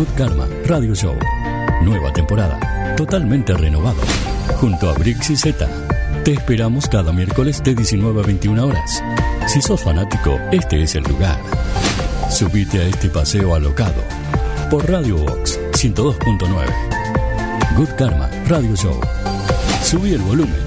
Good Karma Radio Show. Nueva temporada, totalmente renovado. Junto a Brix y Zeta. Te esperamos cada miércoles de 19 a 21 horas. Si sos fanático, este es el lugar. Subite a este paseo alocado por Radio Box 102.9. Good Karma Radio Show. Subí el volumen.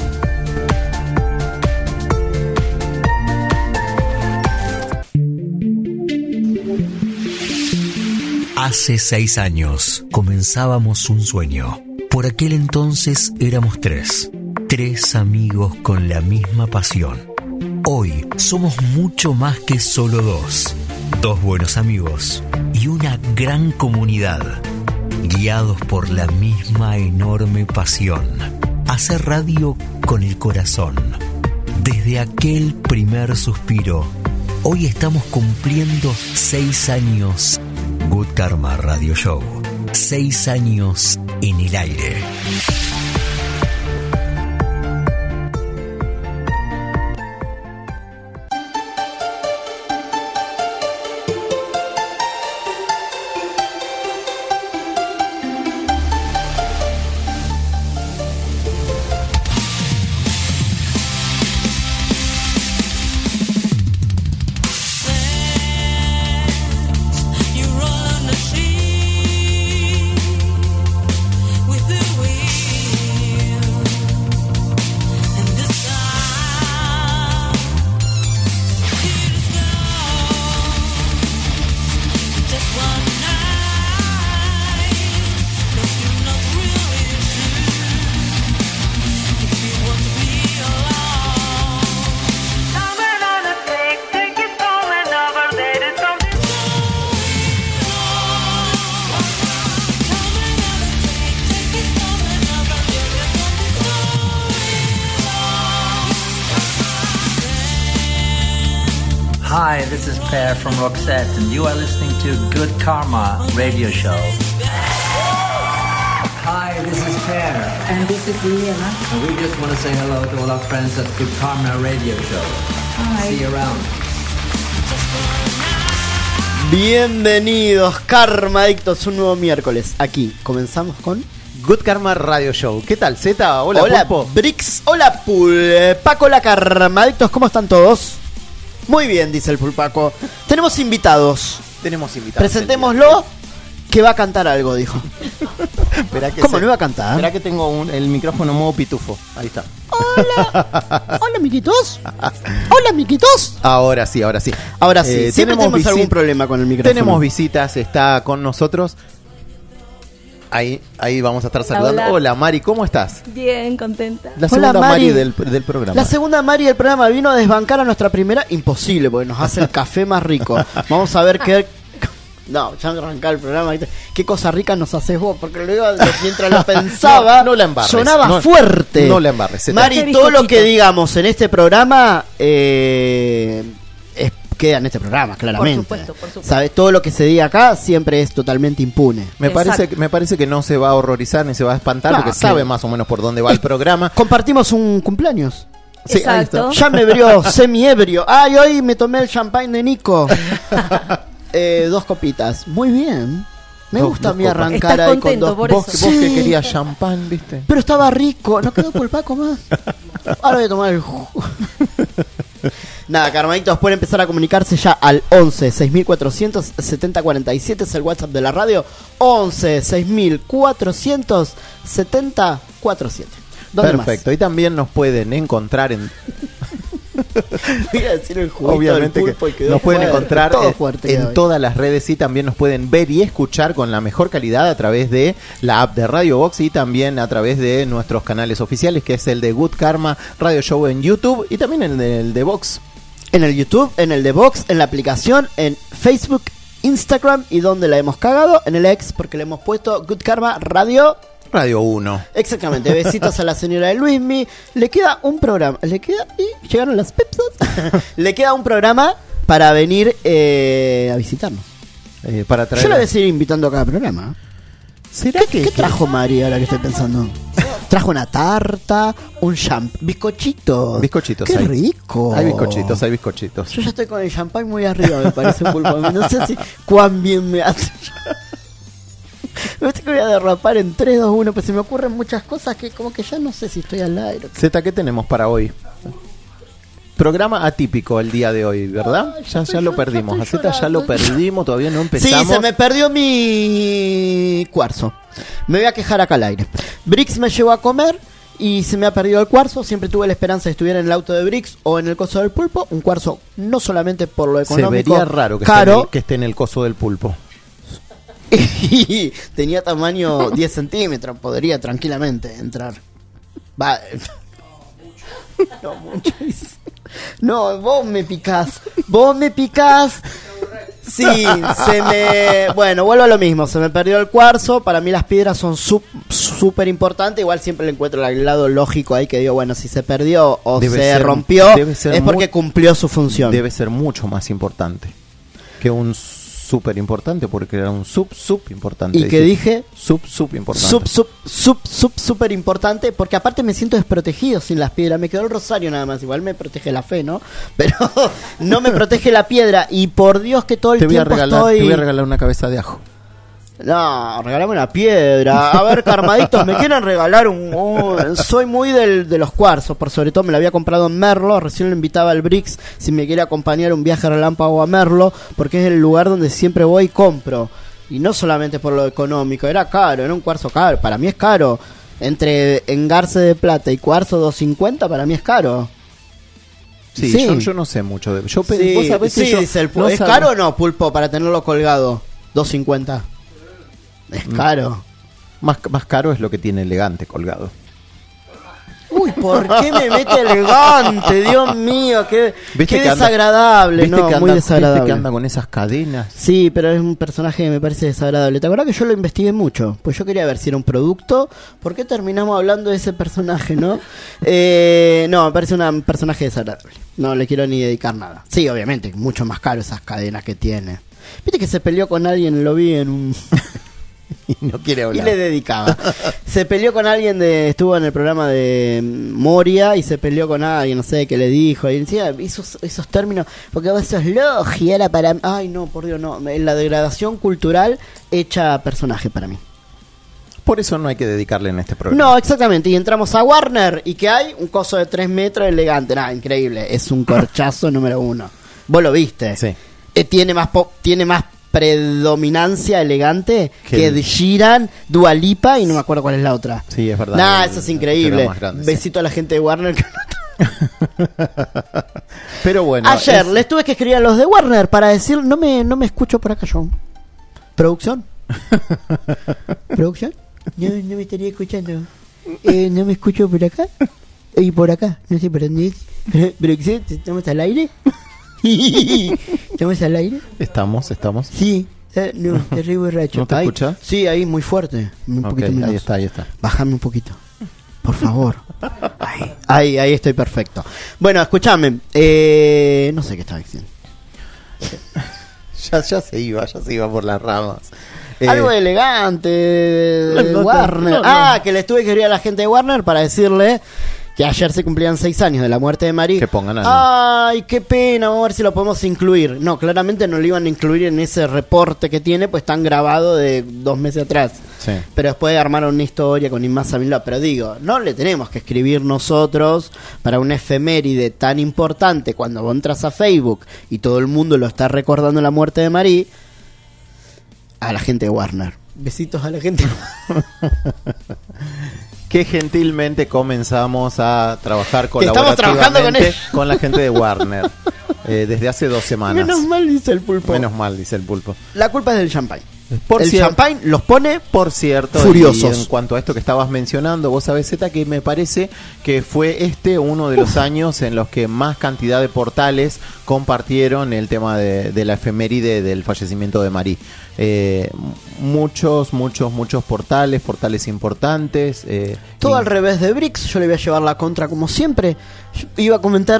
Hace 6 años comenzábamos un sueño. Por aquel entonces éramos 3 amigos con la misma pasión. Hoy somos mucho más que solo 2 buenos amigos y una gran comunidad, guiados por la misma enorme pasión. Hacer radio con el corazón. Desde aquel primer suspiro, hoy estamos cumpliendo 6 años. Good Karma Radio Show. 6 años en el aire. Hi, this is Per from Roxette, and you are listening to Good Karma Radio Show. Hi, this is Per. And this is Liliana. And we just want to say hello to all our friends at Good Karma Radio Show. Hi. See you around. Bienvenidos, Karma Adictos, un nuevo miércoles. Aquí comenzamos con Good Karma Radio Show. ¿Qué tal, Zeta? Hola, hola Pulpo. Brix, hola Paco, la Karma Adictos, ¿cómo están todos? Muy bien, dice el Pulpaco. Tenemos invitados. Presentémoslo, que va a cantar algo, dijo. ¿Cómo no iba a cantar? Espera que tengo el micrófono modo pitufo. Ahí está. Hola. Hola, amiguitos. Hola, amiguitos. Ahora sí. Ahora sí. Siempre tenemos algún problema con el micrófono. Tenemos visitas, está con nosotros. Ahí vamos a estar saludando. Hola, Mari, ¿cómo estás? Bien, contenta. La segunda Mari del programa. La segunda Mari del programa vino a desbancar a nuestra primera. Imposible, porque nos hace el café más rico. Vamos a ver qué... No, ya arrancaba el programa. ¿Qué cosa rica nos haces vos? Porque luego, mientras lo pensaba, no la embarres, sonaba fuerte. No la embarres. Mari, todo lo que digamos en este programa... queda en este programa, claramente. Por supuesto. ¿Sabes? Todo lo que se diga acá siempre es totalmente impune. Me parece que no se va a horrorizar ni se va a espantar, porque sabe más o menos por dónde va el programa. Compartimos un cumpleaños. Sí, exacto. Ya me veo semi-ebrio. Ay, hoy me tomé el champagne de Nico. 2 copitas. Muy bien. Me gusta a mí arrancar ahí con 2. Vos que querías champán, ¿viste? Pero estaba rico. No quedó Pulpaco más. Ahora voy a tomar el jugo. Nada, Karmaditos, pueden empezar a comunicarse ya al 11 6400 7047, es el WhatsApp de la radio. 11 6400 7047. Perfecto, más? Y también nos pueden encontrar en... Voy a decir el juguito. Obviamente del que nos pueden encontrar en todas las redes, y también nos pueden ver y escuchar con la mejor calidad a través de la app de Radio Box y también a través de nuestros canales oficiales, que es el de Good Karma Radio Show en YouTube y también en el de Box. En el YouTube, en el de Box, en la aplicación, en Facebook, Instagram y donde la hemos cagado, en el ex, porque le hemos puesto Good Karma Radio 1. Exactamente, besitos a la señora de Luismi. Le queda un programa, y llegaron las pepsas. Le queda un programa para venir a visitarnos. Para traer... Yo la voy a seguir invitando a cada programa. ¿Será ¿Qué trajo María ahora que estoy pensando? Trajo una tarta, un bizcochitos. Bizcochitos. ¡Qué rico! Hay bizcochitos. Yo ya estoy con el champán muy arriba, me parece, Pulpo. No sé si cuán bien me hace. Me parece que voy a derrapar en 3, 2, 1, pues se me ocurren muchas cosas que como que ya no sé si estoy al aire. Zeta, ¿qué tenemos para hoy? Programa atípico el día de hoy, ¿verdad? Ya lo perdimos. A Zeta ya lo perdimos, todavía no empezamos. Sí, se me perdió mi cuarzo. Me voy a quejar acá al aire. Brix me llevó a comer y se me ha perdido el cuarzo. Siempre tuve la esperanza de estuviera en el auto de Brix o en el coso del pulpo. Un cuarzo no solamente por lo económico. Se vería raro que, caro, que esté en el coso del pulpo. Y tenía tamaño 10 centímetros. Podría tranquilamente entrar. Va. No, mucho. No, vos me picás. Sí, bueno, vuelvo a lo mismo. Se me perdió el cuarzo. Para mí las piedras son súper importantes. Igual siempre le encuentro el lado lógico ahí que digo, bueno, si se perdió o se rompió, es porque cumplió su función. Debe ser mucho más importante que un súper importante, porque era un sub importante. ¿Y qué dije? Sub importante. Súper importante, porque aparte me siento desprotegido sin las piedras. Me quedó el rosario nada más. Igual me protege la fe, ¿no? Pero no me protege la piedra. Y por Dios que todo el tiempo estoy... Te voy a regalar una cabeza de ajo. No, regalame una piedra. A ver, carmaditos, me quieren regalar soy muy de los cuarzos, por sobre todo me la había comprado en Merlo. Recién lo invitaba al Brix si me quiere acompañar un viaje relámpago a Merlo, porque es el lugar donde siempre voy y compro. Y no solamente por lo económico, era caro, era un cuarzo caro. Para mí es caro. Entre engarce de plata y cuarzo 2.50, para mí es caro. Sí. Yo no sé mucho de... ¿Vos sabés que dice el pulpo. ¿Es caro o no, pulpo, para tenerlo colgado? 2.50. Es caro. Más caro es lo que tiene elegante colgado. Uy, ¿por qué me mete elegante? Dios mío, qué desagradable. Muy desagradable. ¿Viste que anda con esas cadenas? Sí, pero es un personaje que me parece desagradable. ¿Te acuerdas que yo lo investigué mucho? Pues yo quería ver si era un producto. ¿Por qué terminamos hablando de ese personaje, no? No, me parece un personaje desagradable. No le quiero ni dedicar nada. Sí, obviamente, mucho más caro esas cadenas que tiene. ¿Viste que se peleó con alguien? Lo vi en un... Y no quiere hablar. Y le dedicaba. Se peleó con alguien estuvo en el programa de Moria y se peleó con alguien, no sé qué le dijo. Y decía esos términos, porque vos sos logia, era para... Ay, no, por Dios, no. La degradación cultural hecha personaje para mí. Por eso no hay que dedicarle en este programa. No, exactamente. Y entramos a Warner. ¿Y qué hay? Un coso de 3 metros elegante. Nada, increíble. Es un corchazo número 1. Vos lo viste. Sí. Tiene más predominancia elegante que Ed Sheeran, Dua Lipa y no me acuerdo cuál es la otra. Sí, es verdad. Nah, eso es increíble. Grande, besito a la gente de Warner. Pero bueno. Ayer les tuve que escribir a los de Warner para decir, no me escucho por acá yo. ¿Producción? ¿Producción? No me estaría escuchando. No me escucho por acá. Y por acá. No sé por dónde es. ¿Producción? ¿Estamos al aire? ¿Estamos al aire? Estamos. Sí. No, te re borracho. ¿No te escuchas? Sí, ahí muy fuerte. Un poquito menos. Ahí está. Bájame un poquito. Por favor. Ahí estoy perfecto. Bueno, escúchame. No sé qué estaba diciendo. Ya se iba por las ramas. Algo elegante de Warner. No. Que le tuve que escribir a la gente de Warner para decirle que ayer se cumplían 6 años de la muerte de Marie. Que pongan algo. Ay, qué pena, vamos a ver si lo podemos incluir. No, claramente no lo iban a incluir en ese reporte que tiene, pues están grabado de 2 meses atrás. Sí. Pero después armaron una historia con Imasa Milá. Pero digo, no le tenemos que escribir nosotros para una efeméride tan importante cuando vos entras a Facebook y todo el mundo lo está recordando la muerte de Marie, a la gente de Warner. Besitos a la gente. Que gentilmente comenzamos a trabajar colaborativamente con la gente de Warner desde hace 2 semanas. Menos mal, dice el pulpo. La culpa es del champagne. El champagne los pone, por cierto, furiosos. Y en cuanto a esto que estabas mencionando, vos sabés, Zeta, que me parece que fue uno de los años en los que más cantidad de portales compartieron el tema de la efeméride del fallecimiento de Marie. Muchos portales importantes. Todo al revés de Brix. Yo le voy a llevar la contra como siempre. Yo iba a comentar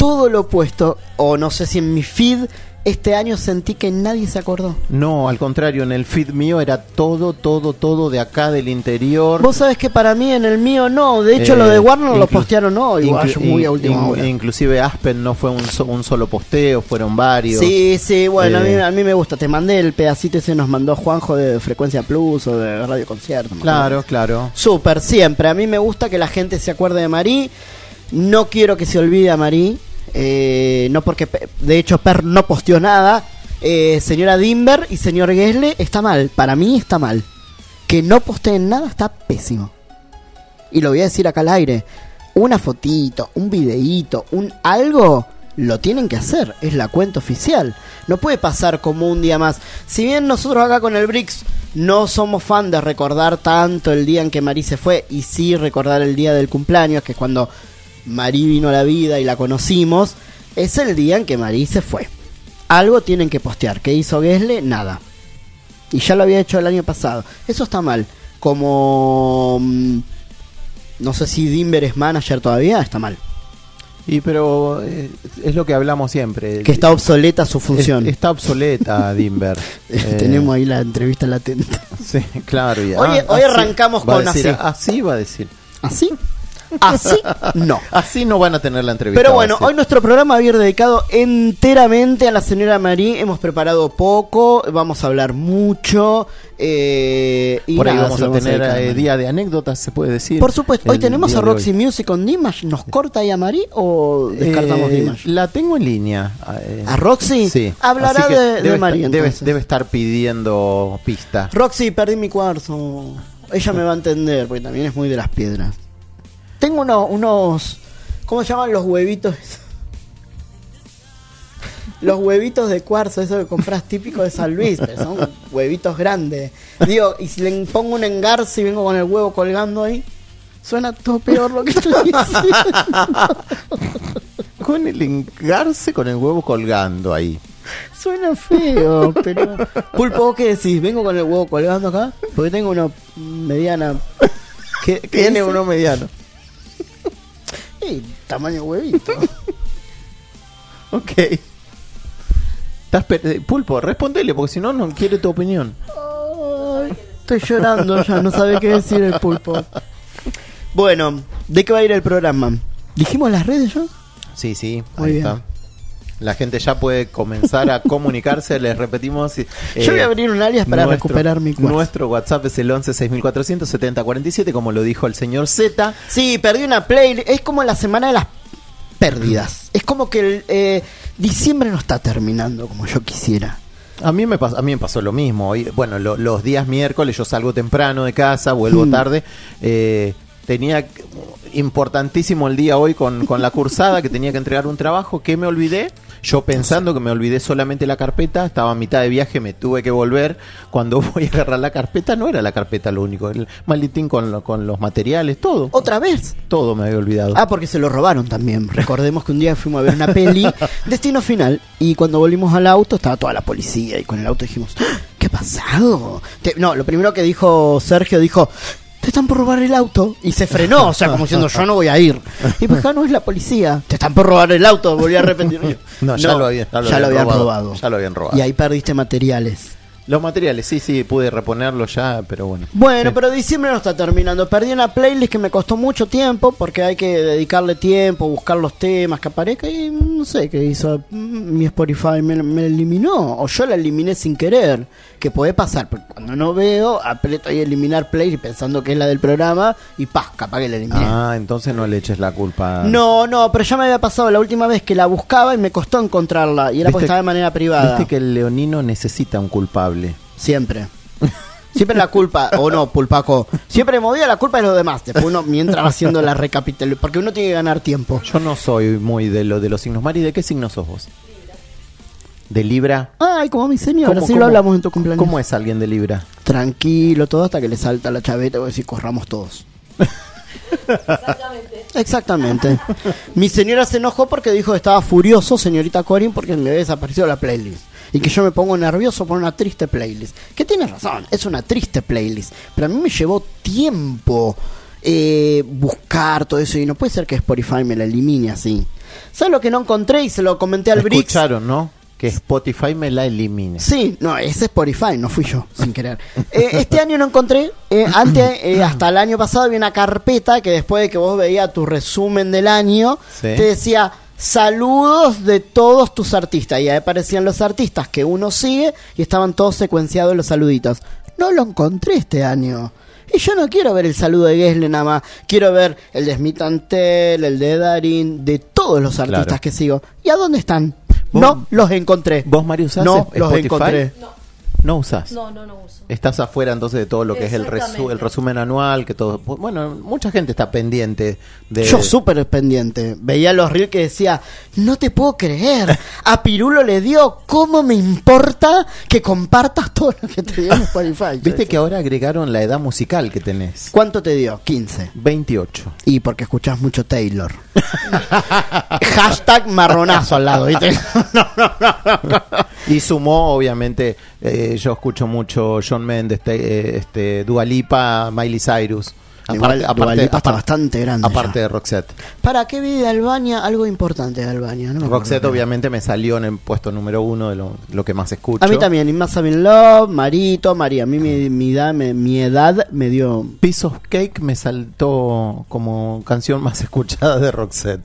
todo lo opuesto, o no sé si en mi feed este año sentí que nadie se acordó. No, al contrario, en el feed mío era todo de acá del interior. Vos sabés que para mí en el mío no, de hecho lo de Warner lo postearon hoy, muy a última hora. Inclusive Aspen no fue un solo posteo, fueron varios. Sí, bueno, a mí me gusta, te mandé el pedacito ese, nos mandó Juanjo de Frecuencia Plus o de Radio Concierto. Claro. Súper, siempre, a mí me gusta que la gente se acuerde de Marí, no quiero que se olvide a Marí. No, porque de hecho Per no posteó nada. Señora Dimber y señor Gessle, está mal, para mí está mal. Que no posteen nada está pésimo. Y lo voy a decir acá al aire. Una fotito, un videíto, algo lo tienen que hacer, es la cuenta oficial. No puede pasar como un día más. Si bien nosotros acá con el Brix no somos fan de recordar tanto el día en que Marí se fue, y sí recordar el día del cumpleaños, que es cuando Marí vino a la vida y la conocimos, es el día en que Marí se fue. Algo tienen que postear. ¿Qué hizo Gessle? Nada. Y ya lo había hecho el año pasado. Eso está mal. Como no sé si Dimber es manager todavía, está mal. Pero es lo que hablamos siempre. Que está obsoleta su función. Está obsoleta Dimber. Tenemos ahí la entrevista latente. Sí, claro. Hoy arrancamos con así. Así va a decir. ¿Así? Así no. Así no van a tener la entrevista. Pero bueno, hoy nuestro programa va a ir dedicado enteramente a la señora Marí. Hemos preparado poco, vamos a hablar mucho. Y por ahí vamos a tener día de anécdotas, se puede decir. Por supuesto. Hoy tenemos a Roxy Music con Dimash. ¿Nos corta ahí a Marí o descartamos Dimash? La tengo en línea. ¿A Roxy? Sí. Hablará de Marí. Debe estar pidiendo pista. Roxy, perdí mi cuarzo. Ella me va a entender, porque también es muy de las piedras. Tengo unos... ¿Cómo se llaman los huevitos? Los huevitos de cuarzo, eso que compras típico de San Luis, pero son huevitos grandes. Digo, y si le pongo un engarce y vengo con el huevo colgando ahí, suena todo peor lo que estoy diciendo. Con el engarce, con el huevo colgando ahí. Suena feo, pero... Pulpo, ¿vos qué decís? ¿Vengo con el huevo colgando acá? Porque tengo uno mediana... ¿Qué tiene uno mediano? Tamaño huevito. Ok. Pulpo, respondele, porque si no, no quiere tu opinión. Ay, estoy llorando ya, no sabe qué decir el Pulpo. Bueno, ¿de qué va a ir el programa? ¿Dijimos las redes ya? Sí, muy ahí bien. Está. La gente ya puede comenzar a comunicarse, les repetimos. Yo voy a abrir un alias para recuperar mi cuarzo. Nuestro WhatsApp es el 11-6400-7047, como lo dijo el señor Z. Sí, perdí una playlist. Es como la semana de las pérdidas. Es como que diciembre no está terminando como yo quisiera. A mí me pasó lo mismo. Hoy, bueno, los días miércoles yo salgo temprano de casa, vuelvo tarde. Tenía importantísimo el día hoy con la cursada, que tenía que entregar un trabajo que me olvidé. Yo pensando que me olvidé solamente la carpeta, estaba a mitad de viaje, me tuve que volver. Cuando voy a agarrar la carpeta, no era la carpeta lo único, el maletín con los materiales, todo. ¿Otra vez? Todo me había olvidado. Porque se lo robaron también. Recordemos que un día fuimos a ver una peli, Destino Final, y cuando volvimos al auto estaba toda la policía, y con el auto dijimos, ¿qué ha pasado? No, lo primero que dijo Sergio, dijo... te están por robar el auto. Y se frenó, o sea, como diciendo, yo no voy a ir. Y pues acá no es la policía. Te están por robar el auto, volví a repetir. No, ya lo habían robado. Ya lo habían robado. Y ahí perdiste materiales. Los materiales, sí, pude reponerlos ya, pero bueno. Bueno, sí. Pero diciembre no está terminando. Perdí una playlist que me costó mucho tiempo, porque hay que dedicarle tiempo, buscar los temas que aparezcan. Y no sé qué hizo. Mi Spotify me eliminó, o yo la eliminé sin querer. Que puede pasar, porque cuando no veo, aprieto ahí eliminar playlist pensando que es la del programa, y capaz que la eliminé. Entonces no le eches la culpa. No, pero ya me había pasado la última vez que la buscaba y me costó encontrarla, y era porque estaba de manera privada. Viste que el leonino necesita un culpable. Siempre la culpa, o no, Pulpaco, siempre movía la culpa de los demás. Después uno, mientras va haciendo la recapitulación, porque uno tiene que ganar tiempo. Yo no soy muy de los signos. Mari, ¿de qué signo sos vos? ¿De Libra? Ay, como mi señora, así lo hablamos en tu cumpleaños. ¿Cómo es alguien de Libra? Tranquilo, todo hasta que le salta la chaveta, voy a decir, corramos todos. Exactamente. Mi señora se enojó porque dijo que estaba furioso, señorita Corin, porque me había desaparecido la playlist. Y que yo me pongo nervioso por una triste playlist. Que tiene razón, es una triste playlist. Pero a mí me llevó tiempo buscar todo eso. Y no puede ser que Spotify me la elimine así. ¿Sabes lo que no encontré? Y se lo comenté al Brix. Escucharon, ¿no? Que Spotify me la elimine. Sí, no, ese es Spotify, no fui yo, sin querer. Este año no encontré, hasta el año pasado había una carpeta que después de que vos veías tu resumen del año, te decía saludos de todos tus artistas, y ahí aparecían los artistas que uno sigue y estaban todos secuenciados los saluditos. No lo encontré este año. Y yo no quiero ver el saludo de Gessle nada más, quiero ver el de Smith & Tell, el de Darin, de todos los artistas que sigo. ¿Y a dónde están? No los encontré. ¿Vos, Mario, usás Spotify? Los encontré. ¿No usás? No uso. Estás afuera entonces de todo lo que es el resumen anual, que todo. Bueno, mucha gente está pendiente de. Yo súper pendiente. Veía los reels que decía, no te puedo creer, a Pirulo le dio, ¿cómo me importa que compartas todo lo que te dio en Spotify? Viste que ahora agregaron la edad musical que tenés. ¿Cuánto te dio? 15. 28. Y porque escuchás mucho Taylor. Hashtag marronazo al lado, ¿viste? No. Y sumó, obviamente, yo escucho mucho Shawn Mendes, Dua Lipa, Miley Cyrus. Dua Lipa está bastante grande. Aparte ya. de Roxette. ¿Para qué vi de Albania? Algo importante de Albania. No Roxette obviamente me salió en el puesto número 1 de lo que más escucho. A mí también, y más I'm in Love, Marito, María. A mí mi edad me dio... Piece of Cake me saltó como canción más escuchada de Roxette.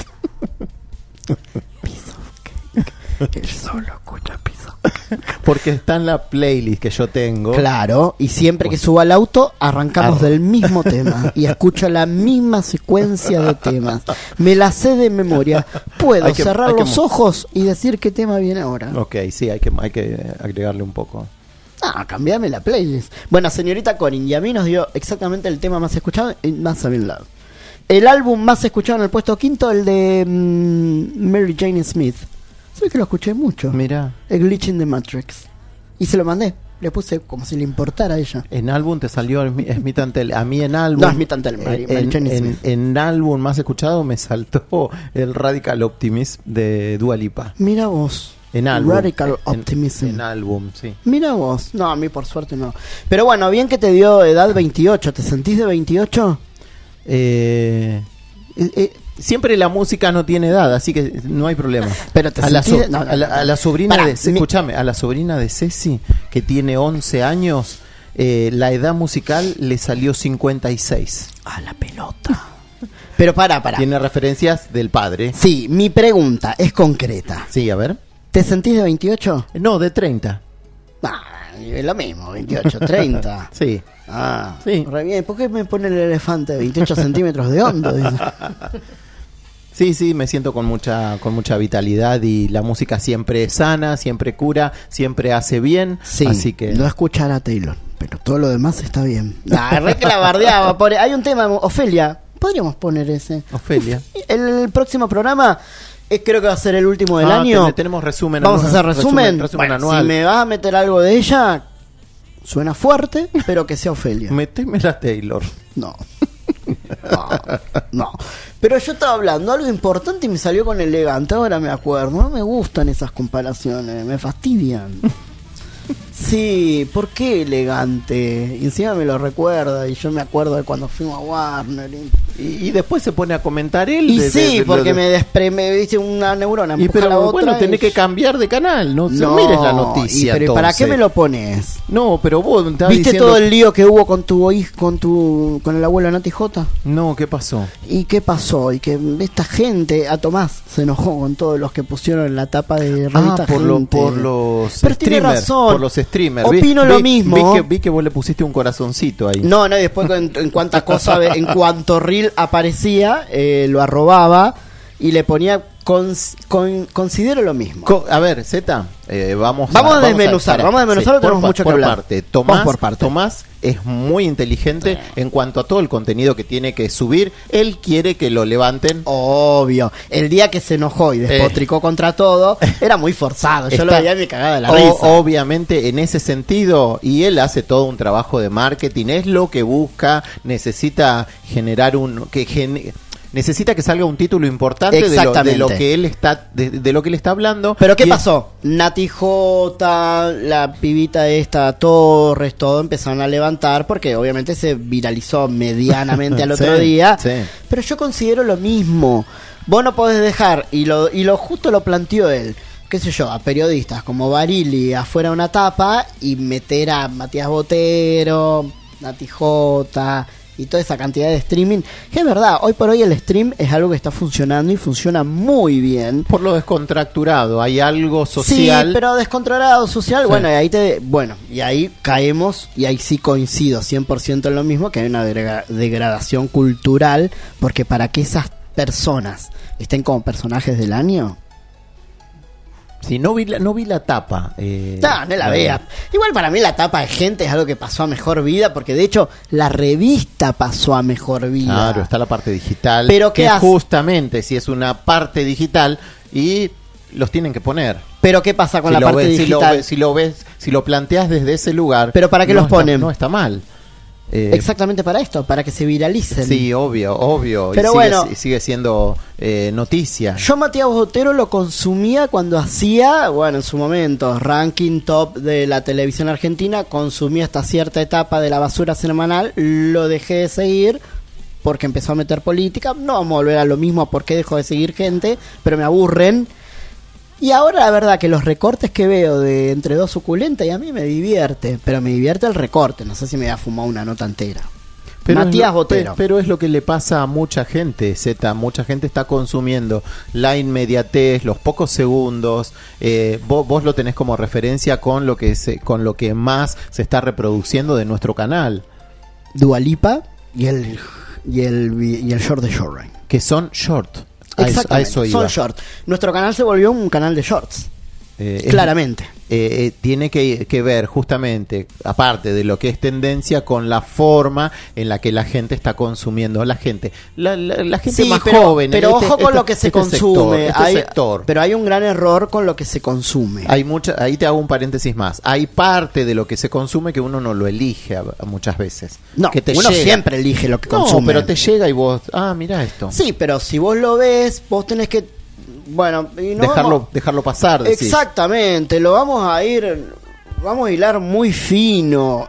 Piece of Cake. Él solo escucha Piece of Cake. Porque está en la playlist que yo tengo. Claro, y siempre que suba al auto arrancamos del mismo tema y escucho la misma secuencia de temas. Me la sé de memoria. Puedo cerrar los ojos y decir qué tema viene ahora. Ok, sí, hay que agregarle un poco. Cambiame la playlist. Bueno, señorita Corin, y a mí nos dio exactamente el tema más escuchado en Más I'm in Love. El álbum más escuchado en el puesto 5, el de Mary Jane Smith. Sé que lo escuché mucho. Mira. El Glitch in the Matrix. Y se lo mandé. Le puse como si le importara a ella. En álbum te salió Smith & Tell. A mí en álbum... No, Smith & Tell. En álbum más escuchado me saltó el Radical Optimism de Dua Lipa. Mira vos. En álbum. Radical Optimism. En álbum, sí. Mira vos. No, a mí por suerte no. Pero bueno, bien que te dio edad 28. ¿Te sentís de 28? Siempre la música no tiene edad, así que no hay problema. Pero te a la sobrina de escúchame, a la sobrina de Ceci, que tiene 11 años, la edad musical le salió 56. A la pelota. Pero para. Tiene referencias del padre. Sí, mi pregunta es concreta. Sí, a ver. ¿Te sentís de 28? No, de 30. Es lo mismo, 28, 30. Sí. Sí. Re bien. ¿Por qué me pone el elefante de 28 centímetros de hondo? Sí, me siento con mucha vitalidad, y la música siempre sana, siempre cura, siempre hace bien. Sí, así que no escuchar a Taylor, pero todo lo demás está bien. Re que la bardeaba. Hay un tema, Ofelia. Podríamos poner ese. Ofelia. El próximo programa creo que va a ser el último del año. Tenemos resumen. Vamos a hacer resumen anual. Si me vas a meter algo de ella, suena fuerte, pero que sea Ofelia. Meteme la Taylor. No. Pero yo estaba hablando algo importante y me salió con elegante. Ahora me acuerdo. No me gustan esas comparaciones, me fastidian. Sí, ¿por qué elegante? Y encima me lo recuerda, y yo me acuerdo de cuando fuimos a Warner. Y después se pone a comentar él. Porque me dice una neurona. Pero la otra, bueno, tenés que cambiar de canal. No mires la noticia. Pero ¿para qué me lo pones? No, pero vos ¿viste todo el lío que hubo con el abuelo Nati J? No, ¿qué pasó? ¿Y qué pasó? Y que esta gente, a Tomás se enojó con todos los que pusieron en la tapa de revista por los pero streamers. Tiene razón. Por los streamers. Opino lo mismo. Vi que vos le pusiste un corazoncito ahí. No, y después en cuanto reel aparecía, lo arrobaba y le ponía considero lo mismo. A ver, Z, vamos a desmenuzar, tenemos mucho que hablar. Vamos por parte. Tomás es muy inteligente en cuanto a todo el contenido que tiene que subir. Él quiere que lo levanten. Obvio. El día que se enojó y despotricó contra todo, era muy forzado. Yo lo veía y me cagaba de la risa. Obviamente, en ese sentido, y él hace todo un trabajo de marketing, es lo que busca, necesita generar necesita que salga un título importante de lo que él está de lo que él está hablando. Pero ¿qué pasó? Nati J, la pibita esta, Torres, todo empezaron a levantar porque obviamente se viralizó medianamente al otro día. Sí. Pero yo considero lo mismo. vos no podés dejar, y lo justo lo planteó él, qué sé yo, a periodistas como Barili afuera de una tapa y meter a Matías Botero, Nati J y toda esa cantidad de streaming, que es verdad, hoy por hoy el stream es algo que está funcionando y funciona muy bien. Por lo descontracturado, hay algo social. Sí, pero descontrolado social, sí. Y ahí caemos, y ahí sí coincido 100% en lo mismo, que hay una degradación cultural, porque para que esas personas estén como personajes del año... Sí, no vi la tapa. No la vea. Igual para mí la tapa de Gente es algo que pasó a mejor vida, porque de hecho la revista pasó a mejor vida. Claro, está la parte digital. Pero que justamente si es una parte digital y los tienen que poner. Pero ¿qué pasa con la parte digital? Si lo planteas desde ese lugar. Pero ¿para qué los ponen? No está mal. Exactamente para esto, para que se viralicen. Sí, obvio. Pero sigue siendo noticia. Yo Matías Botero lo consumía cuando hacía, en su momento, ranking top de la televisión argentina. Consumía hasta cierta etapa de la basura semanal. Lo dejé de seguir porque empezó a meter política. No vamos a volver a lo mismo porque dejo de seguir Gente, pero me aburren. Y ahora la verdad que los recortes que veo de Entre Dos Suculentas, y a mí me divierte, pero me divierte el recorte, no sé si me voy a fumar una nota entera. Pero Matías Botero. Pero es lo que le pasa a mucha gente, mucha gente está consumiendo la inmediatez, los pocos segundos. Vos lo tenés como referencia con lo que más se está reproduciendo de nuestro canal. Dua Lipa y el short de Short. Que son short. Exactamente, son shorts. Nuestro canal se volvió un canal de shorts. Claramente. Tiene que ver justamente, aparte de lo que es tendencia, con la forma en la que la gente está consumiendo. La gente sí, más joven. Pero ojo con lo que se consume. Sector. Pero hay un gran error con lo que se consume. Ahí te hago un paréntesis más. Hay parte de lo que se consume que uno no lo elige muchas veces. No, que uno siempre elige lo que consume. No, pero te llega y vos, mirá esto. Sí, pero si vos lo ves, vos tenés que... y no dejarlo pasar. Decís. Exactamente, vamos a hilar muy fino.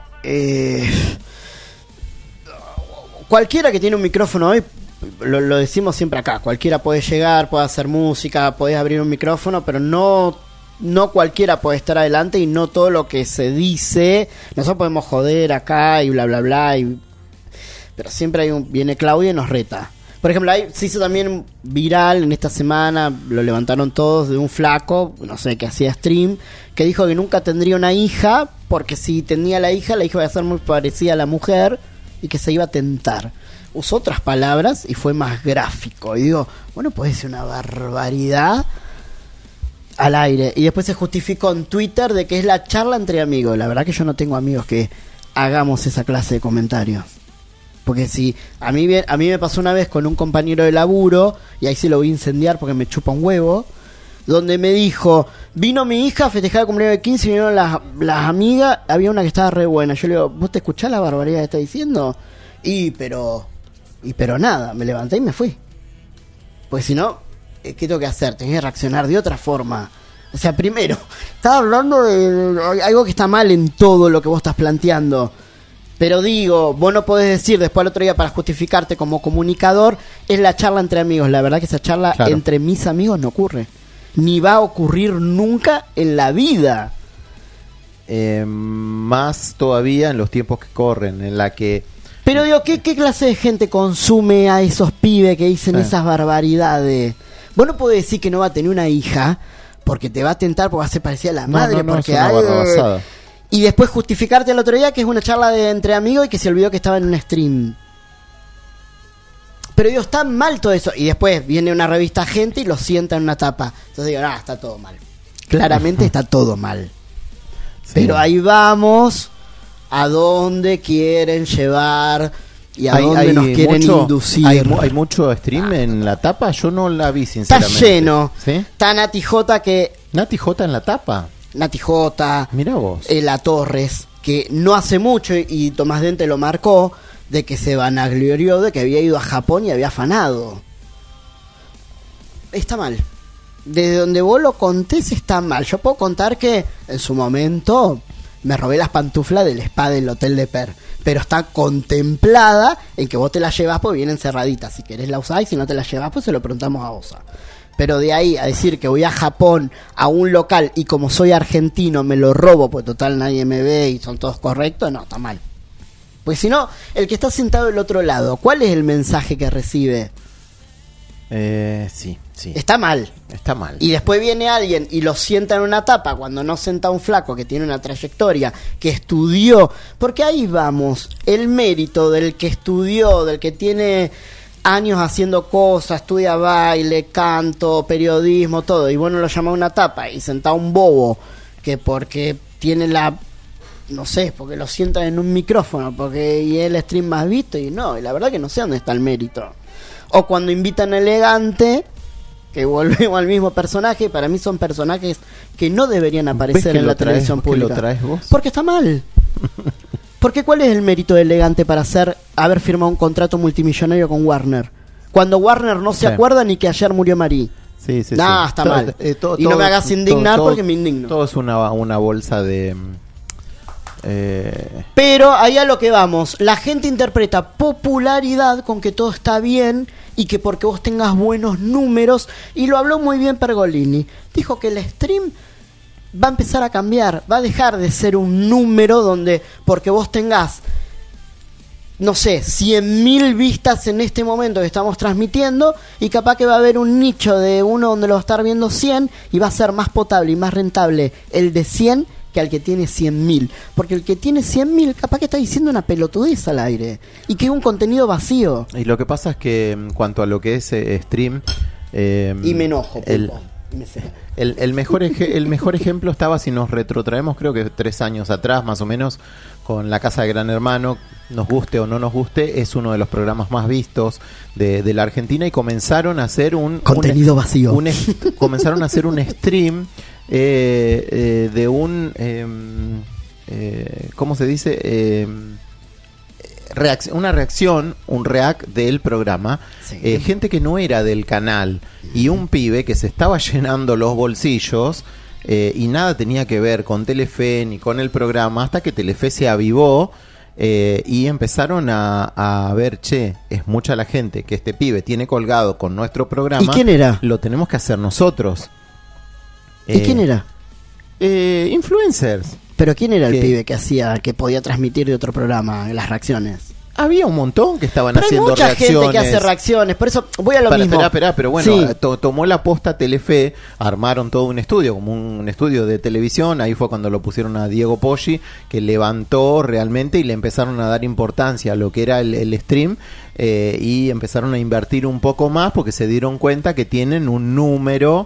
Cualquiera que tiene un micrófono hoy, lo decimos siempre acá, cualquiera puede llegar, puede hacer música, podés abrir un micrófono, pero no cualquiera puede estar adelante, y no todo lo que se dice. Nosotros podemos joder acá y bla bla bla, pero siempre viene Claudia y nos reta. Por ejemplo, se hizo también viral en esta semana, lo levantaron todos, de un flaco, no sé, que hacía stream, que dijo que nunca tendría una hija, porque si tenía la hija iba a ser muy parecida a la mujer y que se iba a tentar. Usó otras palabras y fue más gráfico. Y digo, puede ser una barbaridad al aire. Y después se justificó en Twitter de que es la charla entre amigos. La verdad que yo no tengo amigos que hagamos esa clase de comentarios. Porque si a mí me pasó una vez con un compañero de laburo, y ahí sí lo voy a incendiar porque me chupa un huevo, donde me dijo, vino mi hija a festejar el cumpleaños de 15, vinieron las amigas, había una que estaba re buena. Yo le digo, ¿vos te escuchás la barbaridad que está diciendo? Pero nada, me levanté y me fui. Porque si no, ¿qué tengo que hacer? Tengo que reaccionar de otra forma. O sea, primero, estaba hablando de algo que está mal en todo lo que vos estás planteando. Pero digo, vos no podés decir después al otro día, para justificarte como comunicador, es la charla entre amigos. La verdad que esa charla entre mis amigos no ocurre. Ni va a ocurrir nunca en la vida. Más todavía en los tiempos que corren, en la que... Pero digo, ¿qué clase de gente consume a esos pibes que dicen esas barbaridades? Vos no podés decir que no va a tener una hija porque te va a tentar, porque va a ser parecida a la madre. Porque es una barrabasada. Y después justificarte al otro día que es una charla entre amigos y que se olvidó que estaba en un stream. Pero digo, está mal todo eso. Y después viene una revista Gente y lo sienta en una tapa. Entonces digo, está todo mal. Claramente está todo mal. Sí. Pero ahí vamos a dónde quieren llevar y a dónde nos quieren inducir. ¿Hay mucho stream en la tapa? Yo no la vi, sinceramente. Está lleno. ¿Sí? Está Nati J que... ¿Nati J en la tapa? Nati J, mirá vos. La Torres, que no hace mucho, y Tomás Dente lo marcó, de que se vanaglorió de que había ido a Japón y había afanado. Está mal. Desde donde vos lo contés está mal. Yo puedo contar que en su momento me robé las pantuflas del spa del Hotel de Per, pero está contemplada en que vos te la llevás porque vienen cerraditas. Si querés la usás y si no te la llevás, pues se lo preguntamos a OSA. Pero de ahí a decir que voy a Japón a un local y como soy argentino me lo robo, pues total nadie me ve y son todos correctos, no, está mal. Pues si no, el que está sentado del otro lado, ¿cuál es el mensaje que recibe? Sí. Está mal. Está mal. Y después viene alguien y lo sienta en una tapa cuando no senta un flaco que tiene una trayectoria, que estudió. Porque ahí vamos, el mérito del que estudió, del que tiene años haciendo cosas, estudia baile, canto, periodismo, todo, y vos no lo llamás una tapa y sentá un bobo que porque tiene no sé, porque lo sientan en un micrófono, porque y es el stream más visto, y no, y la verdad que no sé dónde está el mérito. O cuando invitan a Elegante, que volvemos al mismo personaje, para mí son personajes que no deberían aparecer en la televisión pública. ¿Lo traes vos? Porque está mal. Porque ¿cuál es el mérito de Elegante para haber firmado un contrato multimillonario con Warner? Cuando Warner no se acuerda ni que ayer murió Marí. Sí. Está mal. Y no me hagas indignar porque me indigno. Todo es una bolsa de... Pero ahí a lo que vamos, la gente interpreta popularidad con que todo está bien y que porque vos tengas buenos números, y lo habló muy bien Pergolini, dijo que el stream va a empezar a cambiar, va a dejar de ser un número donde porque vos tengas, no sé, 100.000 vistas en este momento que estamos transmitiendo, y capaz que va a haber un nicho de uno donde lo va a estar viendo 100 y va a ser más potable y más rentable el de 100 que al que tiene 100.000, porque el que tiene 100.000 capaz que está diciendo una pelotudez al aire y que es un contenido vacío. Y lo que pasa es que en cuanto a lo que es stream, y me enojo, el mejor ejemplo estaba, si nos retrotraemos, creo que 3 años atrás más o menos, con La Casa de Gran Hermano. Nos guste o no nos guste, es uno de los programas más vistos de la Argentina, y comenzaron a hacer un contenido vacío. Comenzaron a hacer un stream de un ¿cómo se dice? Una reacción, un react del programa, sí. Gente que no era del canal, y un pibe que se estaba llenando los bolsillos, y nada tenía que ver con Telefe ni con el programa, hasta que Telefe se avivó, y empezaron a ver, es mucha la gente que este pibe tiene colgado con nuestro programa. ¿Y quién era? Lo tenemos que hacer nosotros. ¿Y quién era? Influencers. ¿Pero quién era el pibe que podía transmitir de otro programa las reacciones? Había un montón que estaban pero haciendo reacciones. Hay mucha gente que hace reacciones, por eso voy a lo mismo. Espera, pero bueno, sí. Tomó la posta Telefe, armaron todo un estudio, como un estudio de televisión. Ahí fue cuando lo pusieron a Diego Poggi, que levantó realmente y le empezaron a dar importancia a lo que era el stream, y empezaron a invertir un poco más porque se dieron cuenta que tienen un número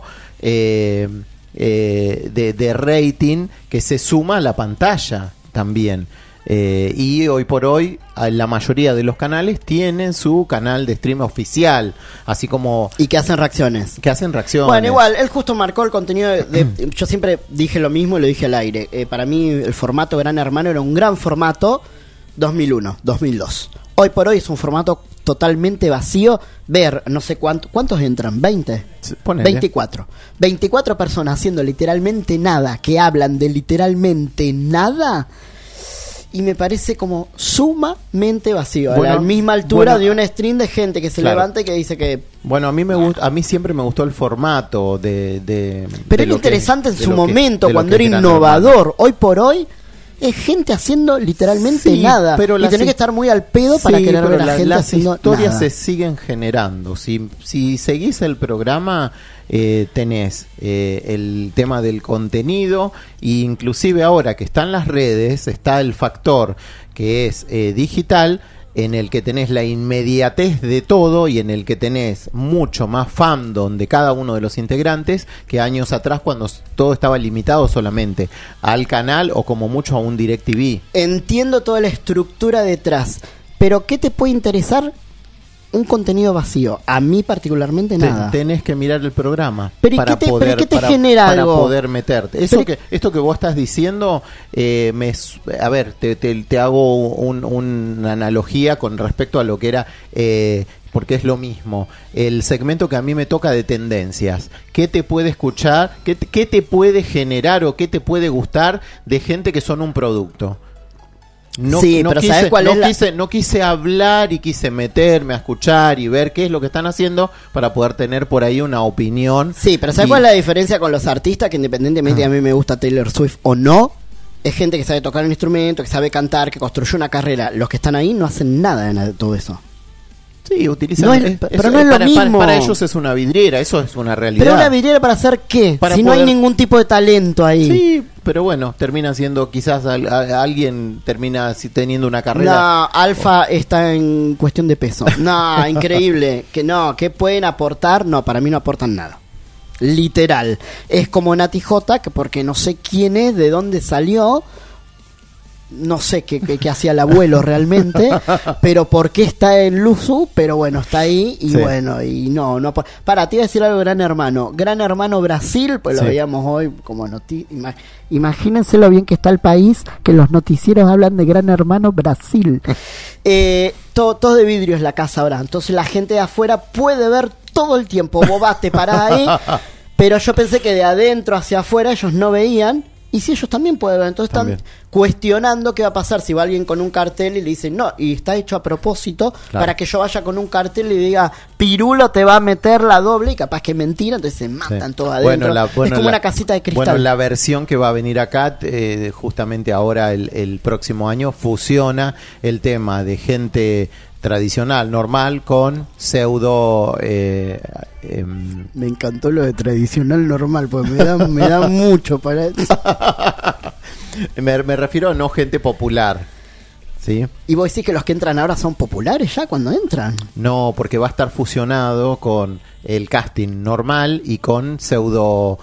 de rating que se suma a la pantalla también. Y hoy por hoy la mayoría de los canales tienen su canal de stream oficial, así como... Y que hacen reacciones. Bueno, igual, él justo marcó el contenido yo siempre dije lo mismo y lo dije al aire. Para mí el formato Gran Hermano era un gran formato 2001, 2002. Hoy por hoy es un formato totalmente vacío. Ver, no sé cuántos entran, 20, ponele. 24 personas haciendo literalmente nada, que hablan de literalmente nada, y me parece como sumamente vacío, a la misma altura de un stream de gente que se levanta y que dice que... Bueno, a mí siempre me gustó el formato de pero era interesante en su momento, cuando era innovador. Hoy por hoy es gente haciendo literalmente nada, pero y tenés que estar muy al pedo para querer ver a la gente haciendo nada. Las historias se siguen generando. Si seguís el programa, tenés el tema del contenido, e inclusive ahora que están las redes, está el factor que es digital, en el que tenés la inmediatez de todo y en el que tenés mucho más fandom de cada uno de los integrantes que años atrás, cuando todo estaba limitado solamente al canal o como mucho a un DirecTV. Entiendo toda la estructura detrás, pero ¿qué te puede interesar un contenido vacío? A mí particularmente nada. Tenés que mirar el programa para poder meterte. Esto que vos estás diciendo, a ver, te hago una analogía con respecto a lo que era, porque es lo mismo. El segmento que a mí me toca de tendencias. ¿Qué te puede escuchar? ¿Qué te puede generar o qué te puede gustar de gente que son un producto? No quise hablar y quise meterme a escuchar y ver qué es lo que están haciendo para poder tener por ahí una opinión. Sí, pero ¿sabes cuál es la diferencia con los artistas? Que independientemente a mí me gusta Taylor Swift o no, es gente que sabe tocar un instrumento, que sabe cantar, que construyó una carrera. Los que están ahí no hacen nada de todo eso. Sí, utilizan. Pero no es lo mismo. Para ellos es una vidriera, eso es una realidad. ¿Pero una vidriera para hacer qué? Si no hay ningún tipo de talento ahí. Sí, pero bueno, termina siendo, quizás alguien termina teniendo una carrera. No, Alfa está en cuestión de peso. No, increíble. ¿Qué pueden aportar? No, para mí no aportan nada. Literal. Es como Nati J, que porque no sé quién es, de dónde salió. No sé qué hacía el abuelo realmente, pero por qué está en Luzu, pero bueno, está ahí y sí. Bueno, y no. Para, te iba a decir algo de Gran Hermano. Gran Hermano Brasil, pues lo veíamos hoy como imagínense lo bien que está el país, que los noticieros hablan de Gran Hermano Brasil. Todo de vidrio es la casa ahora, entonces la gente de afuera puede ver todo el tiempo. Vos vas, te parás ahí, pero yo pensé que de adentro hacia afuera ellos no veían. Y si ellos también pueden ver, entonces están cuestionando qué va a pasar si va alguien con un cartel y le dicen no, y está hecho a propósito para que yo vaya con un cartel y diga Pirulo te va a meter la doble y capaz que es mentira, entonces se matan todos adentro. Es como una casita de cristal. Bueno, la versión que va a venir acá, justamente ahora el próximo año, fusiona el tema de gente tradicional, normal, con pseudo... Me encantó lo de tradicional normal, pues me da mucho para eso. me refiero a no gente popular, ¿sí? ¿Y vos decís que los que entran ahora son populares ya cuando entran? No, porque va a estar fusionado con el casting normal y con pseudo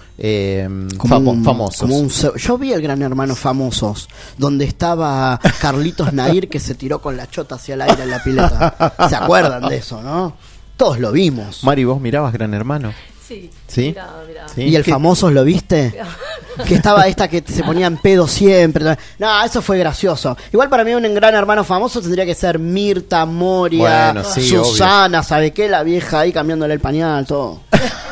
famosos. Yo vi el Gran Hermano Famosos, donde estaba Carlitos Nair que se tiró con la chota hacia el aire en la pileta. ¿Se acuerdan de eso, no? Todos lo vimos. Mari, ¿vos mirabas Gran Hermano? Sí. Miraba. ¿Sí? ¿Y el Famosos lo viste? Que estaba esta que se ponía en pedo siempre. No, eso fue gracioso. Igual para mí un Gran Hermano Famoso tendría que ser Mirta, Moria, Susana, obvio. ¿Sabe qué? La vieja ahí cambiándole el pañal, todo.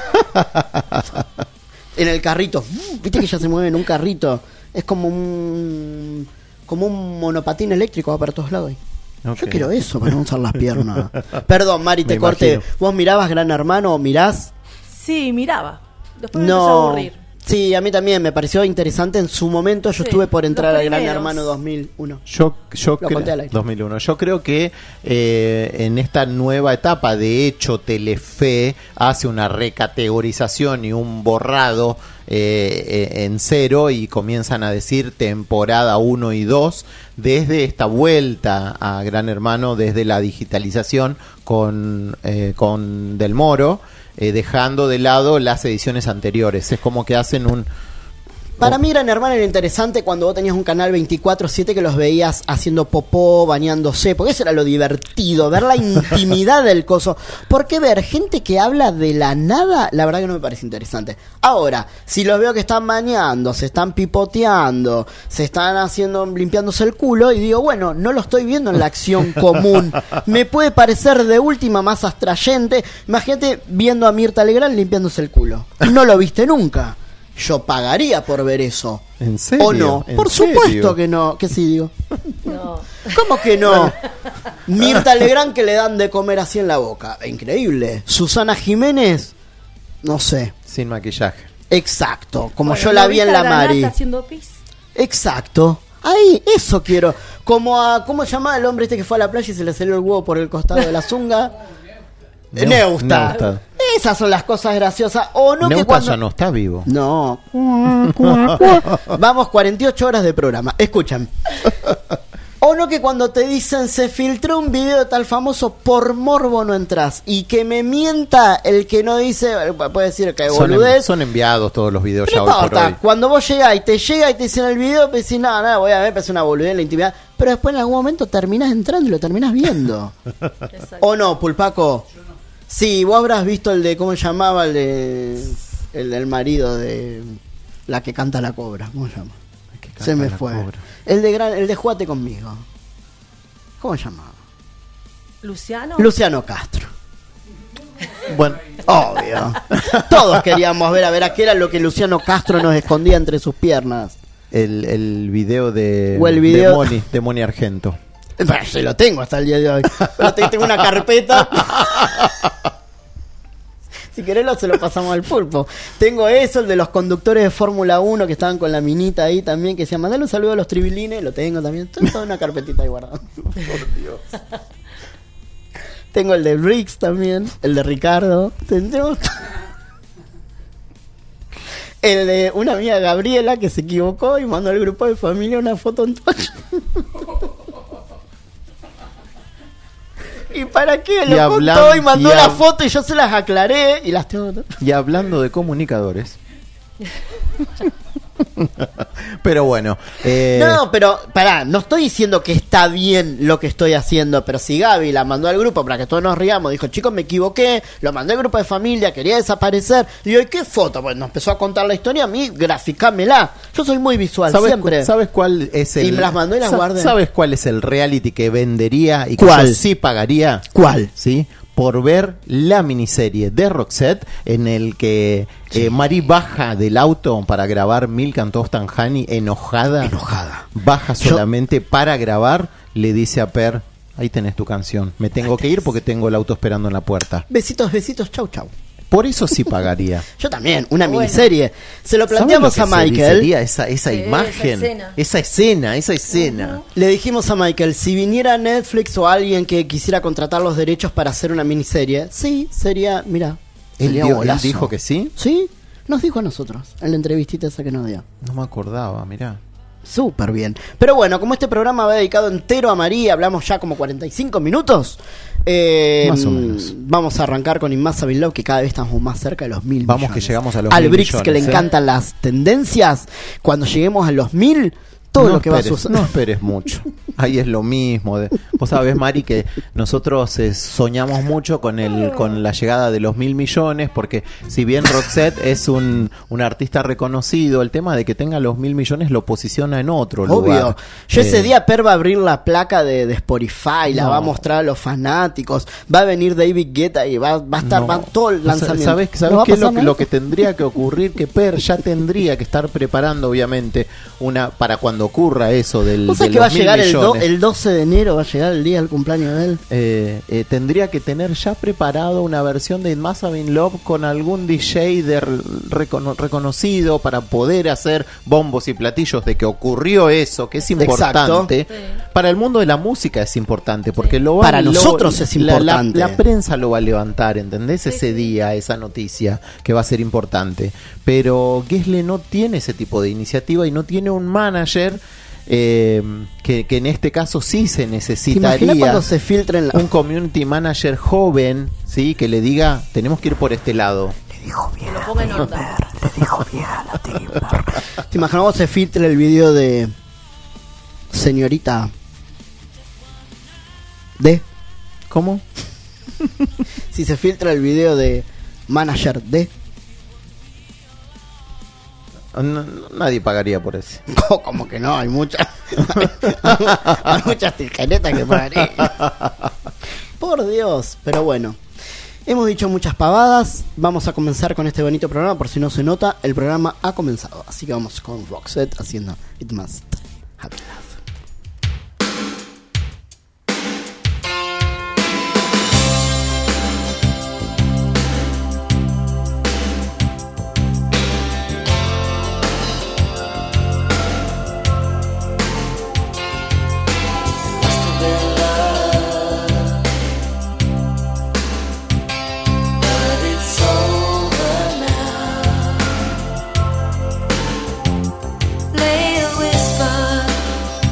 En el carrito. Viste que ya se mueve en un carrito. Es como un monopatín eléctrico, va para todos lados ahí. Okay. Yo quiero eso para no usar las piernas. Perdón, Mari, te corté. ¿Vos mirabas Gran Hermano o mirás? Sí, miraba. Después me empezó a aburrir. Sí, a mí también me pareció interesante en su momento. Yo estuve por entrar al Gran Hermano 2001. Yo creo 2001. Yo creo que en esta nueva etapa, de hecho, Telefe hace una recategorización y un borrado en cero y comienzan a decir temporada 1 y 2 desde esta vuelta a Gran Hermano, desde la digitalización con Del Moro. Dejando de lado las ediciones anteriores. Es como que hacen un... Para mí Gran Hermano era interesante cuando vos tenías un canal 24/7 que los veías haciendo popó, bañándose, porque eso era lo divertido, ver la intimidad del coso. Porque ver gente que habla de la nada, la verdad que no me parece interesante. Ahora, si los veo que están bañando, se están pipoteando, se están limpiándose el culo, y digo, bueno, no lo estoy viendo en la acción común. Me puede parecer de última más atrayente. Imagínate viendo a Mirta Legrand limpiándose el culo. No lo viste nunca. Yo pagaría por ver eso. ¿En serio? ¿O no? Por supuesto que no. ¿Qué sí digo? No. ¿Cómo que no? Mirta Legrand que le dan de comer así en la boca. Increíble. Susana Jiménez, no sé. Sin maquillaje. Exacto. Como yo la vi en la Mari. Haciendo pis. Exacto. Ahí, eso quiero. ¿Cómo se llamaba el hombre este que fue a la playa y se le salió el huevo por el costado de la zunga? Neusta. Esas son las cosas graciosas. O no, Neusta que cuando... ya no está vivo. No. Vamos, 48 horas de programa. Escuchan. O no, que cuando te dicen se filtró un video de tal famoso, por morbo no entras. Y que me mienta el que no dice, puede decir que boludez. Son enviados todos los videos ya hoy por hoy. Cuando vos llegás y te dicen el video, te decís, nada, voy a ver, es una boludez en la intimidad. Pero después en algún momento terminás entrando y lo terminás viendo. ¿O no, Pulpaco? Sí, vos habrás visto el de, ¿cómo se llamaba? El del marido de la que canta la cobra. ¿Cómo se llama? Se me fue. Cobra. El de Jugate conmigo. ¿Cómo se llamaba? Luciano Castro. Bueno, obvio. Todos queríamos ver a qué era lo que Luciano Castro nos escondía entre sus piernas. el video de, O el video- de Moni Argento. Bueno, se lo tengo hasta el día de hoy. Pero tengo una carpeta. Si querés se lo pasamos al pulpo. Tengo eso, el de los conductores de Fórmula 1 que estaban con la minita ahí también, que decían, mandale un saludo a los tribilines, lo tengo también. Toda una carpetita ahí guardada. Por Dios. Tengo el de Riggs también, el de Ricardo. Tenemos el de una amiga Gabriela que se equivocó y mandó al grupo de familia una foto en toalla. ¿Y para qué? Lo contó y mandó la foto y yo se las aclaré y las tengo. Y hablando de comunicadores. Pero bueno. No, pero pará, no estoy diciendo que está bien lo que estoy haciendo, pero si Gaby la mandó al grupo para que todos nos riamos, dijo, chicos, me equivoqué, lo mandé al grupo de familia, quería desaparecer. Y yo, ¿y qué foto? Pues nos empezó a contar la historia, a mí, graficámela. Yo soy muy visual, siempre. ¿Sabes cuál es el... Y me las mandó y las guardé. ¿Sabes cuál es el reality que vendería y que ¿Cuál? yo sí pagaría? ¿Cuál? ¿Sí? Por ver la miniserie de Roxette en el que Mari baja del auto para grabar Milk and Toast and Honey enojada. Baja solamente para grabar, le dice a Per, ahí tenés tu canción, me tengo que ir porque tengo el auto esperando en la puerta. Besitos, besitos, chau, chau. Por eso sí pagaría. Yo también, una miniserie. Se lo planteamos a Michael. Sería esa imagen, esa escena. Le dijimos a Michael, si viniera Netflix o alguien que quisiera contratar los derechos para hacer una miniserie, sí, sería, mira, ¿Él dijo que sí? Sí, nos dijo a nosotros, en la entrevistita esa que nos dio. No me acordaba, mirá. Súper bien. Pero bueno, como este programa va dedicado entero a María, hablamos ya como 45 minutos. Más o menos. Vamos a arrancar con Impossible Love, que cada vez estamos más cerca de los 1.000 millones. Vamos que llegamos a los Al 1.000 Brix, millones, que le encantan las tendencias. Cuando lleguemos a los 1.000, todo lo que va a suceder. No esperes mucho. Ahí es lo mismo. Vos sabés, Mari, que nosotros soñamos mucho con la llegada de los 1.000 millones, porque si bien Roxette es un artista reconocido, el tema de que tenga los 1.000 millones lo posiciona en otro lugar. Yo ese día Per va a abrir la placa de Spotify, la va a mostrar a los fanáticos, va a venir David Guetta y va a estar va todo el lanzamiento. ¿Sabés qué es lo que tendría que ocurrir? Que Per ya tendría que estar preparando, obviamente, para cuando ocurra eso del ¿Vos sabés que va a llegar el 12 de enero, va a llegar el día del cumpleaños de él? Tendría que tener ya preparado una versión de It Must Have Been Love con algún DJ reconocido para poder hacer bombos y platillos de que ocurrió eso, que es importante. Sí. Para el mundo de la música es importante, porque para nosotros es importante. La prensa lo va a levantar, ¿entendés? Ese día, esa noticia que va a ser importante. Pero Gessle no tiene ese tipo de iniciativa y no tiene un manager que en este caso sí se necesitaría. Cuando se filtren un community manager joven, ¿sí? Que le diga, tenemos que ir por este lado. Le dijo bien. Que lo ponga en orden. Le dijo bien a la Timber. ¿Te imaginas cómo se filtra el video de señorita D? ¿Cómo? Si se filtra el video de manager D. No, nadie pagaría por eso. Como que no, hay muchas hay muchas tijeretas que pagarían. Por Dios, pero bueno. Hemos dicho muchas pavadas. Vamos a comenzar con este bonito programa. Por si no se nota, el programa ha comenzado. Así que vamos con Roxette haciendo It Must Have Been Love. Lay a whisper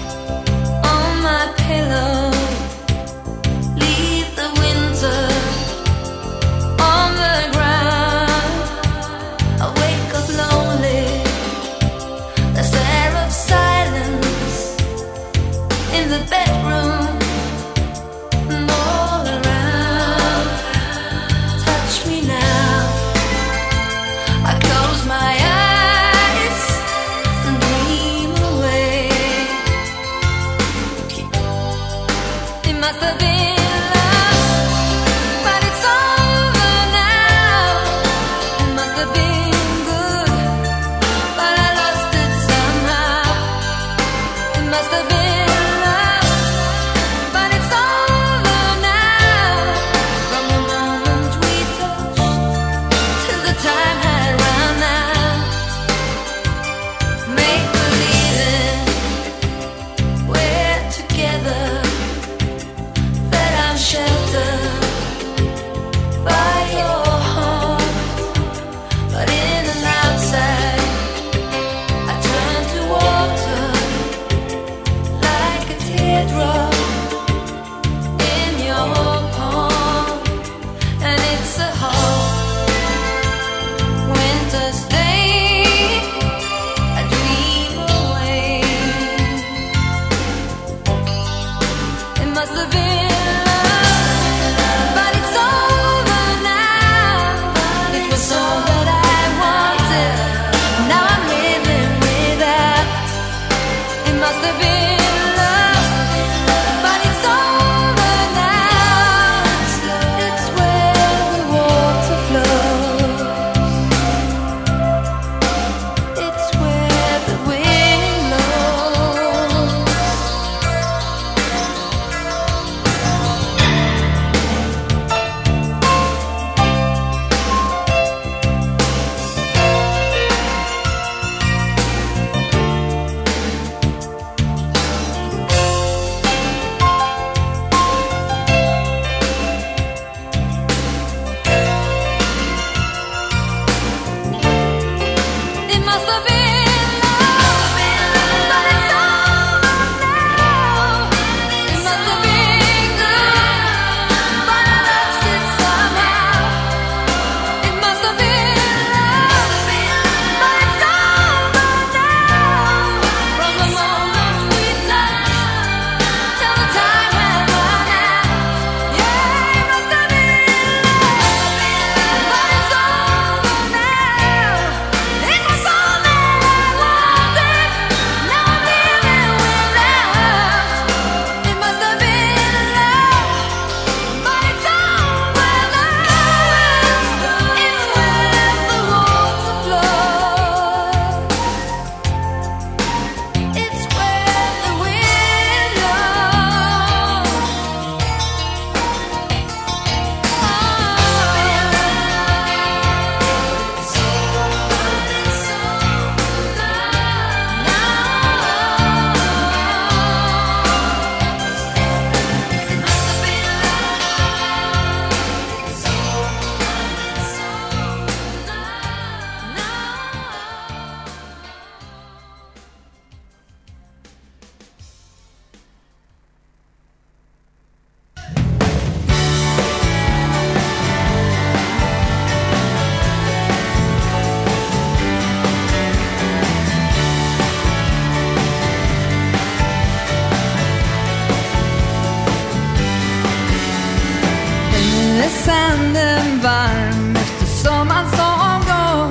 handen varm efter sommaren som går.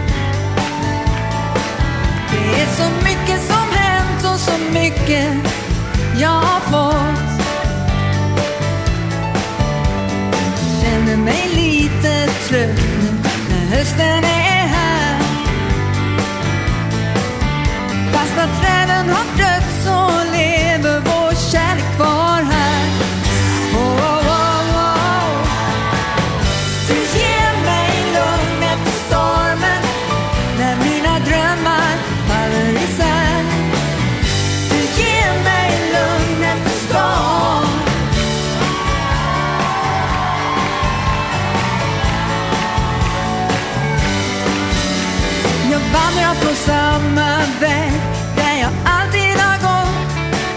Det är så mycket som hänt och så mycket jag har fått. Känner mig lite trött nu när hösten är här. Fast att träden har dött så lever vår kärlek kvar här. Oh, oh, oh, oh. Du ger mig lugn efter stormen när mina drömmar faller isär. Du ger mig lugn efter storm. Jag vandrar på samma väg där jag alltid har gått.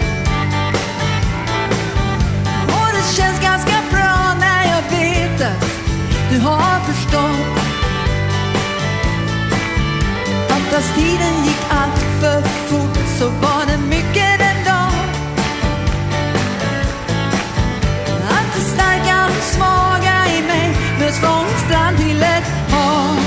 Och det känns ganska bra när jag vet att du har förstått. Fast tiden gick allt för fort så var det mycket den dag. Allt det starka och svaga i mig möts från strand till ett hav.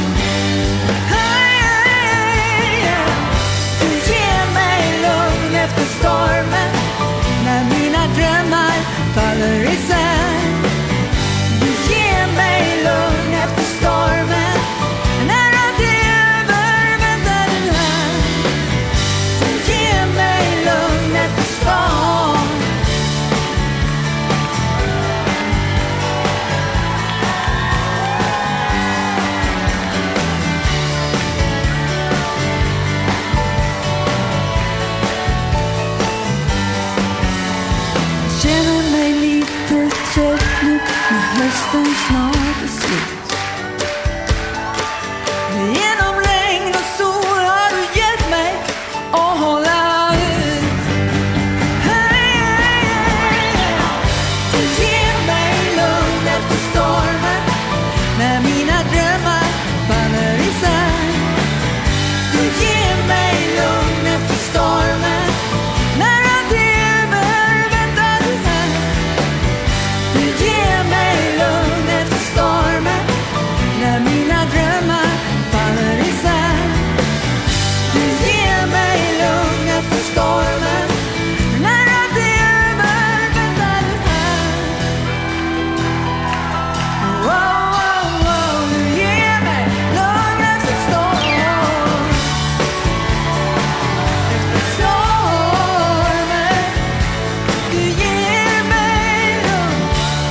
Efter stormen när mina drömmar faller isär. Du ger mig lugn efter stormen när allt är över, väntar du här. Du ger mig lugn efter stormen. Känner mig lite trött nu när hösten snart är slut. Genom regn och sol har du hjälpt mig att hålla ut. Hey, hey, hey. Du ger mig lugn efter stormen när mina drömmar faller isär. Du ger mig lugn efter stormen när allt är över, väntar du här. Du ger mig lugn efter stormen när mina drömmar faller isär. Du ger mig lugn efter stormen när allt är över, väntar du här. Oh, oh, oh, du ger mig lugn efter stormen. Efter stormen. Du ger mig lugn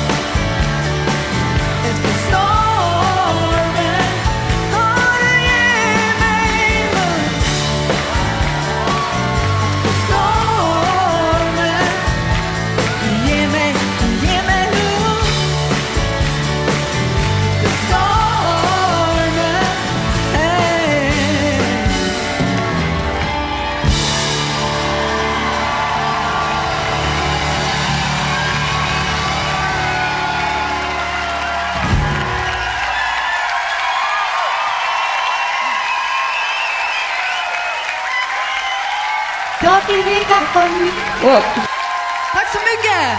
efter stormen. Oh, du ger mig lugn efter stormen. Du ger mig lugn efter stormen. Hey. Tack så mycket!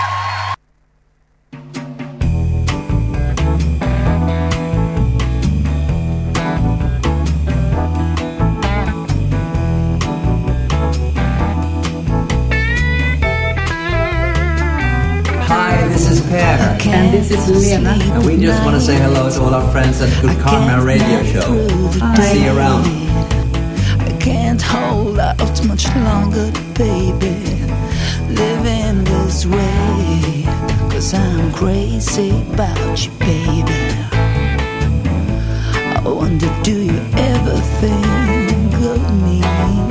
Hi, this is Per. And this is Lena. And we just want to say hello to all our friends at Good Karma Radio Show. See you around. I can't hold out much longer, baby. Living this way, 'cause I'm crazy about you, baby. I wonder, do you ever think of me?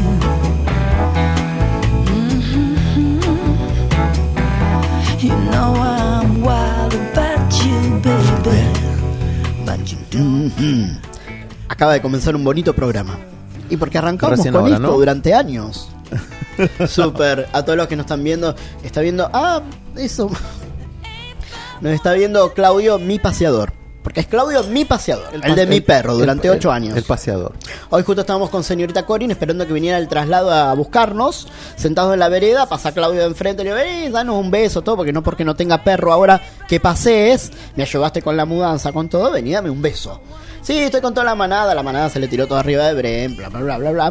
You know I'm wild about you, baby. But you don't. Acaba de comenzar un bonito programa. Y porque arrancamos Recién con ahora, esto ¿no? durante años. Súper. A todos los que nos están viendo, está viendo. Ah, eso. Nos está viendo Claudio, mi paseador. porque es Claudio mi paseador, el de mi perro, durante 8 años. El paseador. Hoy justo estábamos con señorita Corin esperando que viniera el traslado a buscarnos, sentados en la vereda, pasa Claudio de enfrente, le digo, danos un beso, todo, porque no tenga perro ahora que pasees, me ayudaste con la mudanza, con todo, vení, dame un beso. Sí, estoy con toda la manada se le tiró todo arriba de Bren, bla, bla, bla, bla, bla.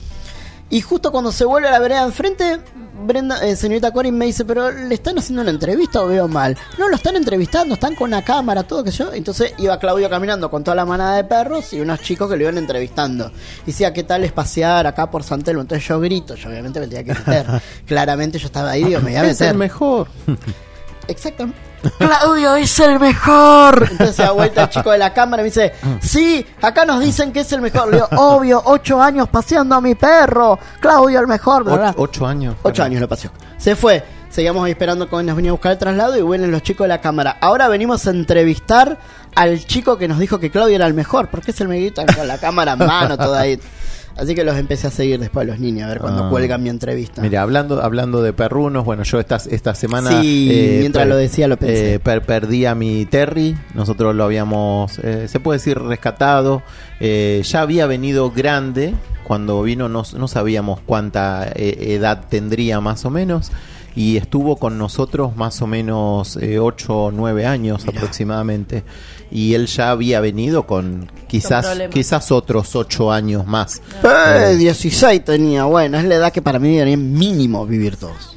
Y justo cuando se vuelve a la vereda enfrente, señorita Corin me dice, pero ¿le están haciendo una entrevista o veo mal? No, lo están entrevistando, están con una cámara, todo que yo. Entonces iba Claudio caminando con toda la manada de perros y unos chicos que lo iban entrevistando. Y decía, ¿qué tal es pasear acá por San Telmo? Entonces yo grito, yo obviamente me tenía que meter. Claramente yo estaba ahí, digo, me voy a meter. Es el mejor. Exactamente. Claudio es el mejor. Entonces se da vuelta el chico de la cámara y me dice, sí, acá nos dicen que es el mejor. Le digo, obvio, 8 años paseando a mi perro, Claudio el mejor, ¿verdad? 8 años. 8 años lo paseó. Se fue, seguíamos esperando cuando nos venía a buscar el traslado y vuelven los chicos de la cámara. Ahora venimos a entrevistar al chico que nos dijo que Claudio era el mejor, porque es el meguito con la cámara en mano, toda ahí. Así que los empecé a seguir después a los niños, a ver cuando cuelgan mi entrevista. Mira, hablando de perrunos, bueno, yo esta semana... Sí, mientras lo decía lo pensé. Perdí a mi Terry, nosotros lo habíamos, se puede decir, rescatado. Ya había venido grande, cuando vino no sabíamos cuánta edad tendría más o menos. Y estuvo con nosotros más o menos 8 o 9 años. Mirá. Aproximadamente. Y él ya había venido con quizás otros 8 años más. 16 tenía, bueno, es la edad que para mí era mínimo vivir todos.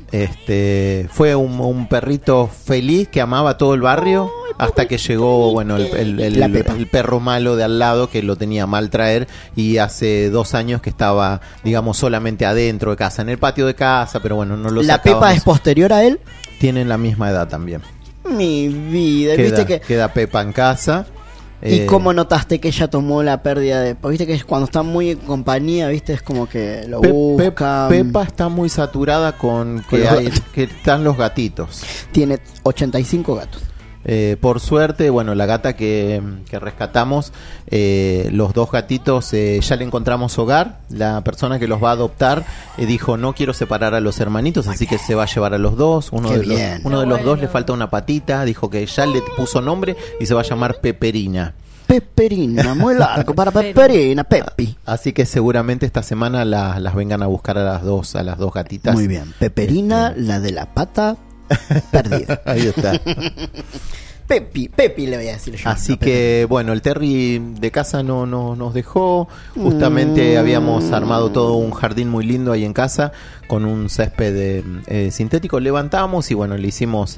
Fue un perrito feliz que amaba a todo el barrio. Hasta que llegó, bueno, el perro malo de al lado que lo tenía mal traer, y hace 2 años que estaba, digamos, solamente adentro de casa, en el patio de casa, pero bueno, no lo sacábamos. ¿La Pepa es posterior a él? Tienen la misma edad también. Mi vida, ¿viste que queda Pepa en casa? ¿Y cómo notaste que ella tomó la pérdida de... Viste que cuando está muy en compañía, viste, es como que lo buscan. Pepa está muy saturada con que están los gatitos. Tiene 85 gatos. Por suerte, bueno, la gata que rescatamos, los 2 gatitos, ya le encontramos hogar. La persona que los va a adoptar dijo, no quiero separar a los hermanitos, así que se va a llevar a los 2. Uno de los 2 le falta una patita, dijo que ya le puso nombre y se va a llamar Peperina. Peperina, muy largo para Peperina, Pepi. Así que seguramente esta semana las vengan a buscar a las dos gatitas. Muy bien, Peperina, la de la pata perdida. Ahí está. Pepi le voy a decir yo. Así que bueno, el Terry de casa no nos dejó. Justamente habíamos armado todo un jardín muy lindo ahí en casa con un césped sintético. Levantamos y bueno, le hicimos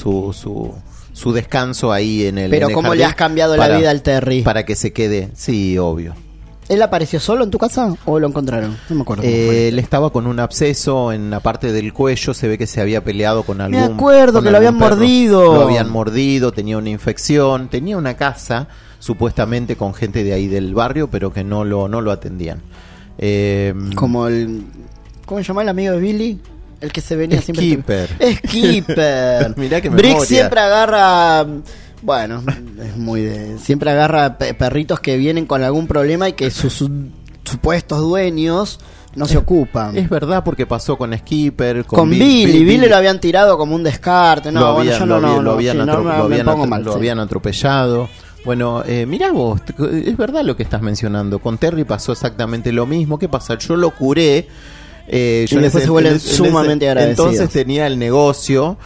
su descanso ahí en el Pero en el ¿cómo jardín le has cambiado la vida al Terry? Para que se quede, sí, obvio. ¿Él apareció solo en tu casa o lo encontraron? No me acuerdo. Él estaba con un absceso en la parte del cuello. Se ve que se había peleado con algún... Me acuerdo que lo habían mordido. Lo habían mordido, tenía una infección. Tenía una casa, supuestamente, con gente de ahí del barrio, pero que no lo atendían. Como el... ¿Cómo se llama el amigo de Billy? El que se venía siempre... Skipper. Mirá que Brick siempre agarra... Bueno, es muy de... Siempre agarra perritos que vienen con algún problema y que sus supuestos dueños no se ocupan. Es verdad, porque pasó con Skipper, con Billy. Billy lo habían tirado como un descarte. No, lo habían atropellado. Bueno, mirá vos, es verdad lo que estás mencionando. Con Terry pasó exactamente lo mismo. ¿Qué pasa? Yo lo curé. Y después se vuelven sumamente agradecidos. Entonces tenía el negocio...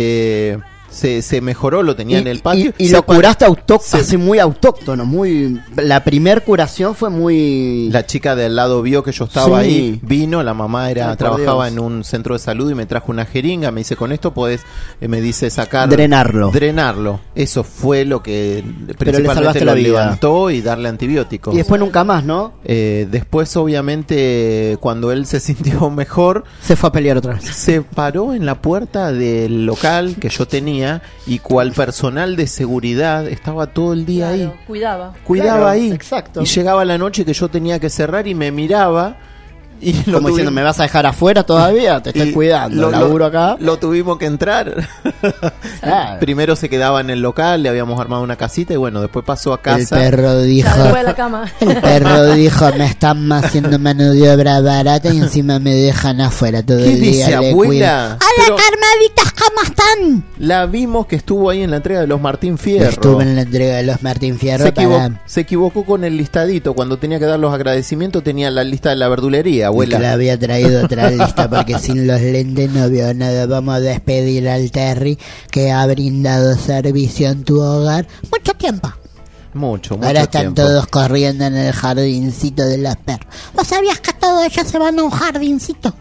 Se mejoró, lo tenía en el patio. Y lo curaste así muy autóctono, muy... La primer curación fue muy... La chica de al lado vio que yo estaba ahí, vino, la mamá trabajaba en un centro de salud y me trajo una jeringa, me dice, con esto podés, me dice, sacar... Drenarlo. Eso fue lo que Pero principalmente lo levantó y darle antibióticos. Y después nunca más, ¿no? Después, obviamente, cuando él se sintió mejor... Se fue a pelear otra vez. Se paró en la puerta del local que yo tenía y cual personal de seguridad estaba todo el día ahí. Cuidaba ahí. Exacto. Y llegaba la noche que yo tenía que cerrar y me miraba. Y como diciendo, ¿me vas a dejar afuera todavía? Te estoy cuidando, laburo acá. Lo tuvimos que entrar. Claro. Primero se quedaba en el local, le habíamos armado una casita y bueno, después pasó a casa. El perro dijo, me están haciendo mano de obra barata y encima me dejan afuera todo el día. ¿Qué dice, abuela? Hola, Karma, peladitas, ¿cómo están? La vimos que estuvo ahí en la entrega de los Martín Fierro. Estuve en la entrega de los Martín Fierro. Se equivocó con el listadito. Cuando tenía que dar los agradecimientos tenía la lista de la verdulería, abuela. Y que la había traído otra lista porque sin los lentes no veo nada. Vamos a despedir al Terry que ha brindado servicio en tu hogar mucho tiempo. Mucho Ahora están tiempo. todos corriendo en el jardincito de los perros. ¿Vos sabías que todos ellos se van a un jardincito?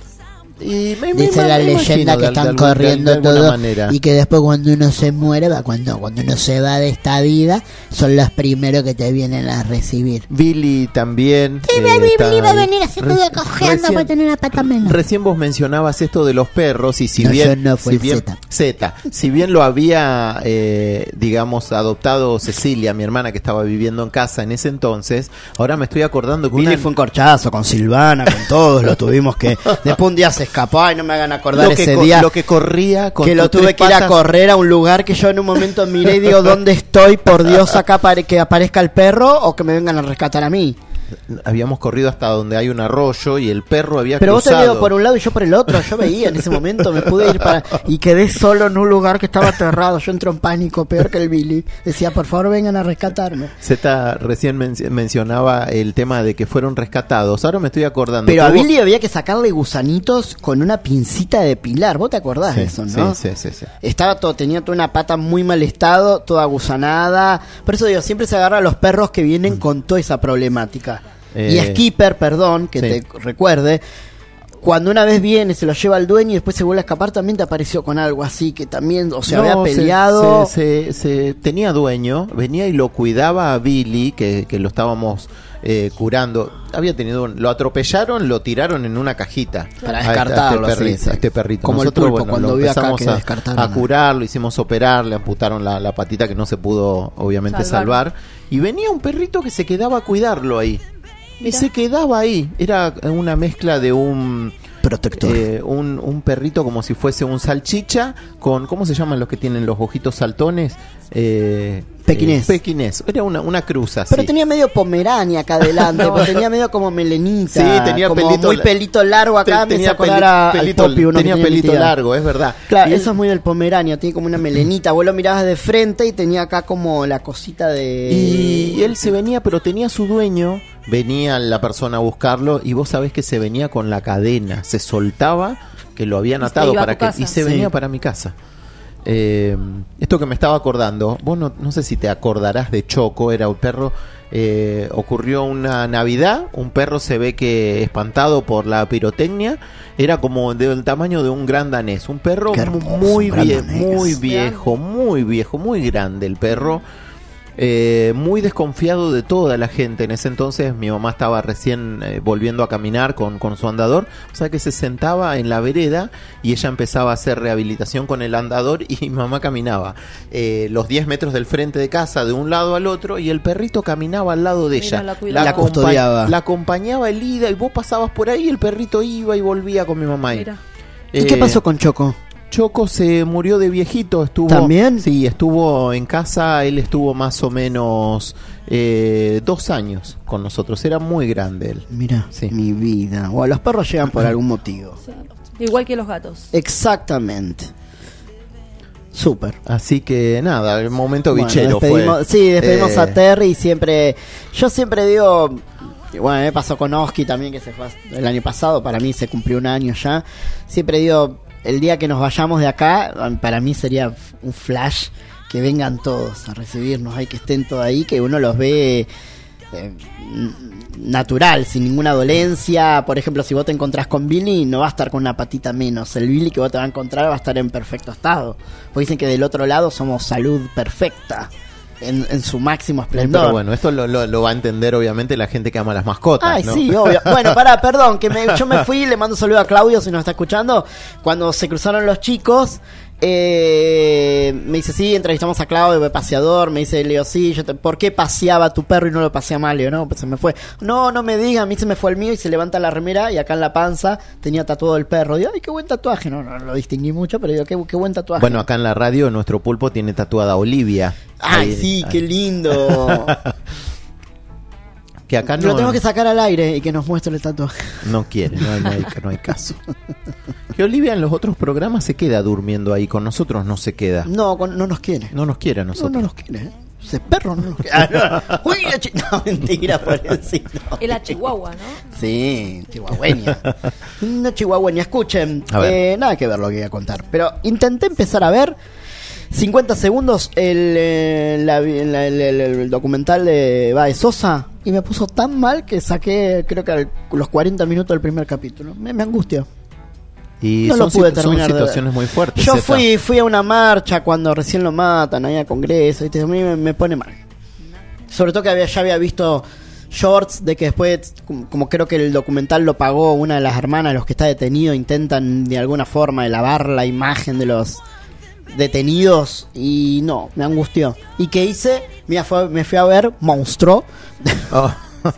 Y Dice la leyenda que están corriendo todos y que después cuando uno se muere, cuando uno se va de esta vida, son los primeros que te vienen a recibir. Billy también. Sí, Billy va a venir así todo cojeando para tener una pata menos. Recién vos mencionabas esto de los perros y si No, bien yo no, fue si el bien Zeta. si bien lo había digamos adoptado Cecilia, mi hermana que estaba viviendo en casa en ese entonces, ahora me estoy acordando que Billy fue un corchazo con Silvana, con todos, lo tuvimos que después un día se escapó y no me hagan acordar ese día lo que corría con que lo tuve que ir a correr a un lugar que yo en un momento miré y digo, ¿dónde estoy? Por Dios, acá que aparezca el perro o que me vengan a rescatar a mí. Habíamos corrido hasta donde hay un arroyo y el perro había pero cruzado. Vos te veo por un lado y yo por el otro. Yo veía en ese momento, me pude ir y quedé solo en un lugar que estaba aterrado. Yo entré en pánico, peor que el Billy. Decía, por favor, vengan a rescatarme. Zeta recién mencionaba el tema de que fueron rescatados. Ahora me estoy acordando. Pero a Billy había que sacarle gusanitos con una pincita de pilar. ¿Vos te acordás de eso, no? Sí. Estaba tenía toda una pata muy mal estado, toda gusanada. Por eso digo, siempre se agarra a los perros que vienen con toda esa problemática. Y Skipper, perdón, que te recuerde, cuando una vez viene, se lo lleva al dueño y después se vuelve a escapar, también te apareció con algo así, que también, o sea, había peleado. Se tenía dueño, venía y lo cuidaba a Billy, que lo estábamos curando. Había tenido lo atropellaron, lo tiraron en una cajita para descartarlo, a este perrito. Como nosotros, el pulpo, cuando vio acá que descartaron a curarlo, hicimos operar, le amputaron la patita que no se pudo obviamente salvar. Y venía un perrito que se quedaba a cuidarlo ahí. Y se quedaba ahí. Era una mezcla de un protector, un perrito como si fuese un salchicha con, ¿cómo se llaman los que tienen los ojitos saltones? Pequinés. Era una cruz así. Pero tenía medio pomerania acá adelante, tenía medio como melenita. Sí, tenía como pelito, muy pelito largo acá. Tenía pelito largo, es verdad. Claro, eso es muy del pomerania, tiene como una melenita. Vos lo mirabas de frente y tenía acá como la cosita de... Y él se venía, pero tenía su dueño. Venía la persona a buscarlo y vos sabés que se venía con la cadena, se soltaba, que lo habían atado y se venía para mi casa. Esto que me estaba acordando, vos no sé si te acordarás de Choco, era un perro, ocurrió una Navidad, un perro se ve que espantado por la pirotecnia, era como del tamaño de un gran danés, un perro muy viejo, muy grande el perro. Muy desconfiado de toda la gente. En ese entonces mi mamá estaba recién volviendo a caminar con su andador, o sea que se sentaba en la vereda y ella empezaba a hacer rehabilitación con el andador y mi mamá caminaba los 10 metros del frente de casa de un lado al otro y el perrito caminaba al lado de ella, la custodiaba, la acompañaba el ida y vos pasabas por ahí y el perrito iba y volvía con mi mamá ahí. ¿Y qué pasó con Choco? Choco se murió de viejito, estuvo... ¿También? Sí, estuvo en casa, él estuvo más o menos 2 años con nosotros, era muy grande él. Mira, mi vida. O los perros llegan por algún motivo. Igual que los gatos. Exactamente. Súper. Así que nada, el momento bichero fue. Sí, despedimos a Terry y yo siempre digo... Bueno, me pasó con Oski también, que se fue el año pasado, para mí se cumplió un año ya. Siempre digo... El día que nos vayamos de acá, para mí sería un flash que vengan todos a recibirnos, hay que estén todos ahí, que uno los ve natural, sin ninguna dolencia. Por ejemplo, si vos te encontrás con Billy, no va a estar con una patita menos. El Billy que vos te vas a encontrar va a estar en perfecto estado. Porque dicen que del otro lado somos salud perfecta. En su máximo esplendor. Pero bueno, esto lo va a entender obviamente la gente que ama las mascotas. Ay, ¿no? sí, obvio. Bueno, perdón, yo me fui, le mando un saludo a Claudio si nos está escuchando. Cuando se cruzaron los chicos, me dice, sí, entrevistamos a Claudio de paseador. Me dice, Leo, sí, ¿por qué paseaba tu perro y no lo paseaba mal? Leo, no, pues se me fue. No me diga, a mí se me fue el mío. Y se levanta la remera y acá en la panza tenía tatuado el perro. Digo, ay, qué buen tatuaje. No lo distinguí mucho, pero digo, qué buen tatuaje. Bueno, acá en la radio nuestro pulpo tiene tatuada a Olivia. Ay, sí, qué lindo. que acá Lo no... tenemos que sacar al aire y que nos muestre el tatuaje. No quiere, no hay caso. Que Olivia en los otros programas se queda durmiendo ahí, con nosotros no se queda. No, no nos quiere. No nos quiere a nosotros. No nos quiere. Ese perro no nos quiere. Uy, no, mentira, pobrecito. Es la chihuahua, ¿no? Sí, chihuahueña. Una chihuahueña. Escuchen, A ver. nada que ver lo que iba a contar. Pero intenté empezar a ver 50 segundos el documental de Bae Sosa y me puso tan mal que saqué, creo que los 40 minutos del primer capítulo. Me angustió. Y No lo pude terminar son de ver. situaciones muy fuertes. Yo Zeta. fui a una marcha cuando recién lo matan, ahí al Congreso, ¿viste? A mí me pone mal. Sobre todo que ya había visto shorts de que después, como creo que el documental lo pagó una de las hermanas, los que está detenido, intentan de alguna forma lavar la imagen de los detenidos y no, me angustió. ¿Y qué hice? Mira, me fui a ver Monstruo, Oh.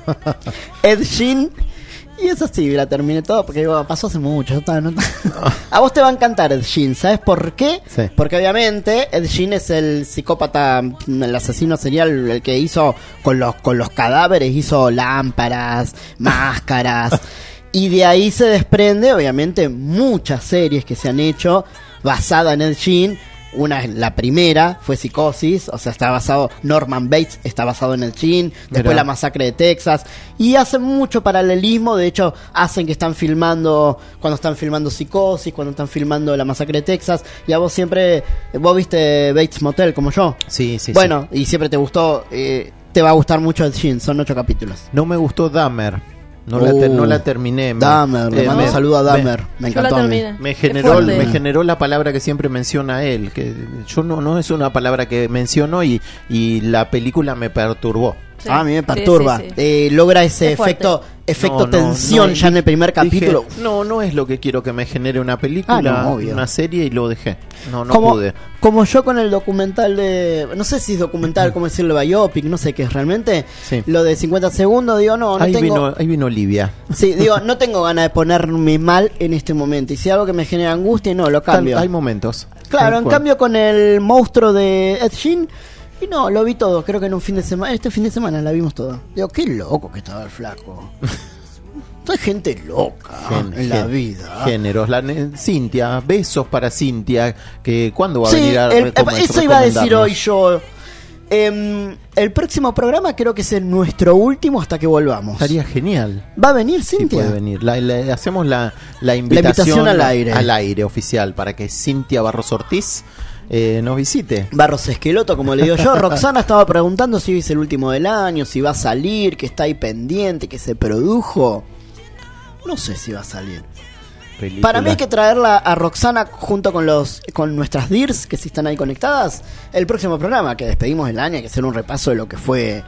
Ed Sheeran. Y eso sí, la terminé todo porque digo, pasó hace mucho. A vos te va a encantar Ed Sheeran, ¿sabes por qué? Sí. Porque obviamente Ed Sheeran es el psicópata, el asesino serial, el que hizo con los cadáveres, hizo lámparas, máscaras. Y de ahí se desprende, obviamente, muchas series que se han hecho basadas en Ed Sheeran. La primera fue Psicosis, o sea, está basado, Norman Bates está basado en Ed Sheeran, después Mirá. La Masacre de Texas, y hacen mucho paralelismo. De hecho, hacen que están filmando, cuando están filmando Psicosis, cuando están filmando La Masacre de Texas, y a vos viste Bates Motel como yo. Sí, sí, Bueno, y siempre te gustó, te va a gustar mucho Ed Sheeran, son 8 capítulos. No me gustó Dahmer. No la terminé. Dahmer, le mando un saludo a Dahmer, me Yo la encantó a mí. terminé. Me Es generó, fuerte. me generó la palabra que siempre menciona él, que yo no es una palabra que menciono y la película me perturbó. Sí. A mí me Sí, perturba. sí, sí. Logra ese Es fuerte. efecto No, tensión ya en el primer dije, capítulo. no es lo que quiero que me genere una película, Ah, no, obvio. una serie, y lo dejé. No como, pude. como yo con el documental de... No sé si es documental, cómo decirlo, biopic, no sé qué es realmente. Sí. Lo de 50 segundos, digo, no Ahí tengo... vino Olivia. Sí, digo, no tengo ganas de ponerme mal en este momento. Y si algo que me genera angustia, no, lo cambio. Hay momentos. Claro, Tal en cual. cambio con el monstruo de Ed Sheeran, y no, lo vi todo, creo que en un fin de semana, este fin de semana la vimos todo. Digo, qué loco que estaba el flaco. Hay gente loca en la vida. Géneros. Cintia, besos para Cintia. Que ¿cuándo va a Sí, venir a eso iba a decir recomendarnos? hoy yo. El próximo programa creo que es nuestro último hasta que volvamos. Estaría genial. ¿Va a venir Sí, Cintia? puede venir. Hacemos la invitación al aire. al aire oficial para que Cintia Barros Ortiz nos visite. Barros Esqueloto, como le digo yo. Roxana estaba preguntando si hoy es el último del año, si va a salir, que está ahí pendiente, que se produjo. No sé si va a salir. Película. Para mí hay que traerla a Roxana junto con nuestras DIRs, que si están ahí conectadas, el próximo programa, que despedimos el año, hay que hacer un repaso de lo que fue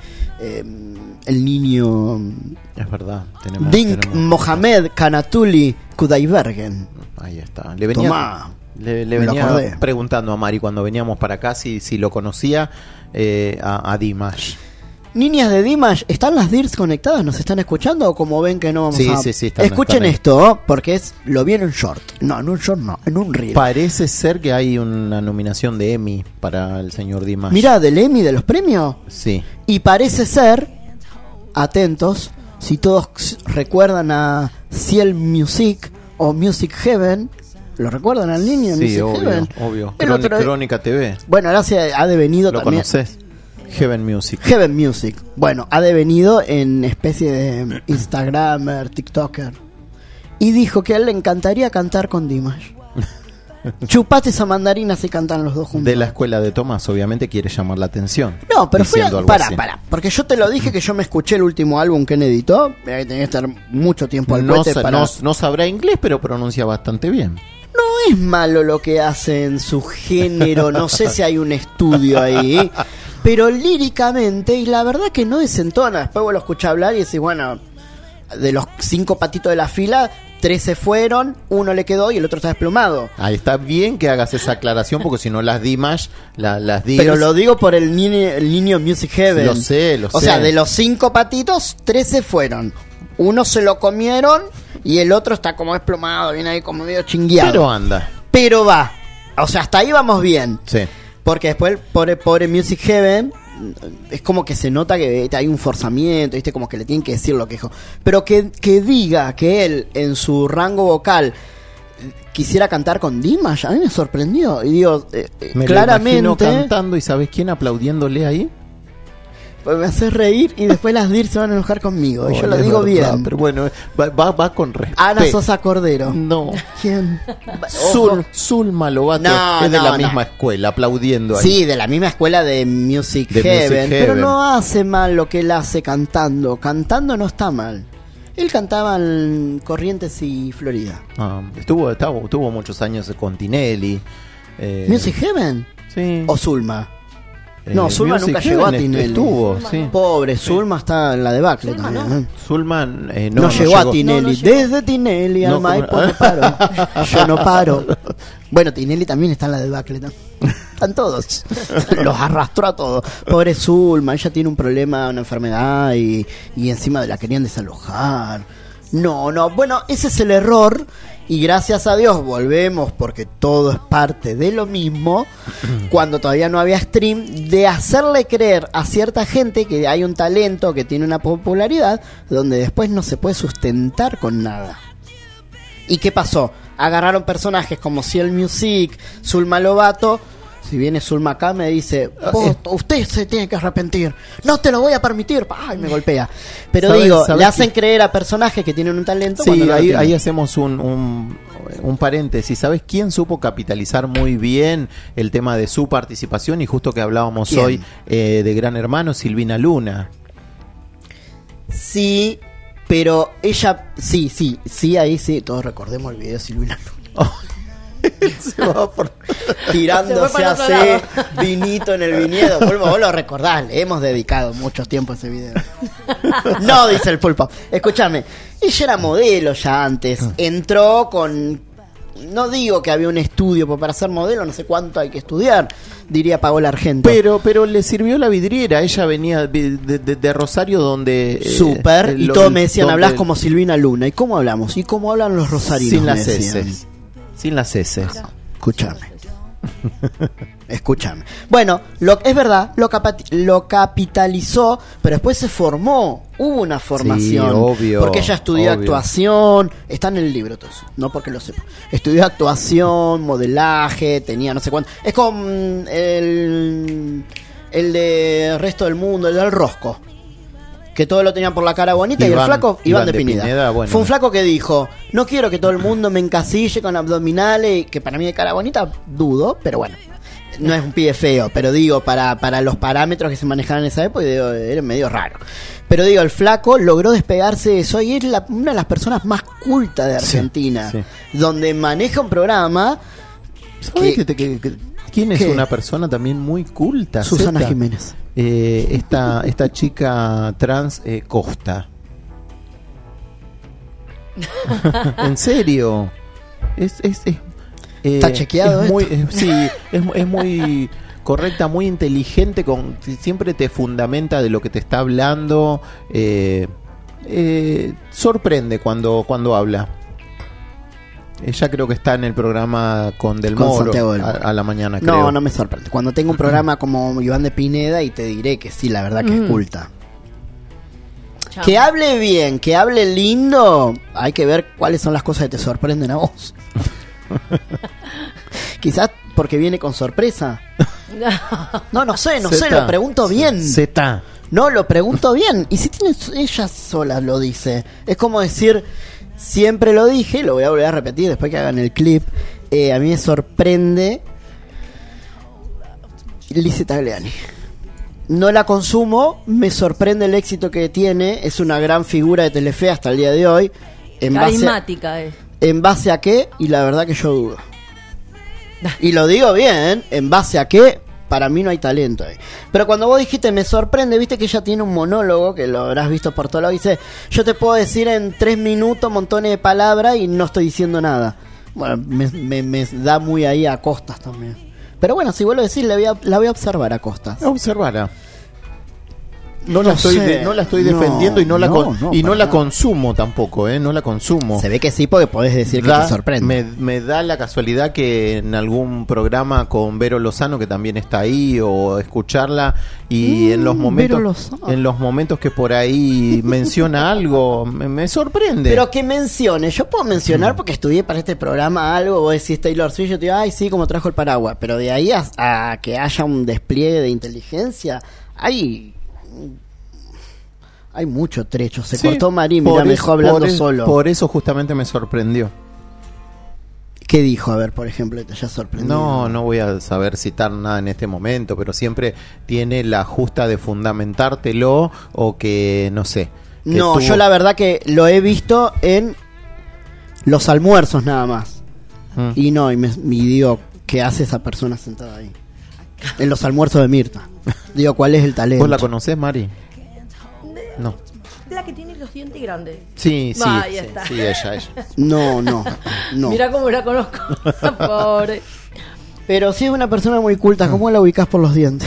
el niño Es verdad. Dink Mohamed Kanatuli Kudaibergen. Ahí está. Le venía, Tomá. le Me lo venía acordé. preguntando a Mari cuando veníamos para acá si lo conocía a Dimash. Niñas de Dimash, ¿están las DIRs conectadas? ¿Nos están escuchando o como ven que no vamos Sí, a...? sí, están Escuchen ahí. esto, porque lo vi en un short. No, en un short no, en un reel. Parece ser que hay una nominación de Emmy para el señor Dimash. Mirá, del Emmy de los premios. Sí. Y parece ser, atentos, si todos recuerdan a Ciel Music o Music Heaven, ¿lo recuerdan al niño? Sí, Music obvio, Heaven. obvio. El otro- Crónica TV. Bueno, ahora se ha devenido ¿Lo también. conoces? Heaven Music. Heaven Music. Bueno, ha devenido en especie de Instagramer, TikToker. Y dijo que a él le encantaría cantar con Dimash. Chupate esa mandarina si cantan los dos juntos. De la escuela de Tomás, obviamente quiere llamar la atención. No, pero fue diciendo algo para, así. porque yo te lo dije que yo me escuché el último álbum que él editó. Mirá que tenía que estar mucho tiempo al No, cohete para... no sabrá inglés, pero pronuncia bastante bien. No es malo lo que hace en su género, no sé si hay un estudio ahí, pero líricamente, y la verdad que no desentona. Después vos lo escuchás hablar y decís, bueno, de los 5 patitos de la fila, 3 se fueron, 1 le quedó y el otro está desplomado. Ahí está bien que hagas esa aclaración, porque si no las Dimash, las Dirs... Pero lo digo por el niño Music Heaven. Lo sé. O sea, de los 5 patitos, 3 se fueron. 1 se lo comieron y el otro está como desplomado, viene ahí como medio chingueado. Pero anda. Pero va. O sea, hasta ahí vamos bien. Sí. Porque después el pobre Music Heaven es como que se nota que hay un forzamiento, ¿viste? Como que le tienen que decir lo que dijo. Pero que diga que él, en su rango vocal, quisiera cantar con Dimash, a mí me sorprendió. Y digo, me claramente... lo imagino cantando, ¿y sabes quién aplaudiéndole ahí? Pues me hace reír y después las DIR se van a enojar conmigo. Y yo lo digo bien. Pero bueno, va con respeto. Ana Sosa Cordero. No. ¿Quién? Zulma Lobato es de la misma escuela, aplaudiendo ahí. Sí, de la misma escuela de Music Heaven. Pero no hace mal lo que él hace cantando. Cantando no está mal. Él cantaba en Corrientes y Florida. Estuvo muchos años con Tinelli. ¿Music Heaven? Sí. ¿O Zulma? No, Zulma nunca llegó a Tinelli. Estuvo, sí. Pobre, Zulma está en la debacle también. Zulma no llegó a Tinelli. Desde Tinelli al Maipo no paro. Yo no paro. Bueno, Tinelli también está en la debacle, ¿no? Están todos. Los arrastró a todos. Pobre Zulma, ella tiene un problema, una enfermedad y encima la querían desalojar. No, bueno, ese es el error. Y gracias a Dios volvemos, porque todo es parte de lo mismo, cuando todavía no había stream, de hacerle creer a cierta gente que hay un talento, que tiene una popularidad, donde después no se puede sustentar con nada. ¿Y qué pasó? Agarraron personajes como Ciel Music, Zulma Lobato. Si viene Zulma acá me dice, usted se tiene que arrepentir, no te lo voy a permitir, ¡ay! Me golpea. Pero digo, le hacen creer a personajes que tienen un talento. Sí, ahí hacemos un paréntesis. ¿Sabes quién supo capitalizar muy bien el tema de su participación? Y justo que hablábamos hoy de Gran Hermano, Silvina Luna. Sí, pero ella, sí, ahí sí, todos recordemos el video de Silvina Luna. Se va tirándose así, vinito en el viñedo. Pulpo, vos lo recordás, le hemos dedicado mucho tiempo a ese video. No, dice el Pulpo. Escúchame, ella era modelo ya antes. Entró con... No digo que había un estudio, porque para ser modelo no sé cuánto hay que estudiar, diría Paola Argento. Pero le sirvió la vidriera. Ella venía de Rosario, donde... Súper, y todos me decían, hablás como Silvina Luna. ¿Y cómo hablamos? ¿Y cómo hablan los rosarinos? Sin las heces. Sin las heces. Escúchame. Bueno, es verdad, lo capitalizó, pero después se formó. Hubo una formación. Sí, obvio. Porque ella estudió actuación. Está en el libro todo eso, no porque lo sepa. Estudió actuación, modelaje, tenía no sé cuánto. Es como el de Resto del Mundo, el del Rosco. Que todo lo tenían por la cara bonita. Y el flaco, Iván de Pineda. Bueno. Fue un flaco que dijo, no quiero que todo el mundo me encasille con abdominales, que para mí de cara bonita, dudo, pero bueno. No es un pibe feo, pero digo, para los parámetros que se manejaban en esa época, digo, era medio raro. Pero digo, el flaco logró despegarse de eso y es una de las personas más cultas de Argentina. Sí. Donde maneja un programa... ¿Quién es una persona también muy culta? Susana Jiménez. Esta chica trans, Costa. ¿En serio? ¿Está chequeado esto? Es muy correcta, muy inteligente, siempre te fundamenta de lo que te está hablando. Sorprende cuando habla. Ella creo que está en el programa con Del Moro a la mañana, creo. No me sorprende. Cuando tengo un programa como Iván de Pineda, y te diré que sí, la verdad que es culta. Chao. Que hable bien, que hable lindo, hay que ver cuáles son las cosas que te sorprenden a vos. Quizás porque viene con sorpresa. No sé, lo pregunto bien. No, lo pregunto bien. Y si tiene, ella sola lo dice. Es como decir... Siempre lo dije, lo voy a volver a repetir después que hagan el clip. A mí me sorprende Lizzie Tagliani. No la consumo, me sorprende el éxito que tiene. Es una gran figura de Telefe hasta el día de hoy. Carismática es. ¿En base a qué? Y la verdad que yo dudo. Y lo digo bien, ¿en base a qué? Para mí no hay talento ahí. Pero cuando vos dijiste, me sorprende, viste que ella tiene un monólogo, que lo habrás visto por todo lado, dice, yo te puedo decir en 3 minutos montones de palabras y no estoy diciendo nada. Bueno, me da muy ahí a Costas también. Pero bueno, si vuelvo a decir, la voy a observar a Costas. Observarla. no la estoy defendiendo y no la para consumo tampoco, no la consumo. Se ve que sí, porque podés decir que te sorprende. Me da la casualidad que en algún programa con Vero Lozano, que también está ahí, o escucharla, y en los momentos que por ahí menciona algo, me sorprende. Pero que mencione, yo puedo mencionar porque estudié para este programa algo, vos decís Taylor Swift, yo te digo, ay sí, como trajo el paraguas, pero de ahí a que haya un despliegue de inteligencia, hay mucho trecho. Se cortó Marí, mira, me dejó hablando solo. Por eso justamente me sorprendió. ¿Qué dijo? A ver, por ejemplo, que te haya sorprendido. No voy a saber citar nada en este momento, pero siempre tiene la justa de fundamentártelo o que, no sé. No, yo la verdad que lo he visto en los almuerzos nada más. Y me digo, ¿qué hace esa persona sentada ahí? En los almuerzos de Mirta. Digo, ¿cuál es el talento? ¿Vos la conocés, Mari? No. La que tiene los dientes grandes. Sí, ahí está. Sí, ella. No. Mirá cómo la conozco. Pobre. Pero si es una persona muy culta, ¿cómo la ubicás por los dientes?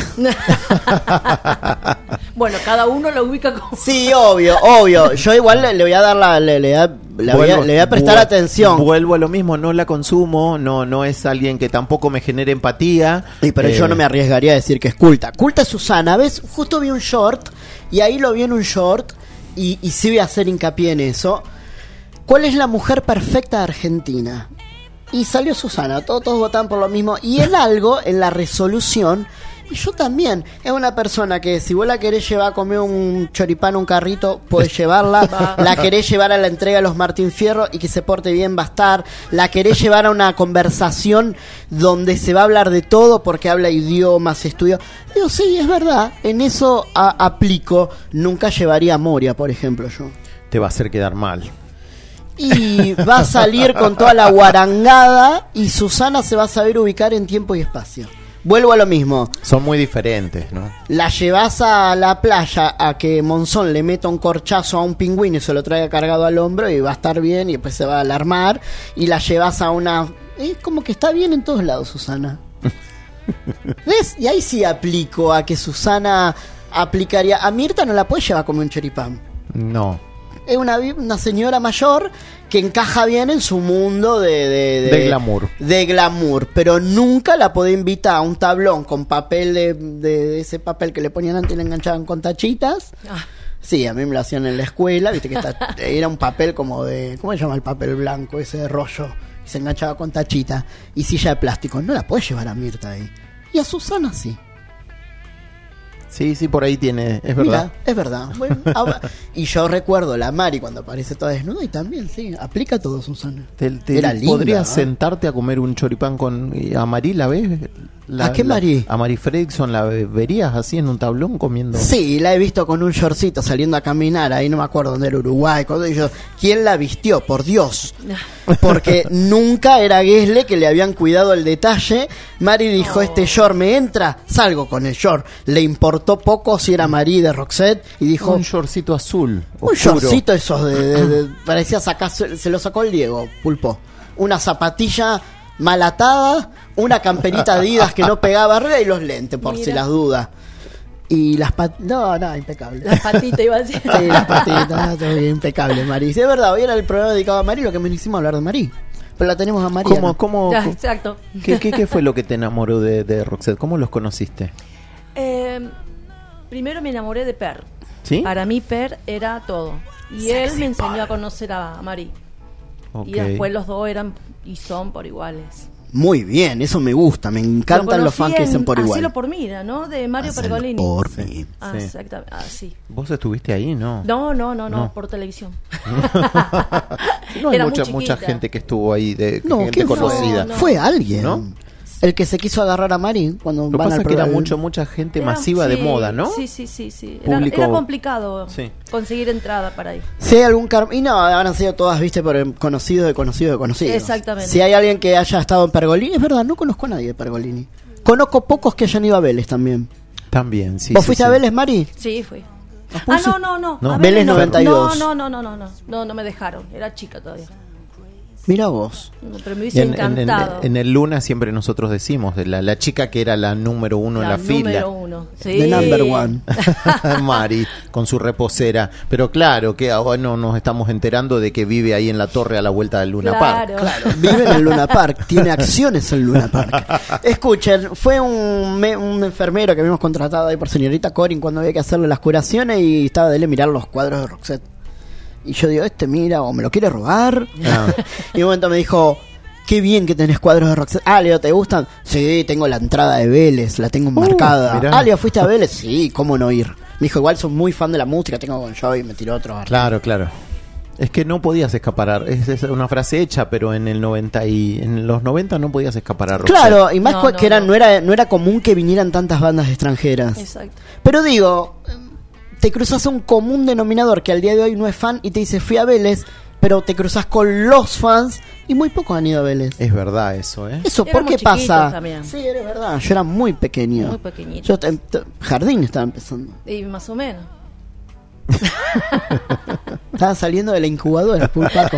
Bueno, cada uno la ubica como... Sí, obvio. Yo igual le voy a dar le voy a prestar atención. Vuelvo a lo mismo, no la consumo, no es alguien que tampoco me genere empatía. Pero yo no me arriesgaría a decir que es culta. Culta es Susana, ¿ves? Justo vi un short, y ahí lo vi en un short, y sí voy a hacer hincapié en eso. ¿Cuál es la mujer perfecta de Argentina? Y salió Susana, todos votaban por lo mismo. Y en la resolución, y yo también, es una persona que si vos la querés llevar a comer un choripán, un carrito, podés llevarla. La querés llevar a la entrega de los Martín Fierro y que se porte bien, va a estar. La querés llevar a una conversación donde se va a hablar de todo porque habla idiomas, estudia. Digo, sí, es verdad, en eso aplico. Nunca llevaría a Moria, por ejemplo, yo. Te va a hacer quedar mal. Y va a salir con toda la guarangada y Susana se va a saber ubicar en tiempo y espacio. Vuelvo a lo mismo. Son muy diferentes, ¿no? La llevas a la playa a que Monzón le meta un corchazo a un pingüino y se lo traiga cargado al hombro y va a estar bien y después se va a alarmar. Y la llevas a una... Es como que está bien en todos lados, Susana. ¿Ves? Y ahí sí aplico a que Susana aplicaría... A Mirta no la puede llevar como un choripán. No. Es una señora mayor que encaja bien en su mundo de glamour. De glamour, pero nunca la podía invitar a un tablón con papel de ese papel que le ponían antes y le enganchaban con tachitas. Sí, a mí me lo hacían en la escuela, viste que era un papel como de... ¿Cómo se llama el papel blanco? Ese de rollo. Y se enganchaba con tachitas. Y silla de plástico. No la puedes llevar a Mirta ahí. Y a Susana sí. Sí, por ahí tiene, es verdad. Mira, es verdad. Bueno, y yo recuerdo la Mari cuando aparece toda desnuda y también, sí, aplica todo, Susana. Era linda. ¿Podrías sentarte a comer un choripán con a Mari, la ves? ¿A qué Mari? A Mari Fredrickson, ¿la verías así en un tablón comiendo? Sí, la he visto con un shortcito saliendo a caminar, ahí no me acuerdo dónde era, Uruguay. ¿Quién la vistió? Por Dios. Porque nunca era Guesle, que le habían cuidado el detalle. Mari dijo, este short me entra, salgo con el short. Le importó poco si era Mari de Roxette y dijo... Un shortcito azul, oscuro. Un shortcito esos parecía se lo sacó el Diego, Pulpo. Una zapatilla mal atada, una camperita Adidas que no pegaba arriba y los lentes, por si las dudas. Y las patitas... No, impecable. Las patitas iba a decir. Sí, las patitas, todo bien, impecable, Mari. Sí, es verdad, hoy era el programa dedicado a Mari, lo que me hicimos hablar de Mari. Pero la tenemos a María. ¿Cómo? Ya, exacto. ¿Qué fue lo que te enamoró de Roxette? ¿Cómo los conociste? Primero me enamoré de Per. ¿Sí? Para mí Per era todo. Y él me enseñó a conocer a Mari. Okay. Y después los dos eran y son por iguales. Muy bien, eso me gusta, me encantan los fans que dicen por igual. Hacelo por mí, ¿no? De Mario Pergolini. Por mí. Sí. Exactamente, sí. ¿Vos estuviste ahí, no? No, por televisión. No hay mucha gente que estuvo ahí, gente conocida. No. Fue alguien, ¿no? El que se quiso agarrar a Mari cuando van al programa. Lo que pasa es que era mucha gente masiva de moda, ¿no? Sí. Era complicado conseguir entrada para ahí. Si hay algún... Y no, habrán sido todas, viste, por conocidos de conocidos. Exactamente. Si hay alguien que haya estado en Pergolini, es verdad, no conozco a nadie de Pergolini. Conozco pocos que hayan ido a Vélez también. También, sí. ¿Vos fuiste a Vélez, Mari? Sí, fui. No. Vélez 92. No me dejaron. Era chica todavía. Mira vos. No, pero me hubiese encantado. En el Luna siempre nosotros decimos de la chica que era la número uno en la fila. Número uno, sí. The number one. Mari, con su reposera. Pero claro, que ahora no nos estamos enterando de que vive ahí en la torre a la vuelta del Luna Park. Claro, vive en el Luna Park, tiene acciones en Luna Park. Escuchen, fue un enfermero que habíamos contratado ahí por señorita Corin cuando había que hacerle las curaciones y estaba de él mirar los cuadros de Roxette. Y yo digo, mira, o me lo quiere robar. Ah. Y un momento me dijo, qué bien que tenés cuadros de Roxette. Ah, Leo, ¿te gustan? Sí, tengo la entrada de Vélez, la tengo marcada. Mirá. Ah, Leo, ¿fuiste a Vélez? Sí, ¿cómo no ir? Me dijo, igual sos muy fan de la música, tengo con Joy, y me tiró otro. Claro. Es que no podías escapar. Es una frase hecha, pero en los 90 no podías escapar a Roxette. Claro, y más que no era común que vinieran tantas bandas extranjeras. Exacto. Pero digo, te cruzas un común denominador que al día de hoy no es fan y te dice fui a Vélez, pero te cruzas con los fans y muy pocos han ido a Vélez. Es verdad eso, ¿eh? Eso, ¿por qué pasa? También. Sí, era verdad. Yo era muy pequeño. Muy pequeñito. Yo jardín estaba empezando. Y más o menos. Estaba saliendo de la incubadora, Pulpaco.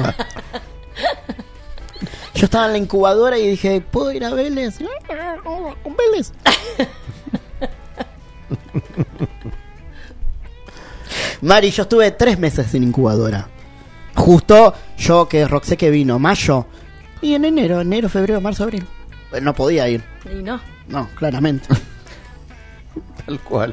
Yo estaba en la incubadora y dije, ¿puedo ir a Vélez? ¿Con Vélez? Mari, yo estuve 3 meses en incubadora. Justo yo que Roxette que vino mayo. Y en enero, febrero, marzo, abril. Pues no podía ir. Y no. No, claramente. Tal cual.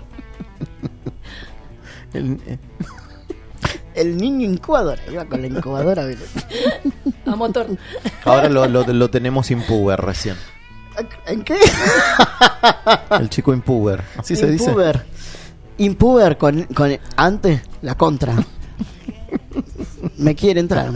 El niño incubadora. Iba con la incubadora. A motor. Ahora lo tenemos impuber recién. ¿En qué? El chico impuber. Así se dice. Impuber con antes la contra. Me quiere entrar.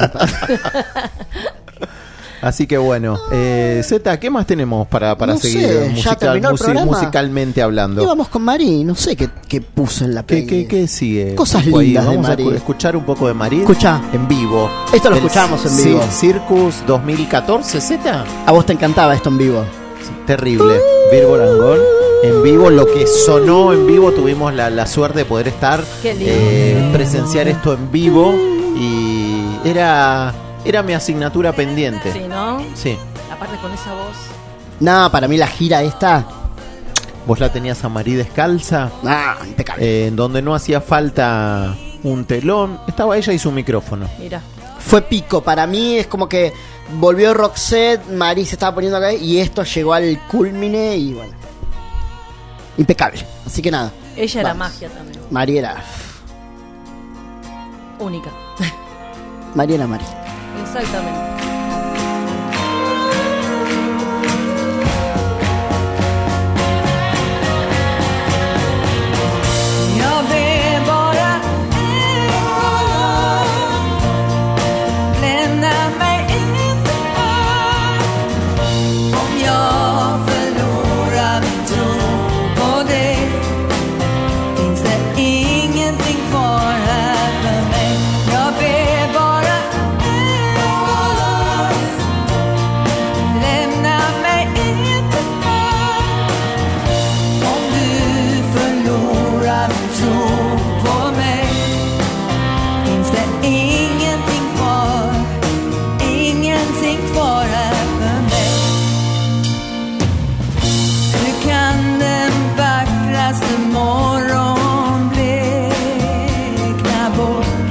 Así que bueno, Zeta, ¿qué más tenemos para no seguir sé, musicalmente hablando? Y vamos con Mari, no sé qué puso en la playlist. ¿Qué sigue? Cosas lindas de Vamos Mari. a escuchar un poco de Mari. Escucha. En vivo. Esto lo escuchamos en vivo. Circus 2014, Zeta. A vos te encantaba esto en vivo. Terrible. Virgo Arangón en vivo, lo que sonó en vivo, tuvimos la suerte de poder estar, presenciar esto en vivo y era mi asignatura pendiente. Sí, ¿no? Sí. Aparte con esa voz. No, para mí la gira esta. Vos la tenías a Mari descalza. Impecable. En donde no hacía falta un telón, estaba ella y su micrófono. Mira. Fue pico, para mí es como que volvió Roxette, Mari se estaba poniendo acá y esto llegó al culmine y bueno. Impecable. Así que nada. Ella era magia también. Mari era única. Mari era Mari. Exactamente. Jag ber bara lämna mig inte om jag förlorar min tro på dig. Finns det ingenting kvar här för mig. Jag ber bara lämna mig inte om du förlorar min tro på mig. Finns det ingenting kvar här för mig. Hur kan den vackraste morgon blekna bort?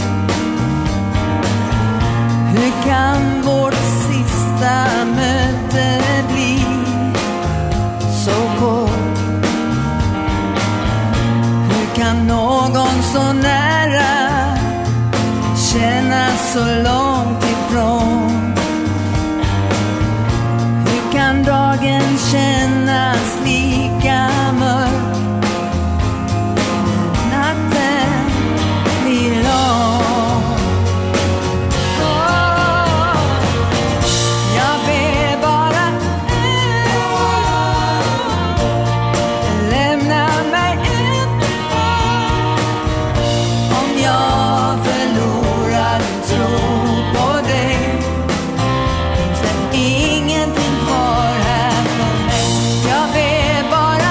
Hur kan vårt sista möte bli så kort? Hur kan någon så nära kännas så långt ifrån? Hur kan dagen kännas lika mörk? Natten blir lång. Jag ber bara lämna mig inte om jag förlorar min tro på dig. Finns det ingenting kvar här för mig. Jag ber bara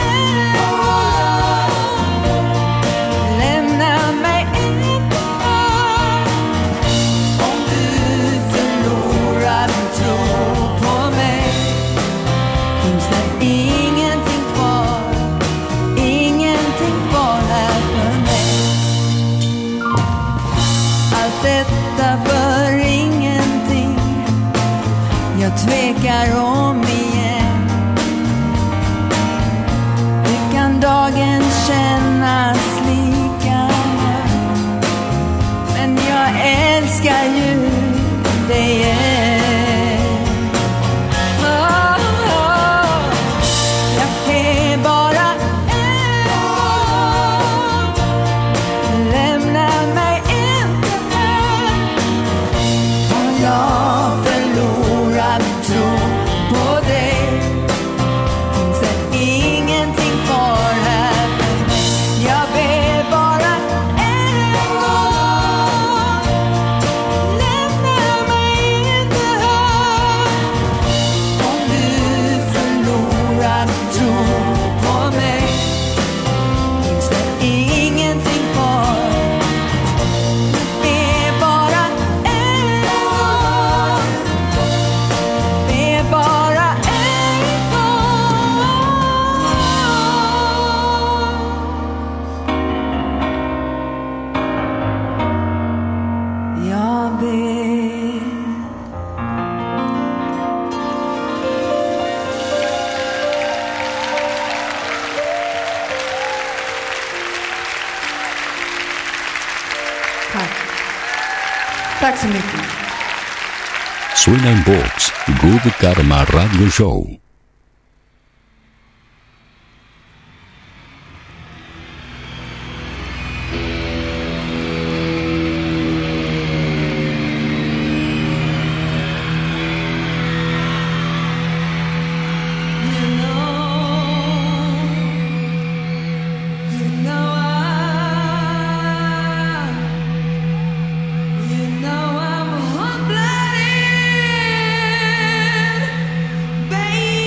lämna mig inte om du förlorar jag tvekar om igen. Hur kan dagen kännas lika? Men jag älskar ju dig igen. Jag är bara en gång. Lämna mig inte här. Om jag förlorar tron på dig, finns det ingenting kvar här. Jag ber bara en gång. Lämna mig inte här. Om du förlorar tron på mig, finns det ingenting kvar. Be bara en gång. Be bara en gång. Jag ber. Tack. Tack så mycket. Suena en Vox, Good Karma Radio Show. I'm hot-blooded, baby.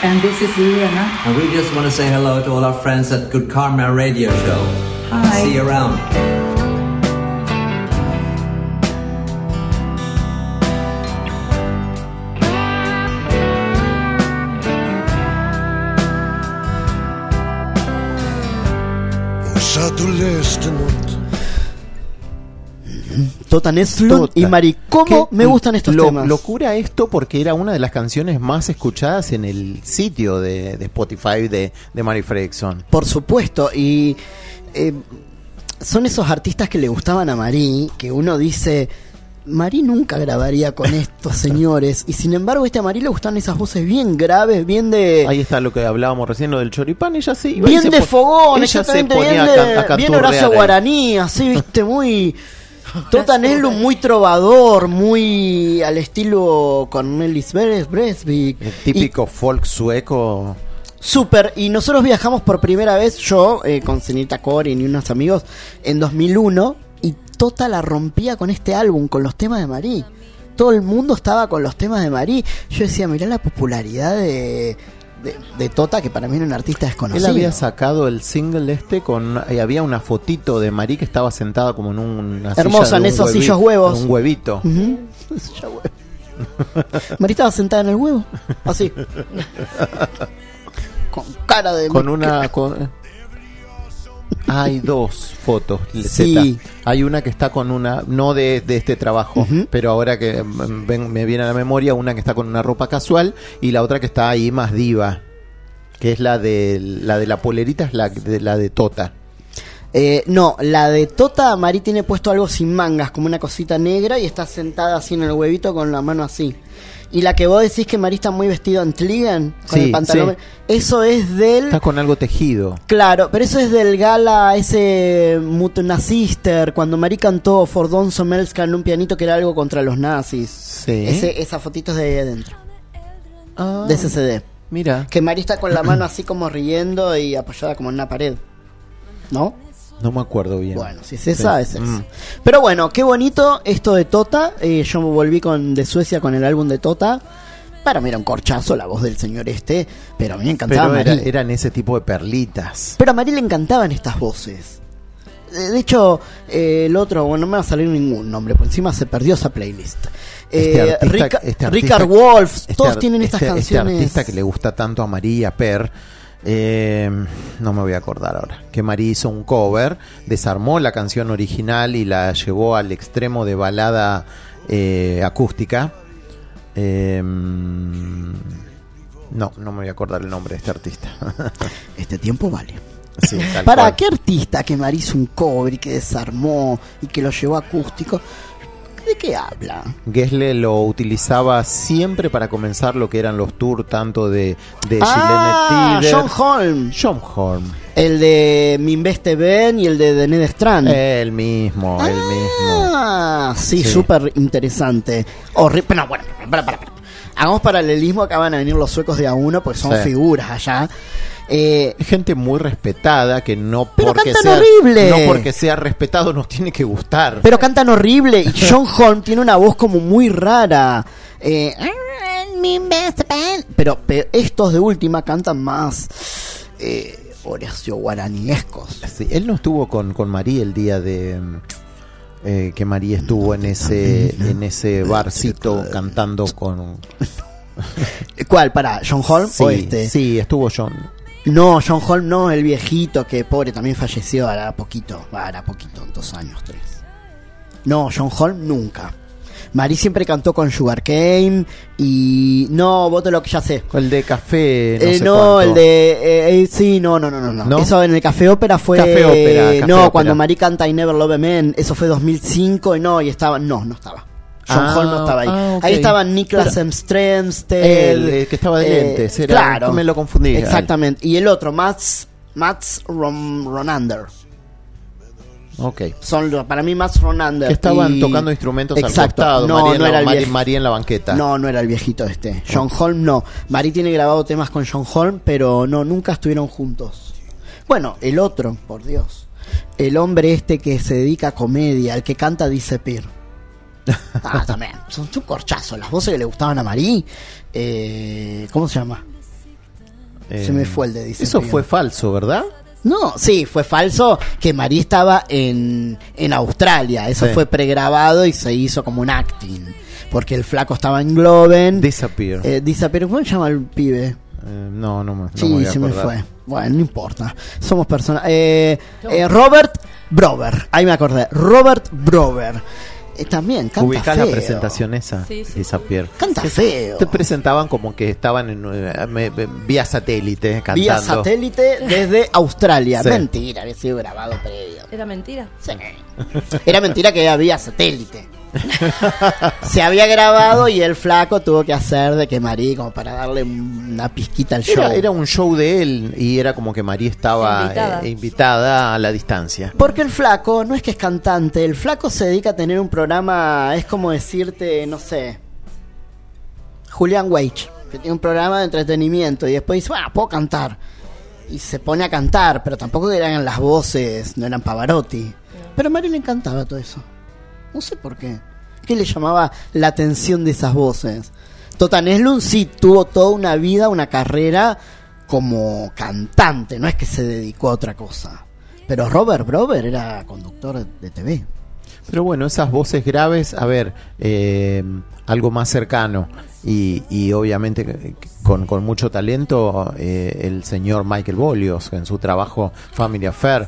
And this is Lena. And we just want to say hello to all our friends at Good Karma Radio Show. Hi. See you around. Tota Neslund y Mari. ¿Cómo me gustan estos temas? Locura esto porque era una de las canciones más escuchadas en el sitio de Spotify de Mari Fredriksson. Por supuesto, y son esos artistas que le gustaban a Mari, que uno dice, Mari nunca grabaría con estos señores, y sin embargo a Mari le gustaban esas voces bien graves, bien de... Ahí está lo que hablábamos recién, lo del choripán, ella sí iba bien de fogón, ella se exactamente, ponía bien Horacio Guaraní, así, viste, muy... Tota Neslund, muy trovador, muy al estilo Cornelis Vreeswijk. El típico folk sueco. Súper, y nosotros viajamos por primera vez, yo con señorita Corin y unos amigos, en 2001, y Tota la rompía con este álbum, con los temas de Mari. Todo el mundo estaba con los temas de Mari. Yo decía, mirá la popularidad de Tota, que para mí era un artista desconocido. Él había sacado el single con había una fotito de Mari que estaba sentada como en una hermosa silla en esos sillos huevos, un huevito. Mari estaba sentada en el huevo, así, con cara de hay dos fotos. Sí. Hay una que está con una, no de este trabajo, pero ahora que me viene a la memoria, una que está con una ropa casual y la otra que está ahí más diva, que es la de la polerita, es la de Tota. No, la de Tota, Mari tiene puesto algo sin mangas, como una cosita negra, y está sentada así en el huevito con la mano así. Y la que vos decís que Mari está muy vestido en Tligen, con el pantalón, sí. Eso es del... Está con algo tejido. Claro, pero eso es del gala ese Mutna Sister, cuando Mari cantó For Don Somelska en un pianito que era algo contra los nazis. Sí. Esa fotito es de ahí adentro. De ese CD. Mira. Que Mari está con la mano así como riendo y apoyada como en una pared. ¿No? No me acuerdo bien. Bueno, si es esa, es esa. Pero bueno, qué bonito esto de Tota. Yo me volví de Suecia con el álbum de Tota. Para mí era un corchazo la voz del señor pero a mí me encantaba. Pero eran ese tipo de perlitas. Pero a Mari le encantaban estas voces. De hecho, el otro, bueno, no me va a salir ningún nombre, por encima se perdió esa playlist. Richard Wolf, todos tienen estas canciones. Este artista que le gusta tanto a María Per. No me voy a acordar ahora. Que Mari hizo un cover, desarmó la canción original y la llevó al extremo de balada acústica. No me voy a acordar el nombre de este artista. Este tiempo vale. Sí, ¿Para cual. qué artista que Mari hizo un cover y que desarmó y que lo llevó acústico? ¿De qué habla? Gessle lo utilizaba siempre para comenzar lo que eran los tours, tanto de John Holm. El de Min Beste Ben y el de Ned Strand. El mismo. Sí, súper interesante. Pero bueno, para. Hagamos paralelismo, acaban de venir los suecos de A1, porque son figuras allá. Gente muy respetada que no pero porque cantan horrible. No porque sea respetado nos tiene que gustar. Pero cantan horrible y John Holm tiene una voz como muy rara. Pero estos de última cantan más Horacio Guaraniescos. Sí, él no estuvo con Mari el día de que Mari estuvo en ese barcito cantando con ¿Cuál? ¿Para John Holm o este? Sí, estuvo John. No, John Holm no, el viejito que pobre también falleció hará poquito, 2 años, 3. No, John Holm nunca. Mari siempre cantó con Sugarcane y no, voto lo que ya sé. El de Café, no, el de sí, no. Eso en el Café Ópera fue Café Ópera. Cuando Mari canta I Never Love a Man, eso fue 2005 no estaba. John Holm no estaba ahí. Okay. Ahí estaban Niklas Strömstedt, el que estaba de lentes, claro, me lo confundí. Exactamente. Y el otro, Mats Ronander. Okay. Para mí Mats Ronander. Que estaban tocando instrumentos al costado. No era Mari en la banqueta. No era el viejito este. John Holm no. Mari tiene grabado temas con John Holm, pero nunca estuvieron juntos. Bueno, el otro, por Dios. El hombre este que se dedica a comedia, el que canta Disappear. También. Son un corchazo. Las voces que le gustaban a Mari. ¿Cómo se llama? Se me fue el de Disappear. Eso fue falso, ¿verdad? No, sí, fue falso que Marie estaba en Australia. Eso Sí. fue pregrabado y se hizo como un acting. Porque el flaco estaba en Globen. Disappear. Disappear. ¿Cómo se llama el pibe? No Sí, voy a se me acordar. fue. Bueno, no importa. Somos personas. Robert Brover. Ahí me acordé. Robert Brover. También canta Ubicás feo. la presentación esa, Sí, sí, Disappear. Canta Que feo. Te presentaban como que estaban vía satélite cantando. Vía satélite desde Australia. Sí. Mentira, había sido grabado previo. ¿Era mentira? Sí. Era mentira que había satélite. Se había grabado y el flaco tuvo que hacer de que Marie, como para darle una pizquita al show. Era un show de él y era como que María estaba invitada a la distancia. Porque el flaco no es que es cantante, el flaco se dedica a tener un programa, es como decirte, no sé, Julian Weich, que tiene un programa de entretenimiento y después dice, bueno, puedo cantar. Y se pone a cantar, pero tampoco eran las voces, no eran Pavarotti. Pero a Marie le encantaba todo eso. No sé por qué. ¿Qué le llamaba la atención de esas voces? Tota Neslund sí tuvo toda una vida, una carrera como cantante, no es que se dedicó a otra cosa. Pero Robert Brover era conductor de TV. Pero bueno, esas voces graves, a ver, algo más cercano y obviamente con mucho talento, el señor Michael Bolios en su trabajo Family Affair.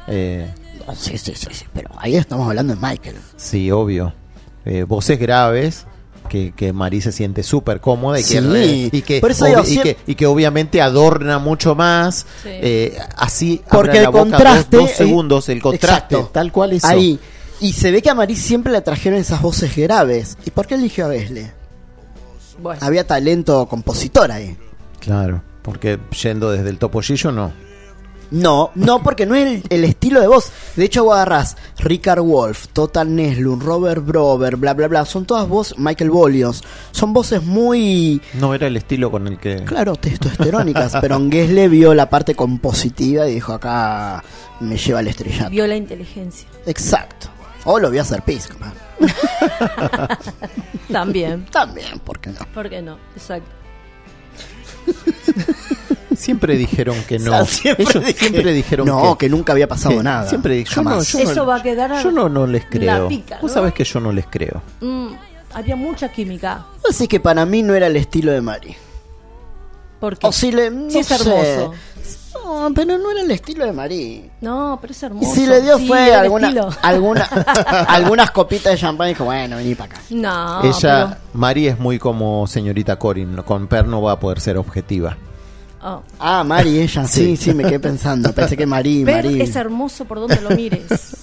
Sí, pero ahí estamos hablando de Michael. Sí, obvio. Voces graves que Marie se siente súper cómoda y Sí, que por eso digo, y que obviamente adorna mucho más. Sí. Así Porque abre el la boca contraste, dos segundos, el contraste, exacto, tal cual eso. ahí. Y se ve que a Marie siempre le trajeron esas voces graves. ¿Y por qué eligió a Gessle? Bueno, Había talento compositor ahí. Claro, porque yendo desde el topollillo no. No, porque no es el estilo de voz. De hecho, vos agarrás Richard Wolff, Tota Neslund, Robert Brover, bla, bla, bla. Son todas voces, Michael Bolios. Son voces muy, No era el estilo con el que... claro, testosterónicas. Pero en Gessle vio la parte compositiva y dijo, acá me lleva al estrellato. vio la inteligencia. Exacto. O lo voy a hacer pis, capaz. También. También, ¿por qué no? ¿Por qué no? Exacto. Siempre dijeron que no. O sea, Ellos siempre dijeron no, que nunca había pasado nada. Siempre yo no, Jamás. yo no- Eso va a quedar Yo no les creo. la pica, Vos ¿no? sabés que yo no les creo. Había mucha química. Así que para mí no era el estilo de Mari. Porque O si le, no sí es sé. hermoso. No, pero no era el estilo de Mari. No, pero es Y hermoso. si le dio Sí, fue el alguna, estilo. algunas copitas de champán y dijo, bueno, vení para acá. No, Ella, Mari es muy como señorita Corin. Con Per no va a poder ser objetiva. pero, Ah, Mari, ella, sí, me quedé pensando. Pensé que Mari. es hermoso por donde lo mires.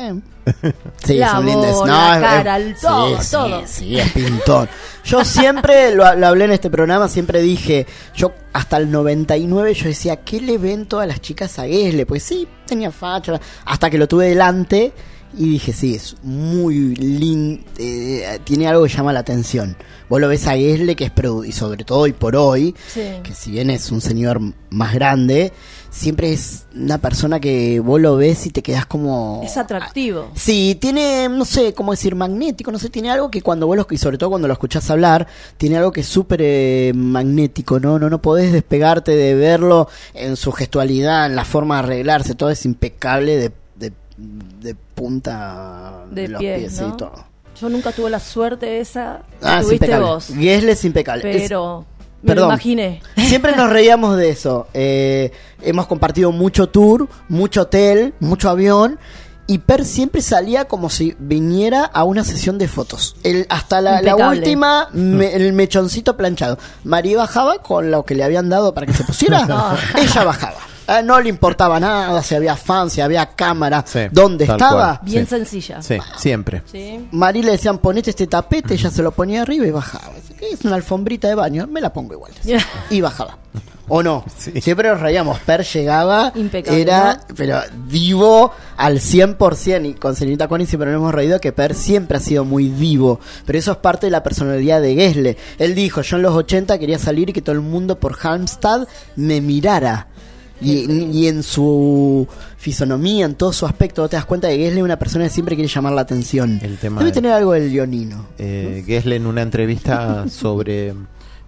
Sí, La son lindas. voz, No, la cara, el todo, sí, todo. Sí, es pintor. Yo siempre, lo hablé en este programa, siempre dije, yo hasta el 99 yo decía, ¿qué le ven todas las chicas a Gessle? Pues sí, tenía facha, hasta que lo tuve delante y dije, sí, es muy lindo, tiene algo que llama la atención. Vos lo ves a Gessle, que es y sobre todo hoy por hoy, Sí. que si bien es un señor más grande, siempre es una persona que vos lo ves y te quedás como... Es atractivo. Sí, tiene, no sé, cómo decir, magnético, no sé, tiene algo que cuando vos y sobre todo cuando lo escuchás hablar, tiene algo que es súper magnético, no podés despegarte de verlo en su gestualidad, en la forma de arreglarse, todo es impecable de punta De los pie, pies, ¿no? sí, todo. Yo nunca tuve la suerte esa que Es tuviste impecable. vos. Gessle es impecable. Pero me Perdón. lo imaginé. Siempre nos reíamos de eso. Hemos compartido mucho tour, mucho hotel, mucho avión. Y Per siempre salía como si viniera a una sesión de fotos. Hasta la Impecable. última, el mechoncito planchado. María bajaba con lo que le habían dado para que se pusiera. No. Ella bajaba. No le importaba nada, si había fans, si había cámara, Sí, dónde tal estaba. cual. Bien Sí. sencilla. Sí, siempre. Sí. Marí le decían, ponete este tapete, ella se lo ponía arriba y bajaba. Dice, ¿qué es una alfombrita de baño? Me la pongo igual. decía. Y bajaba. ¿O no? Sí. Siempre nos reíamos. Per llegaba, Impecable, era, ¿no? pero divo al 100%. Y con señorita Connie siempre nos hemos reído que Per siempre ha sido muy divo. Pero eso es parte de la personalidad de Gessle. Él dijo, yo en los 80 quería salir y que todo el mundo por Halmstad me mirara. Y en su fisonomía, en todo su aspecto, te das cuenta de que Gessle es una persona que siempre quiere llamar la atención. El tema Debe de- tener algo del leonino. Gessle en una entrevista sobre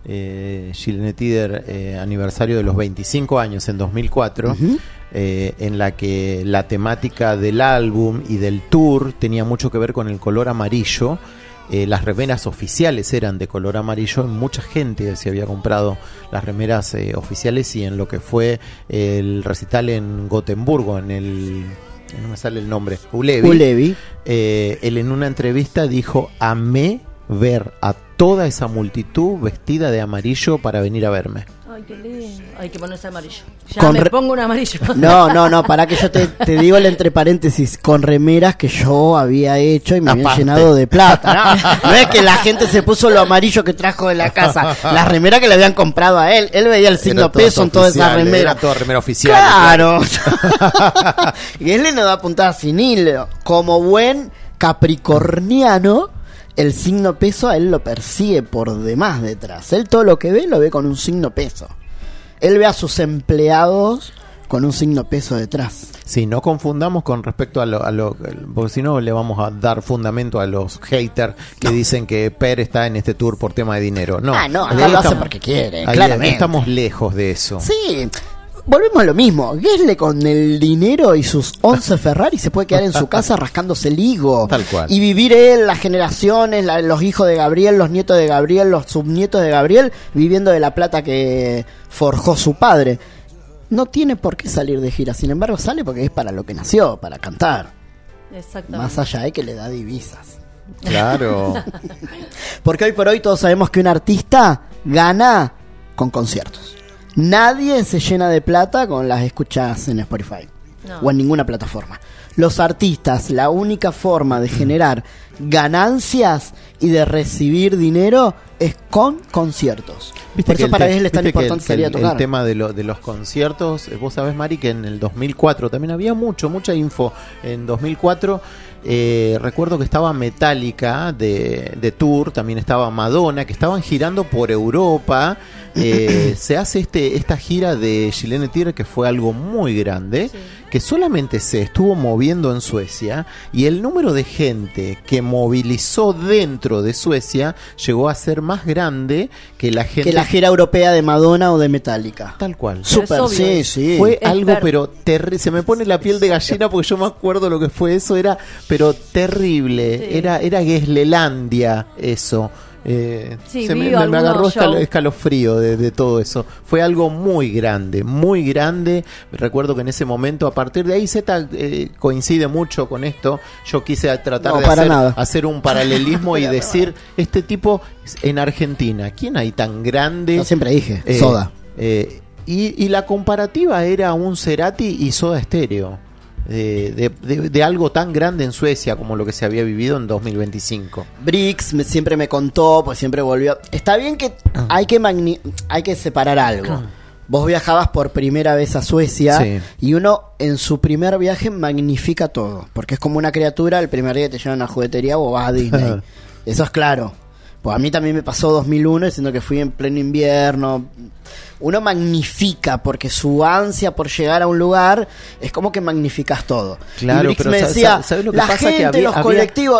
Gilene Tider, aniversario de los 25 años en 2004, en la que la temática del álbum y del tour tenía mucho que ver con el color amarillo. Las remeras oficiales eran de color amarillo, mucha gente se había comprado las remeras oficiales, y en lo que fue el recital en Gotemburgo, en el... no me sale el nombre, Ulevi. Él en una entrevista dijo: amé ver a toda esa multitud vestida de amarillo para venir a verme. Ay, qué lindo. Hay que ponerse amarillo. Ya me pongo un amarillo. No, para que yo te digo el entre paréntesis, con remeras que yo había hecho y me habían llenado de plata. No es que la gente se puso lo amarillo que trajo de la casa, las remeras que le habían comprado a él. Él veía el signo peso en toda esa remera. Era toda remera oficial. Claro. Y él no da puntada sin hilo. Como buen capricorniano, el signo peso a él lo persigue por demás detrás. Él todo lo que ve, lo ve con un signo peso. Él ve a sus empleados con un signo peso detrás. Sí, no confundamos con respecto a lo porque si no le vamos a dar fundamento a los haters que dicen que Per está en este tour por tema de dinero. No, acá lo hace porque quiere, claramente. Estamos lejos de eso. Sí. Volvemos a lo mismo. Gessle con el dinero y sus 11 Ferrari se puede quedar en su casa rascándose el higo. Tal cual. Y vivir él, las generaciones, los hijos de Gabriel, los nietos de Gabriel, los subnietos de Gabriel, viviendo de la plata que forjó su padre. No tiene por qué salir de gira. Sin embargo, sale porque es para lo que nació, para cantar. Exactamente. Más allá de que le da divisas. Claro. Porque hoy por hoy todos sabemos que un artista gana con conciertos. Nadie se llena de plata con las escuchas en Spotify o en ninguna plataforma. Los artistas, la única forma de generar ganancias y de recibir dinero es con conciertos. Por eso para él es tan importante salir a tocar. El tema de los conciertos, vos sabés, Mari, que en el 2004 también había mucha info. En 2004 recuerdo que estaba Metallica de tour, también estaba Madonna, que estaban girando por Europa. Se hace esta gira de Gilene Tider, que fue algo muy grande, que solamente se estuvo moviendo en Suecia, y el número de gente que movilizó dentro de Suecia llegó a ser más grande que la gente... que la gira europea de Madonna o de Metallica. Tal cual. Súper, sí. Fue algo, pero se me pone la piel de gallina porque yo me acuerdo lo que fue eso, pero terrible. Sí. Era Gesslelandia eso. Me agarró escalofrío de todo eso. Fue algo muy grande, muy grande. Recuerdo que en ese momento, a partir de ahí, Z coincide mucho con esto. Yo quise tratar de hacer un paralelismo y decir, este tipo en Argentina, ¿quién hay tan grande? Yo siempre dije, Soda. Y la comparativa era un Cerati y Soda Stereo. De algo tan grande en Suecia como lo que se había vivido en 2025. Brix siempre me contó, pues siempre volvió. Está bien que hay que separar algo. Vos viajabas por primera vez a Suecia, sí, y uno en su primer viaje magnifica todo, porque es como una criatura. El primer día que te llevan a una juguetería o vas a Disney. Eso es claro. Pues a mí también me pasó 2001, diciendo que fui en pleno invierno. Uno magnifica, porque su ansia por llegar a un lugar es como que magnificas todo. Claro, pero me decía, ¿sabes lo que la pasa? gente, que los colectivos...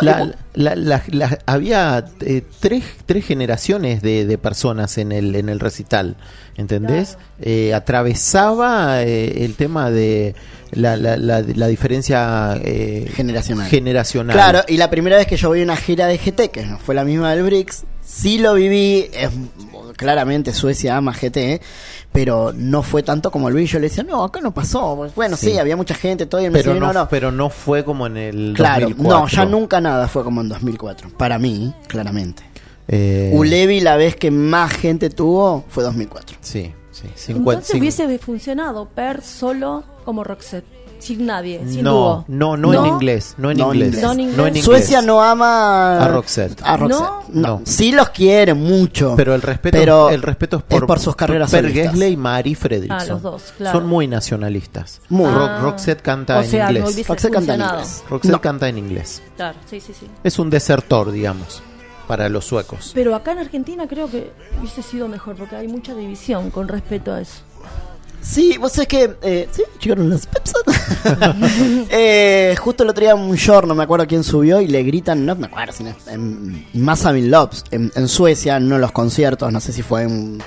había tres generaciones de personas en el recital, ¿entendés? Claro. Atravesaba el tema de la diferencia generacional. Claro, y la primera vez que yo vi una gira de GT, que no fue la misma del Brix, sí lo viví. Claramente Suecia ama GT, pero no fue tanto como el vi. Yo le decía, no, acá no pasó. Bueno, sí, había mucha gente, todo, y me decía, pero no fue como en el 2004. No, ya nunca nada fue como en 2004. Para mí, claramente. Ulevi, la vez que más gente tuvo, fue 2004. Sí. Entonces hubiese funcionado Per solo como Roxette, sin nadie, sin dúo. No en inglés. No en inglés. Suecia no ama a Roxette. No. Sí los quiere mucho. Pero el respeto es por sus carreras Per Gessle y Mari Fredriksson. Los dos, claro. Son muy nacionalistas. Roxette canta en inglés. Roxette canta en inglés. Roxette canta en inglés. Claro, sí. Es un desertor, digamos, para los suecos. Pero acá en Argentina creo que hubiese sido mejor, porque hay mucha división con respecto a eso. Sí, vos sabés que... sí, llegaron los Pepsi. Justo el otro día un short, no me acuerdo quién subió, y le gritan, no me acuerdo, si en Massavin Loves, en Suecia, en uno de los conciertos, no sé si fue en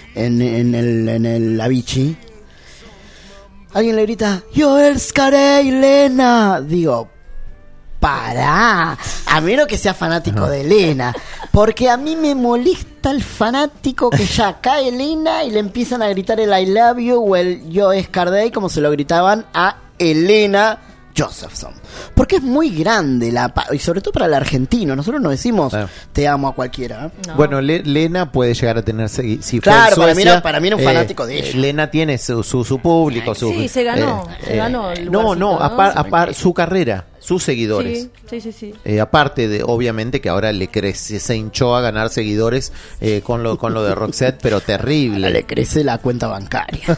el Avicii. Alguien le grita, yo älskaré Elena. Digo, pará, a menos que sea fanático de Elena, porque a mí me molesta el fanático que ya cae Elena y le empiezan a gritar el I love you o el yo escardei como se lo gritaban a Elena Josephson, porque es muy grande y sobre todo para el argentino. Nosotros no decimos te amo a cualquiera. No. Bueno, Lena puede llegar a tener, si claro, fue en Suecia, para mí era un fanático de ella. Lena tiene su público. Sí, se ganó el su carrera, sus seguidores. Sí. Aparte de, obviamente, que ahora le crece, se hinchó a ganar seguidores con lo de Roxette, pero terrible. Ahora le crece la cuenta bancaria.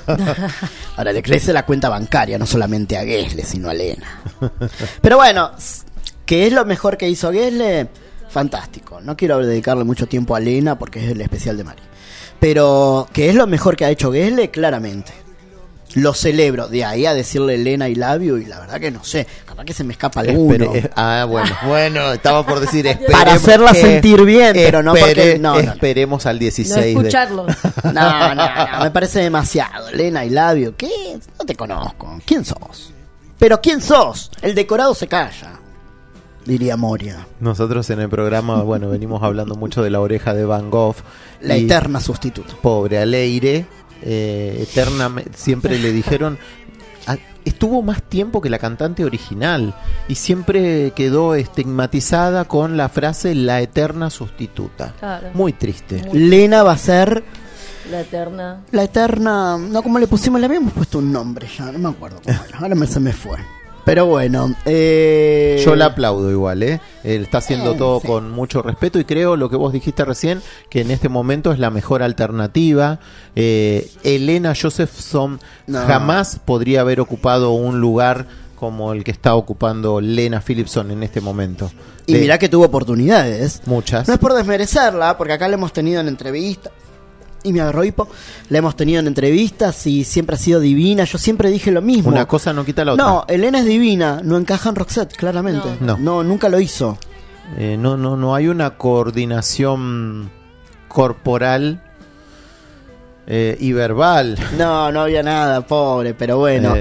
No solamente a Gessle, sino a Lena. Pero bueno, ¿qué es lo mejor que hizo Gessle? Fantástico. No quiero dedicarle mucho tiempo a Lena porque es el especial de Mari. Pero, ¿qué es lo mejor que ha hecho Gessle? Claramente. Lo celebro. De ahí a decirle Lena y labio, y la verdad que no sé. Capaz que se me escapa alguno. Bueno, estaba por decir para hacerla sentir bien, pero no porque... No. Esperemos al 16 no escucharlo. No, me parece demasiado. Lena y labio, ¿qué? No te conozco. ¿Quién sos? Pero ¿quién sos? El decorado se calla, diría Moria. Nosotros en el programa, venimos hablando mucho de la oreja de Van Gogh. La eterna sustituta. Pobre Aleire. Eterna, siempre le dijeron, estuvo más tiempo que la cantante original y siempre quedó estigmatizada con la frase la eterna sustituta. Claro. Muy triste. Lena va a ser la eterna, no, como le pusimos, le habíamos puesto un nombre ya, no me acuerdo cómo era. Ahora se me fue. Pero bueno, yo la aplaudo igual, Él está haciendo todo con mucho respeto y creo lo que vos dijiste recién, que en este momento es la mejor alternativa. Elena Josephson jamás podría haber ocupado un lugar como el que está ocupando Lena Philipson en este momento. Y mirá que tuvo oportunidades. Muchas. No es por desmerecerla, porque acá la hemos tenido en entrevista. Y me agarró hipo. La hemos tenido en entrevistas y siempre ha sido divina. Yo siempre dije lo mismo. Una cosa no quita la otra. No, Elena es divina. No encaja en Roxette, claramente. No, nunca lo hizo. No hay una coordinación corporal y verbal. No había nada, pobre. Pero bueno.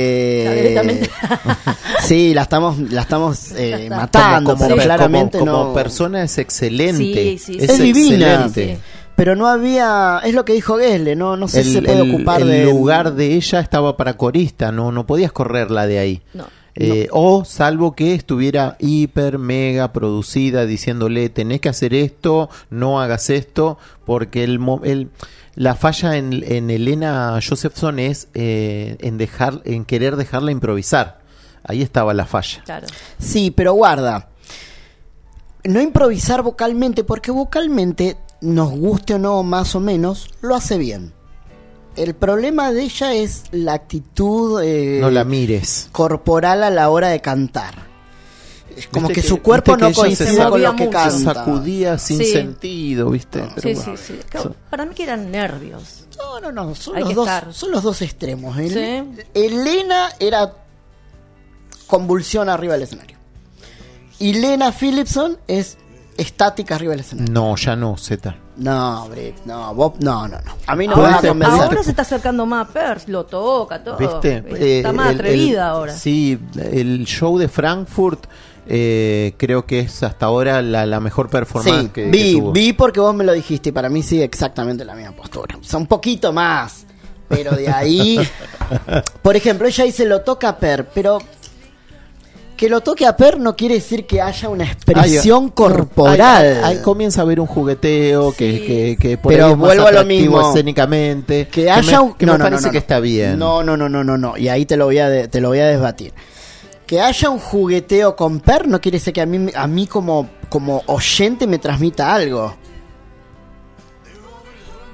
Sí, la estamos matando. Pero claramente como persona es excelente. Sí. Es divina. Sí. Pero no había, es lo que dijo Gessle, no sé si se puede ocupar el lugar de ella estaba para corista, no podías correrla de ahí. O salvo que estuviera hiper mega producida diciéndole tenés que hacer esto, no hagas esto, porque la falla en Elena Josephson es en querer dejarla improvisar. Ahí estaba la falla. Claro. Sí, pero guarda, no improvisar vocalmente, porque vocalmente, nos guste o no, más o menos, lo hace bien. El problema de ella es la actitud no la mires corporal a la hora de cantar. Es como que su cuerpo no coincide con lo que canta. Se sacudía sin sentido, ¿viste? Pero sí. Para mí que eran nervios. No. Son los dos extremos. Elena era convulsión arriba del escenario. Y Lena Philipson es estática arriba del escenario. No, ya no, Z. No, Brick, no, Bob, no. A mí no me va a convencer. Ahora se está acercando más a Pearce, lo toca, todo. ¿Viste? Está más atrevida ahora. Sí, el show de Frankfurt creo que es hasta ahora la mejor performance que tuvo. Vi porque vos me lo dijiste y para mí sí exactamente la misma postura. O sea, un poquito más, pero de ahí... Por ejemplo, ella dice lo toca a Per, pero... Que lo toque a Per no quiere decir que haya una expresión corporal. Ahí comienza a haber un jugueteo que por pero ahí es más vuelvo a lo atractivo mismo escénicamente. Que haya me parece que está bien. No. Y ahí te lo voy a desbatir. Que haya un jugueteo con Per no quiere decir que a mí como oyente me transmita algo.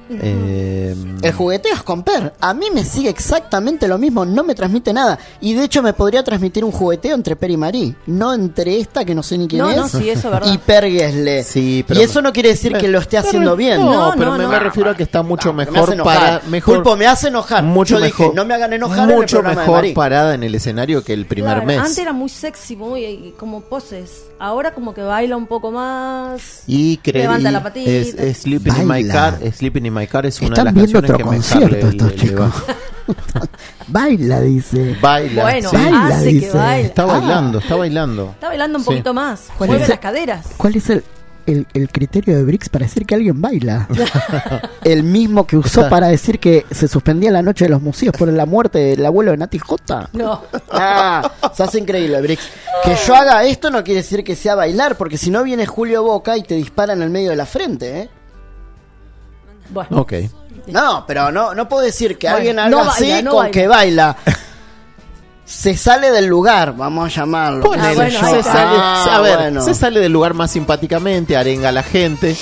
El jugueteo es con Per. A mí me sigue exactamente lo mismo, no me transmite nada. Y de hecho me podría transmitir un jugueteo entre Per y Marí, no entre esta que no sé ni quién es, sí, eso es verdad. y Per Gessle. Sí, pero y eso no quiere decir que lo esté haciendo bien. Pero me refiero a que está mucho mejor para Pulpo, me hace enojar. Mucho Yo mejor, dije, no me hagan enojar en el mucho programa de mejor Marí. parada en el escenario que el primer Claro, mes. antes era muy sexy, muy como poses. Ahora como que baila un poco más. Y levanta la patita. es Sleeping in My Car. Sleeping in My Car es una de Están las viendo canciones otro que mejor concierto estos chicos. Baila, dice. Baila. Bueno, sí. Baila, hace que dice. baila. Está bailando, está bailando. Está bailando un Sí. poquito más. ¿Cuál Mueve es? las caderas. ¿Cuál es el criterio de Brix para decir que alguien baila? El mismo que usó para decir que se suspendía la noche de los museos por la muerte del abuelo de Nati J. No. Se hace increíble, Brix. Que yo haga esto no quiere decir que sea bailar, porque si no viene Julio Boca y te dispara en el medio de la frente, ¿eh? Bueno. Ok. No, pero no puedo decir que Bueno, alguien haga no baila, así no con baila. que baila. Se sale del lugar, vamos a llamarlo. Ponele, bueno, ahí se está. sale, a ver, bueno. se sale del lugar más simpáticamente, arenga a la gente.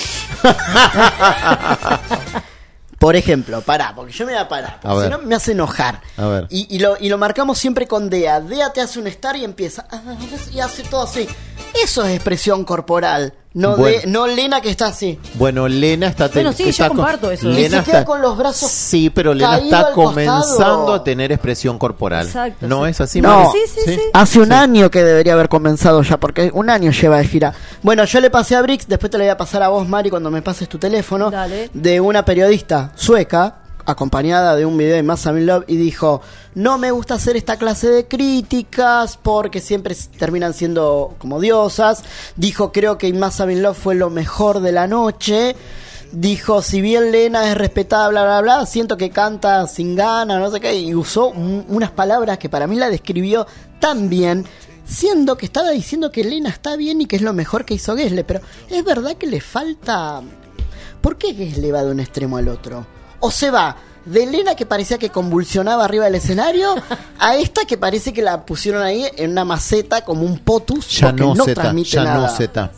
Por ejemplo, pará, porque yo me voy a parar, A porque si ver. no me hace enojar. A ver. Y lo marcamos siempre con Dea. Dea te hace un star y empieza y hace todo así. Eso es expresión corporal. No, Bueno. no Lena que está así. Bueno, Lena está... Bueno, sí, está yo comparto eso. Y Lena se queda está, con los brazos sí, pero Lena caído está al costado. comenzando a tener expresión corporal. Exacto, ¿No sí. es así, No. Mari? Sí. Hace un año que debería haber comenzado ya, porque un año lleva de gira. Bueno, yo le pasé a Brix, después te le voy a pasar a vos, Mari, cuando me pases tu teléfono, Dale. de una periodista sueca, acompañada de un video de Mass I'm in Love, y dijo: no me gusta hacer esta clase de críticas porque siempre terminan siendo como diosas. Dijo: creo que Mass I'm in Love fue lo mejor de la noche. Dijo: si bien Lena es respetada, bla bla bla, siento que canta sin ganas, no sé qué. Y usó unas palabras que para mí la describió tan bien, siendo que estaba diciendo que Lena está bien y que es lo mejor que hizo Gessle. Pero es verdad que le falta... ¿Por qué Gessle va de un extremo al otro? O se va de Lena, que parecía que convulsionaba arriba del escenario, a esta que parece que la pusieron ahí en una maceta como un potus, Ya porque no no zeta, transmite ya nada. no zeta.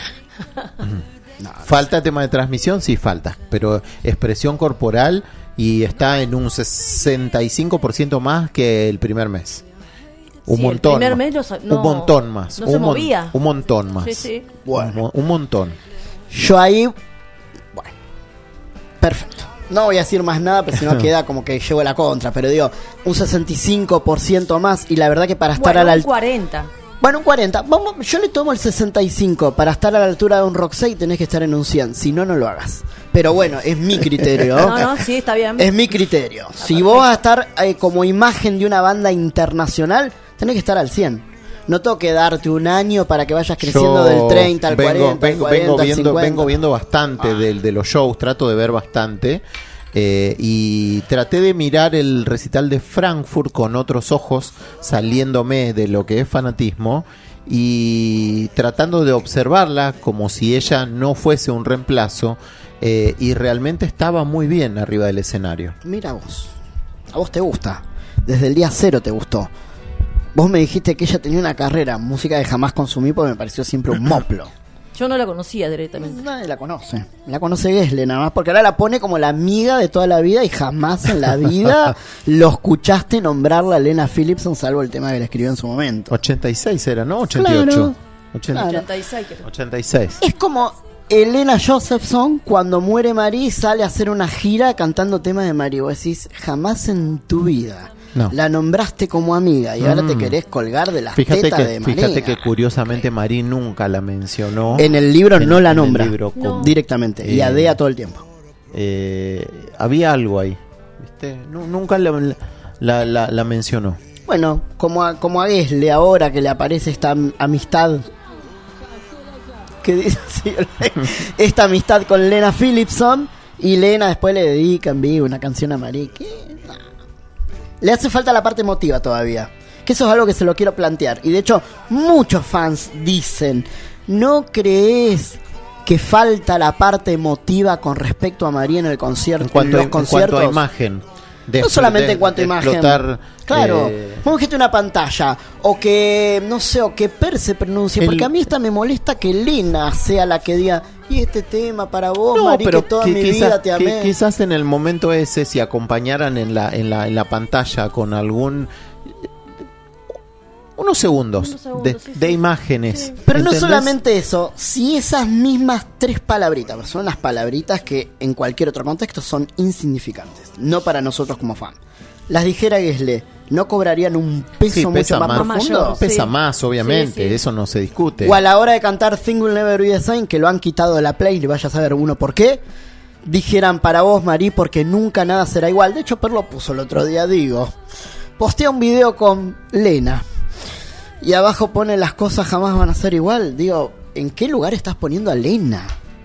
¿Falta tema de transmisión? Sí, falta. Pero expresión corporal y está en un 65% más que el primer mes. Un Sí, montón. el primer más. mes no un montón más. no se movía. Un montón más. Sí. Bueno, Un montón. yo ahí... Bueno, perfecto. No voy a decir más nada, pero si no queda como que llevo la contra. Pero digo, un 65% más. Y la verdad que para estar Bueno, a la un altura... 40. Bueno, un 40. Vamos, yo le tomo el 65. Para estar a la altura de un Roxette tenés que estar en un 100. Si no, no lo hagas. Pero bueno, es mi criterio. No, sí, está bien. Es mi criterio. Si vos vas a estar como imagen de una banda internacional, tenés que estar al 100. No tengo que darte un año para que vayas creciendo del 30 al 40, al 40 al 50. Vengo viendo bastante de los shows, trato de ver bastante. Y traté de mirar el recital de Frankfurt con otros ojos, saliéndome de lo que es fanatismo y tratando de observarla como si ella no fuese un reemplazo, y realmente estaba muy bien arriba del escenario. Mira vos. A vos te gusta. Desde el día 0 te gustó. Vos me dijiste que ella tenía una carrera, música que jamás consumí porque me pareció siempre un moplo. Yo no la conocía directamente. Nadie la conoce. La conoce Gessle nada más, porque ahora la pone como la amiga de toda la vida y jamás en la vida lo escuchaste nombrarla a Lena Philipson, salvo el tema que le escribió en su momento. 86 era, ¿no? 88. Claro. 86 creo. 86. Es como Elena Josephson cuando muere Marie y sale a hacer una gira cantando temas de Marie. Vos decís, jamás en tu vida No. la nombraste como amiga y ahora te querés colgar de las tetas de Marie. Fíjate que curiosamente Marí nunca la mencionó. En el libro no la en el nombra libro No. directamente y a Dea todo el tiempo. Había algo ahí, ¿viste? Nunca la mencionó. Bueno, como a Gessle ahora que le aparece esta amistad que dice así, esta amistad con Lena Philipson, y Lena después le dedica en vivo una canción a Marie. ¿Qué? Nah. Le hace falta la parte emotiva todavía, que eso es algo que se lo quiero plantear, y de hecho muchos fans dicen: ¿no crees que falta la parte emotiva con respecto a Marie en el concierto, En los conciertos? cuanto a imagen. No solamente en cuanto a imagen. Explotar, claro, vos dijiste una pantalla, o que, no sé, o que Per se pronuncie, porque a mí esta me molesta que Lena sea la que diga: y este tema para vos, No, Mari, pero que toda mi vida te amé. quizás en el momento ese, si acompañaran en la pantalla con algún unos segundos de imágenes. Sí. Pero no ¿entendés? solamente eso, si esas mismas 3 palabritas, son las palabritas que en cualquier otro contexto son insignificantes, no para nosotros como fan, las dijera Guesle, ¿no cobrarían un peso Sí, mucho pesa más más. profundo? Sí. Pesa más, obviamente, Sí, sí. eso no se discute. O a la hora de cantar Thing Will Never Be the Same, que lo han quitado de la play, y vaya a saber uno por qué, dijeran para vos, Marí, porque nunca nada será igual. De hecho, Per lo puso el otro día, digo, postea un video con Lena y abajo pone las cosas jamás van a ser igual. Digo, ¿en qué lugar estás poniendo a Lena?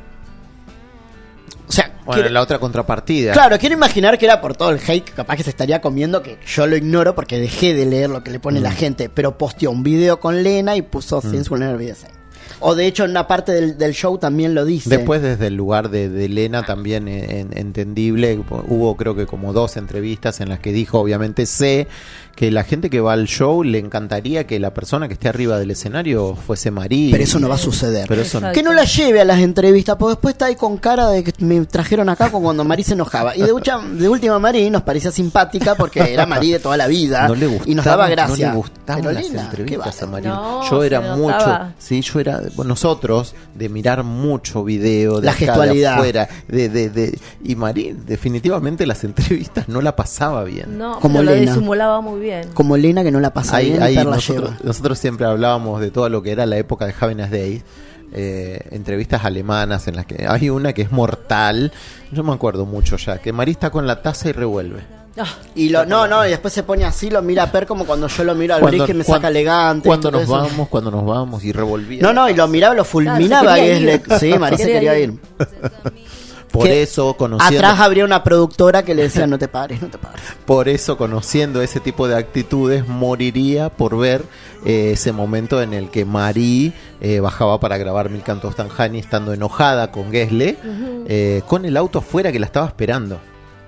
O sea, Bueno, la otra contrapartida. claro, quiero imaginar que era por todo el hate, capaz que se estaría comiendo, que yo lo ignoro porque dejé de leer lo que le pone la gente, pero posteó un video con Lena y puso Things Will Never Be the Same. O de hecho en una parte del show también lo dice. Después desde el lugar de Lena también entendible, hubo creo que como 2 entrevistas en las que dijo, obviamente sé que la gente que va al show le encantaría que la persona que esté arriba del escenario fuese Marí. Pero eso no va a suceder. Pero eso no. Que no la lleve a las entrevistas, porque después está ahí con cara de que me trajeron acá como cuando Marí se enojaba. Y de última Marí nos parecía simpática porque era Marí de toda la vida. No le gustaba, y nos daba gracia. No le gustaban Pero las Lena, entrevistas qué a Marí. No, Yo se era notaba. mucho, sí, yo era, nosotros, de mirar mucho video de La acá, de gestualidad. afuera, y Marí definitivamente las entrevistas no la pasaba bien. No, Como pero lo Lena. disimulaba muy bien. Como Lena que no la pasa bien, Ahí Per la lleva. nosotros siempre hablábamos de todo lo que era la época de Javenas Days, entrevistas alemanas en las que hay una que es mortal. Yo me acuerdo mucho ya, que Marí está con la taza y revuelve. Ah, Y y después se pone así, lo mira a Per como cuando yo lo miro al Cuando- Brick que me cuando- saca elegante. Cuando todo nos eso. vamos y revolvía. No, y lo miraba, lo fulminaba. Claro, se y quería es ir. sí, Marí se quería ir. Por que eso, conociendo, Atrás habría una productora que le decía, no te pares, no te pares. por eso, conociendo ese tipo de actitudes, moriría por ver ese momento en el que Marí bajaba para grabar Mil Cantos Tanjani estando enojada con Guesle, con el auto afuera que la estaba esperando.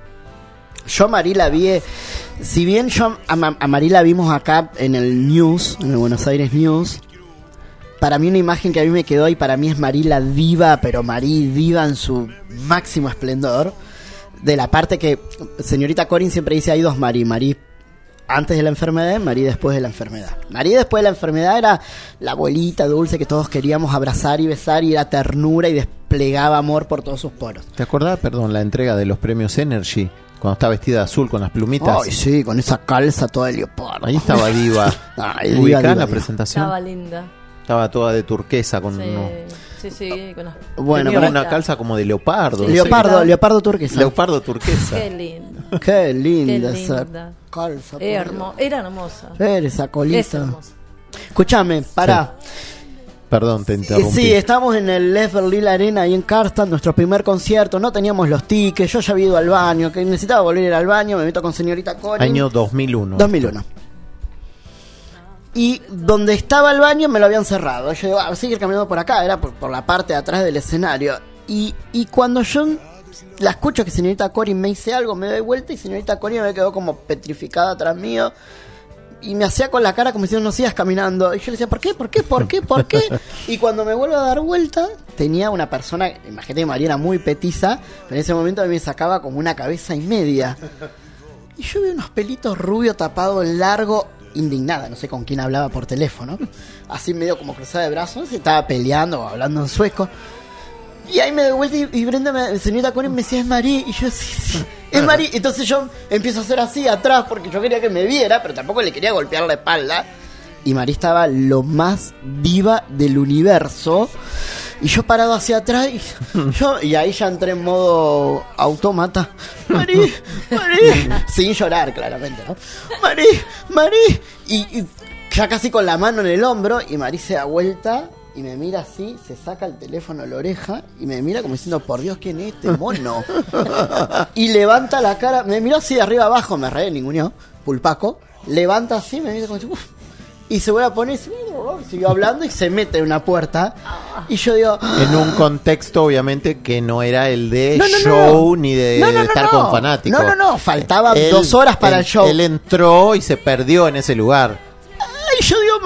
Yo a Marí la vi, si bien yo a Marí la vimos acá en el News, en el Buenos Aires News, para mí una imagen que a mí me quedó y para mí es Marí la diva, pero Marí diva en su máximo esplendor, de la parte que señorita Corin siempre dice hay 2 Marí, Marí antes de la enfermedad y Marí después de la enfermedad. Marí después de la enfermedad era la abuelita dulce que todos queríamos abrazar y besar y era ternura y desplegaba amor por todos sus poros. ¿Te acordás, la entrega de los premios Energy? Cuando estaba vestida de azul con las plumitas. Ay, sí, con esa calza toda de leopardo. Ahí estaba diva. Ay, diva, Ubicada diva, en la diva. presentación. estaba linda. Estaba toda de turquesa con Sí, con las- Bueno, tenía pero- una calza como de leopardo. no sé Leopardo turquesa. qué. Leopardo turquesa. Qué linda. Qué linda Qué esa linda. calza. por Era Dios. hermosa. Ver esa Es colita. hermosa. Escúchame, pará. Perdón, te interrumpí. Sí, estamos en el Les Berlil Arena ahí en Karlstad, nuestro primer concierto. No teníamos los tickets, yo ya había ido al baño, que necesitaba volver a ir al baño. Me meto con señorita Corin. Año 2001. 2001. Y donde estaba el baño me lo habían cerrado. Yo digo, seguir caminando por acá, era por la parte de atrás del escenario. Y cuando yo la escucho que señorita Corin me dice algo, me doy vuelta y señorita Corin me quedó como petrificada atrás mío. Y me hacía con la cara como diciendo, no sigas caminando. Y yo le decía, ¿por qué? ¿Por qué? ¿Por qué? ¿Por qué? Y cuando me vuelvo a dar vuelta, tenía una persona, imagínate que María era muy petiza, pero en ese momento a mí me sacaba como una cabeza y media. Y yo vi unos pelitos rubios tapados largo, indignada, no sé con quién hablaba por teléfono, así medio como cruzada de brazos, estaba peleando o hablando en sueco. Y ahí me doy vuelta y Brenda, señorita Corin me decía, es Marí. Y yo, sí, es Marí. Entonces yo empiezo a hacer así atrás porque yo quería que me viera, pero tampoco le quería golpear la espalda. Y Marí estaba lo más diva del universo. Y yo parado hacia atrás y ahí ya entré en modo autómata. Marí, Marí. Sin llorar, claramente, ¿no? Marí. Y ya casi con la mano en el hombro. Y Marí se da vuelta y me mira así, se saca el teléfono a la oreja y me mira como diciendo, por Dios, ¿quién es este mono? Y levanta la cara, me miró así de arriba abajo, me reí, ninguneó, pulpaco. Levanta así, me mira como uf, y se vuelve a poner, siguió hablando y se mete en una puerta. Y yo digo, En un contexto, obviamente, que no era el de No. show ni de estar con fanáticos. No, faltaban 2 horas para el show. Él entró y se perdió en ese lugar. Y yo digo,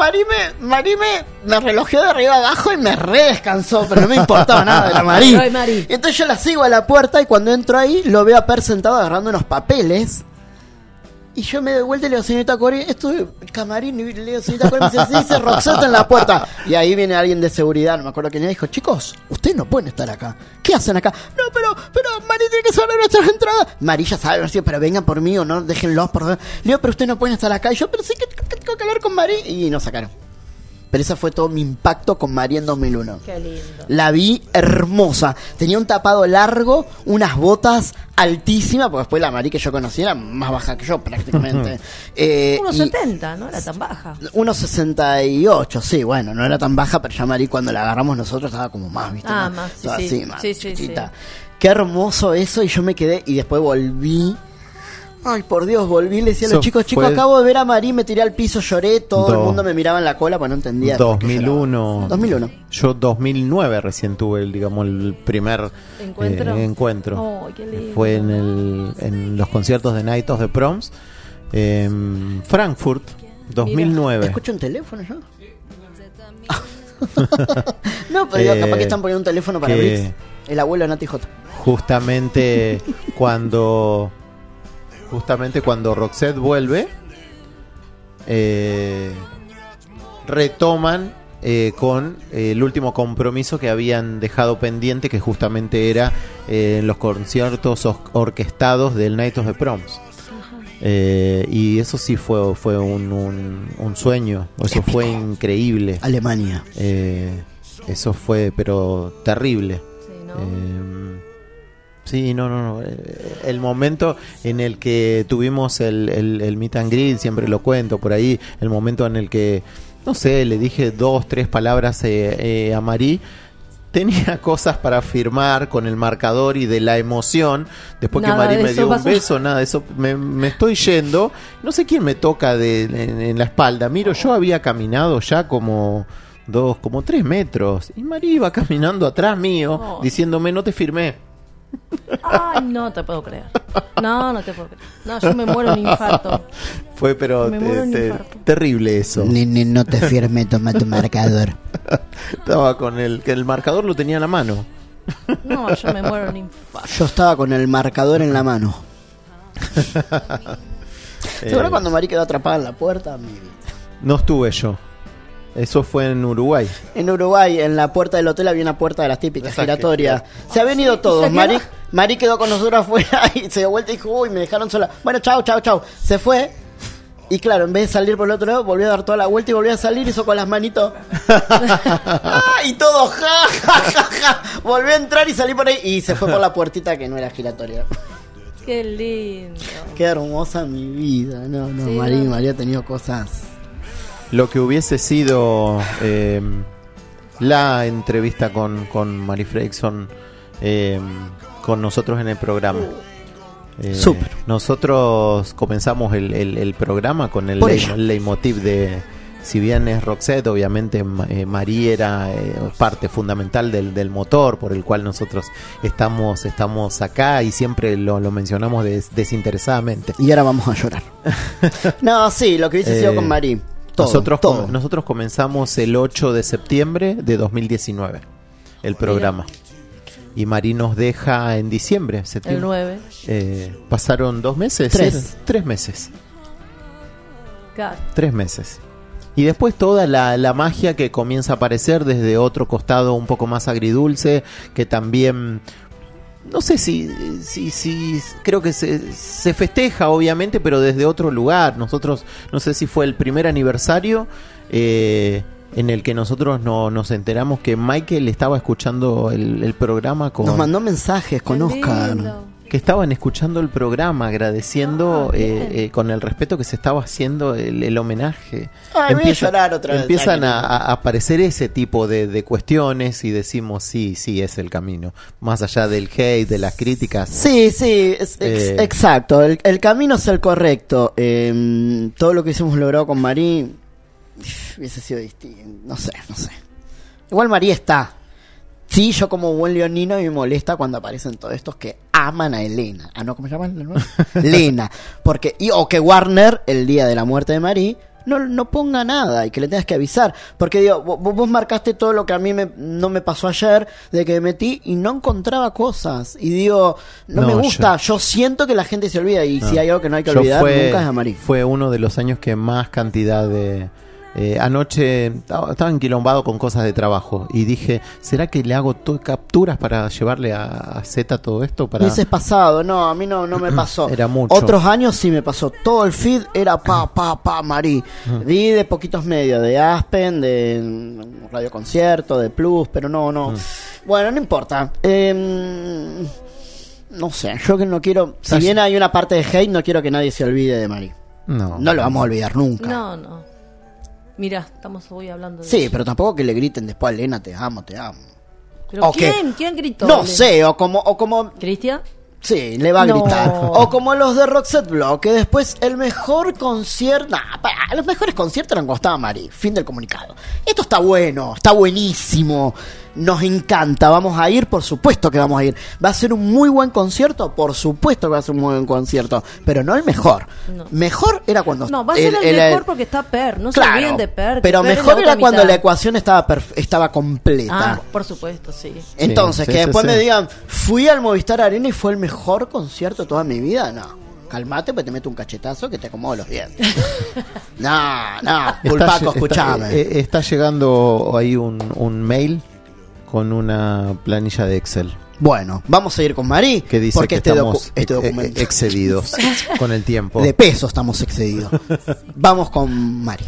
Marí me relojeó de arriba abajo y me re descansó, pero no me importaba nada de la Marí. Y entonces yo la sigo a la puerta y cuando entro ahí lo veo a Per sentado agarrando unos papeles. Y yo me doy vuelta y le digo, señorita Cori, esto es el camarín. Y le digo, señorita Cori, me dice, sí, dice Roxette en la puerta. Y ahí viene alguien de seguridad, no me acuerdo quién era, y dijo, chicos, ustedes no pueden estar acá. ¿Qué hacen acá? No, pero Mari tiene que saber nuestras entradas. Mari ya sabe, pero vengan por mí o no, déjenlos por favor. Le digo, pero ustedes no pueden estar acá. Y yo, pero sí que tengo que hablar con Mari. Y nos sacaron. Pero ese fue todo mi impacto con Mari en 2001. Qué lindo. La vi hermosa. Tenía un tapado largo, unas botas altísimas, porque después la Mari que yo conocí era más baja que yo prácticamente. 1,70, no era tan baja. 1,68, sí, bueno, no era tan baja, pero ya Mari cuando la agarramos nosotros estaba como más, ¿viste? Más, toda sí, así, más sí. chiquita. Qué hermoso eso, y yo me quedé, y después volví. Ay, por Dios, volví y le decía a los chicos, acabo de ver a Mari, me tiré al piso, lloré, todo el mundo me miraba en la cola, pues no entendía. 2001. Yo 2009 recién tuve el primer encuentro. Oh, qué lindo. Fue en los conciertos de Night of the Proms, Frankfurt, 2009. Mira, ¿escucho un teléfono yo? No, pero capaz que están poniendo un teléfono para Brix. El abuelo de Nati J. Justamente cuando Roxette vuelve, retoman con el último compromiso que habían dejado pendiente, que justamente era los conciertos orquestados del Night of the Proms. Y eso sí fue un sueño, eso épico. Fue increíble. Alemania. Eso fue, pero terrible. Sí, no. El momento en el que tuvimos el meet and greet, siempre lo cuento por ahí, el momento en el que, no sé, le dije 2-3 palabras a Mari. Tenía cosas para firmar con el marcador y de la emoción. Después que Mari me dio un beso, nada de eso. Me estoy yendo. No sé quién me toca en la espalda. Miro, yo había caminado ya como 3 metros. Y Mari iba caminando atrás mío, diciéndome, no te firmé. Ay, no te puedo creer. No te puedo creer. No, yo me muero en infarto. Fue, pero terrible eso. Nene, no te firme, toma tu marcador. Estaba con que el marcador lo tenía en la mano. No, yo me muero en infarto. Yo estaba con el marcador en la mano. ¿Seguro cuando Mari quedó atrapada en la puerta? No estuve yo. Eso fue en Uruguay. En Uruguay, en la puerta del hotel había una puerta de las típicas giratorias. Se habían ido todos. Mari quedó con nosotros afuera y se dio vuelta y dijo, uy, me dejaron sola. Bueno, chao. Se fue. Y claro, en vez de salir por el otro lado, volvió a dar toda la vuelta y volvió a salir, hizo con las manitos. Y todo, ja. Volvió a entrar y salí por ahí. Y se fue por la puertita que no era giratoria. Qué lindo. Qué hermosa mi vida. No, sí, Mari ha tenido cosas. Lo que hubiese sido la entrevista con Mari Fredriksson con nosotros en el programa. Súper. Nosotros comenzamos el programa con el leitmotiv de, si bien es Roxette, obviamente Mari era parte fundamental del motor por el cual nosotros estamos acá y siempre lo mencionamos desinteresadamente. Y ahora vamos a llorar. No, sí, lo que hubiese sido con Mari. Nosotros comenzamos el 8 de septiembre de 2019 el programa. Y Mari nos deja en diciembre, septiembre. El 9. Pasaron 2 meses. 3 meses. God. 3 meses. Y después toda la magia que comienza a aparecer desde otro costado un poco más agridulce, que también... No sé si creo que se festeja obviamente, pero desde otro lugar. Nosotros, no sé si fue el primer aniversario en el que nosotros nos enteramos que Michael estaba escuchando el programa nos mandó mensajes con Oscar. Que estaban escuchando el programa, agradeciendo con el respeto que se estaba haciendo el homenaje. Voy a llorar otra vez. Empiezan a aparecer ese tipo de cuestiones y decimos sí, es el camino. Más allá del hate, de las críticas. Sí, exacto. El camino es el correcto. Todo lo que hemos logrado con Mari hubiese sido distinto. No sé. Igual Mari está. Sí, yo como buen leonino me molesta cuando aparecen todos estos que aman a Elena. ¿No? ¿Cómo se llaman? Lena. O que Warner, el día de la muerte de Mari, no ponga nada y que le tengas que avisar. Porque digo, vos marcaste todo lo que a mí no me pasó ayer, de que me metí y no encontraba cosas. Y digo, no me gusta. Yo siento que la gente se olvida. Y si hay algo que no hay que olvidar, nunca es amarillo. Fue uno de los años que más cantidad de... anoche estaba enquilombado con cosas de trabajo y dije, ¿será que le hago capturas para llevarle a Z todo esto? Meses pasado, no, a mí no me pasó. Era mucho. Otros años sí me pasó. Todo el feed era Marí. Vi de poquitos medios, de Aspen, de Radio Concierto, de Plus, pero no. Bueno, no importa. No sé, yo que no quiero. Si bien hay una parte de hate, no quiero que nadie se olvide de Marí. No lo vamos a olvidar nunca. No. Mira, estamos hoy hablando de Sí, eso. pero tampoco que le griten después a Elena, te amo. ¿Pero quién gritó? No sé, o como... ¿Cristian? Sí, le va a gritar. O como los de Roxette Block, que después el mejor concierto... los mejores conciertos eran cuando estaba Mari. Fin del comunicado. Esto está bueno, está buenísimo. Nos encanta, vamos a ir, por supuesto que vamos a ir. ¿Va a ser un muy buen concierto? Por supuesto que va a ser un muy buen concierto. Pero no el mejor. No. Mejor era cuando... No, va a ser el mejor porque está Per. No se olviden de Per. Pero mejor era cuando la ecuación estaba completa. Por supuesto, sí. Entonces, que después me digan, fui al Movistar Arena y fue el mejor concierto de toda mi vida. No. Calmate, pues te meto un cachetazo que te acomodo los dientes. No, Pulpaco, escuchame. Está llegando ahí un mail con una planilla de Excel. Bueno, vamos a ir con Mari. Que dice porque que estamos documento excedidos con el tiempo. De peso estamos excedidos. Vamos con Mari.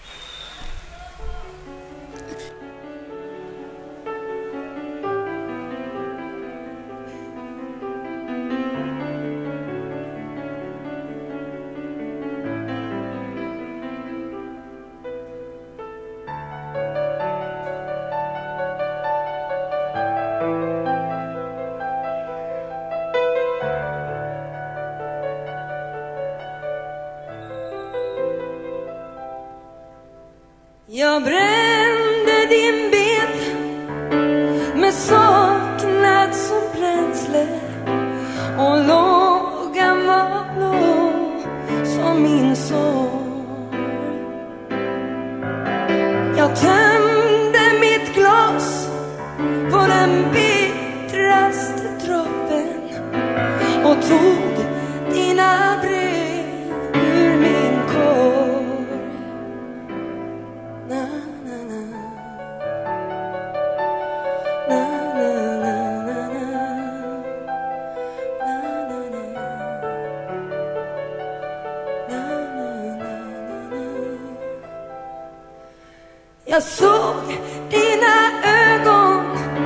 Jag brände din bild med saknad som bränsle och lågan var blå som min sorg. Jag tömde mitt glas på den bittraste droppen och tog dina brev ur min korg. Jag såg dina ögon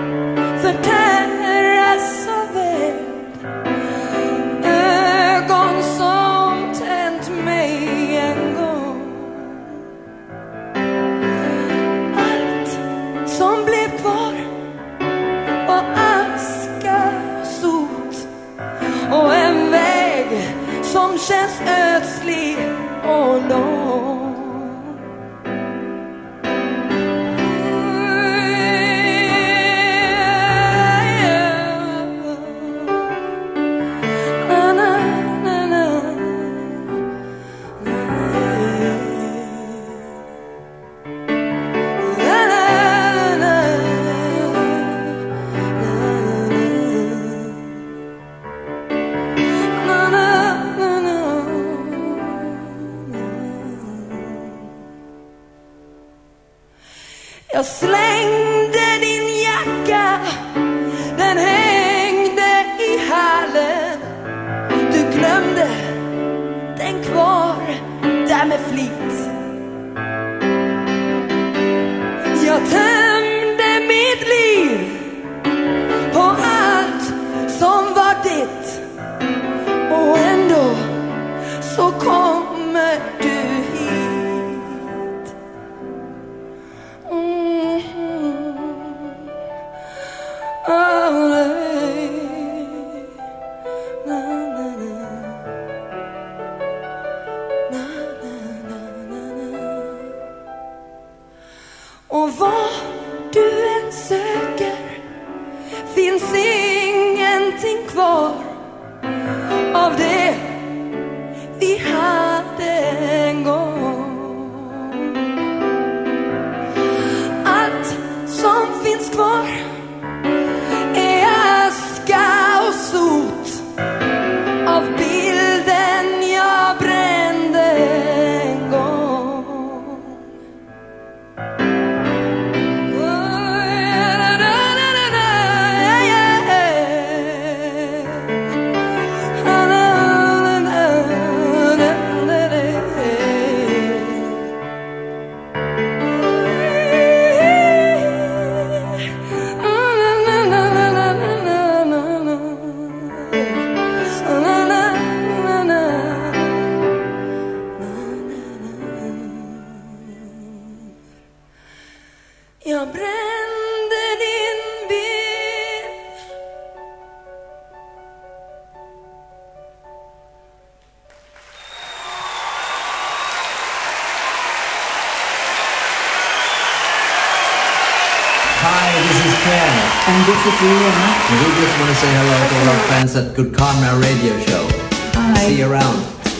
förtäras av eld, ögon som tänt mig en gång. Allt som blev kvar var aska och sot och en väg som känns ödslig och lång. Jag slängde din jacka, den hängde i hallen. Du glömde den kvar där med flit. Jag tömde mitt liv på allt som var ditt. Och ändå så kommer du hit. Och vad du än söker finns ingenting kvar av det vi hade en gång. And we just want to say hello to all our fans at Good Karma Radio Show. Hi. See you around.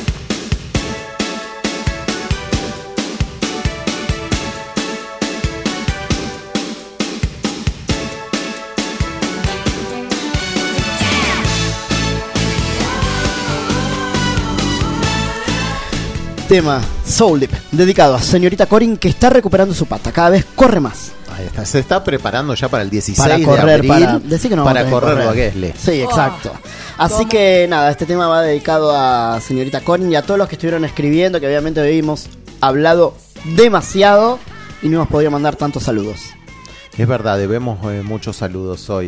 Tema Soul Deep, dedicado a señorita Corin, que está recuperando su pata, cada vez corre más. Ahí está, se está preparando ya para el 16 Para correr, de abril para decir que no para vamos a tener que correrlo a correr. Gesle. Sí, exacto. Así que nada, este tema va dedicado a señorita Corin y a todos los que estuvieron escribiendo, que obviamente hoy hemos hablado demasiado y no hemos podido mandar tantos saludos. Es verdad, debemos muchos saludos hoy.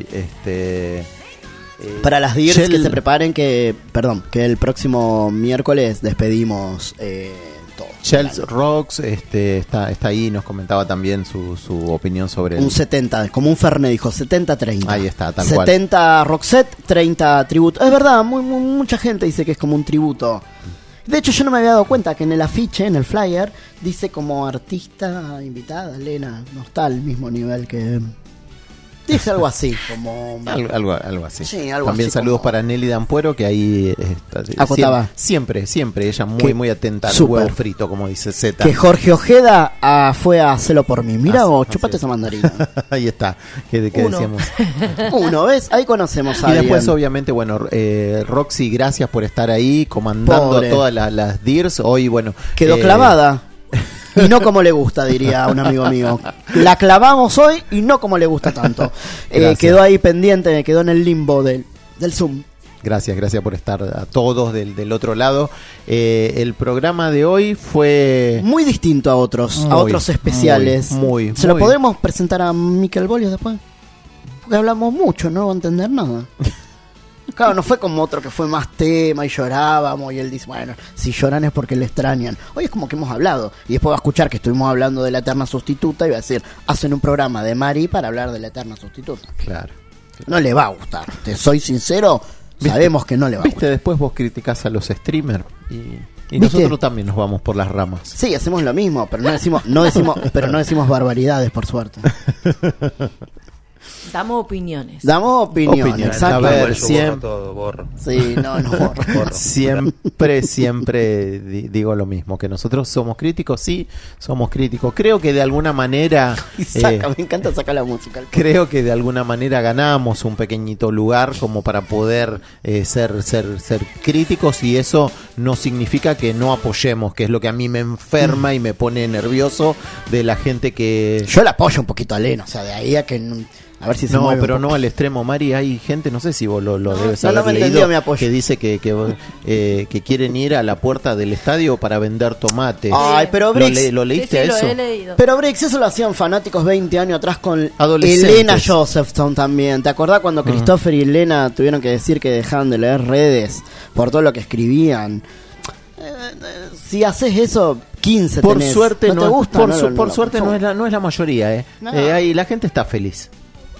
Para las DIRs Shell- que se preparen que el próximo miércoles despedimos todo. Chels Rocks está ahí, nos comentaba también su opinión sobre Un 70, como un Fernet dijo, 70-30. Ahí está, tal 70 Roxette, 30 tributo. Es verdad, mucha gente dice que es como un tributo. De hecho, yo no me había dado cuenta que en el afiche, en el flyer, dice como artista invitada, Lena. No está al mismo nivel que... Dice algo así, como... Algo así. Sí, algo También así saludos como- para Nelly Dampuero, que ahí está, Acotaba. siempre, ella Que- muy atenta al súper. huevo frito, como dice Z. Que Jorge Ojeda fue a hacerlo por mí. Mira Así- vos, así chupate es. esa mandarina. Ahí está, que Uno. decíamos. Uno, ¿ves? Ahí conocemos a Y después, alguien. obviamente, bueno, Roxy, gracias por estar ahí comandando Pobre. todas las DIRs. Hoy, bueno. Quedó clavada. Y no como le gusta, diría un amigo mío. La clavamos hoy y no como le gusta tanto. Gracias. Quedó ahí pendiente, quedó en el limbo del Zoom. Gracias por estar a todos del otro lado. El programa de hoy fue... Muy distinto a otros especiales. muy, ¿Se lo muy. podemos presentar a Miquel Bolios después? Porque hablamos mucho, no va a entender nada. Claro, no fue como otro que fue más tema y llorábamos y él dice, bueno, si lloran es porque le extrañan. Hoy es como que hemos hablado y después va a escuchar que estuvimos hablando de la eterna sustituta y va a decir, hacen un programa de Mari para hablar de la eterna sustituta. Claro. No le va a gustar, te soy sincero, sabemos que no le va a Viste, gustar. después vos criticás a los streamers y ¿Viste? nosotros también nos vamos por las ramas. Sí, hacemos lo mismo, pero no decimos barbaridades, por suerte. Damos opiniones. Damos opinión, A exacto. ver, Yo siempre... borro todo, borro. Sí, no, borro. Siempre digo lo mismo, que nosotros somos críticos, sí, somos críticos. Creo que de alguna manera... Me encanta sacar la música. Creo que de alguna manera ganamos un pequeñito lugar como para poder ser críticos, y eso no significa que no apoyemos, que es lo que a mí me enferma y me pone nervioso de la gente que... Yo la apoyo un poquito a Lena, o sea, de ahí a que... A ver si se No, mueve pero un poco. no al extremo, Mari. Hay gente, no sé si vos lo debes no haber me entendió leído, mi apoyo. que dice que quieren ir a la puerta del estadio para vender tomates. Ay, pero Brix... ¿Lo leíste Sí, eso? lo he leído. Pero Brix, eso lo hacían fanáticos 20 años atrás con Adolescentes. Elena Josephson también. ¿Te acordás cuando Christopher y Elena tuvieron que decir que dejaban de leer redes por todo lo que escribían? Si haces eso, 15 Por tenés. suerte ¿No te gusta? por suerte no es la mayoría, No. ahí la gente está feliz.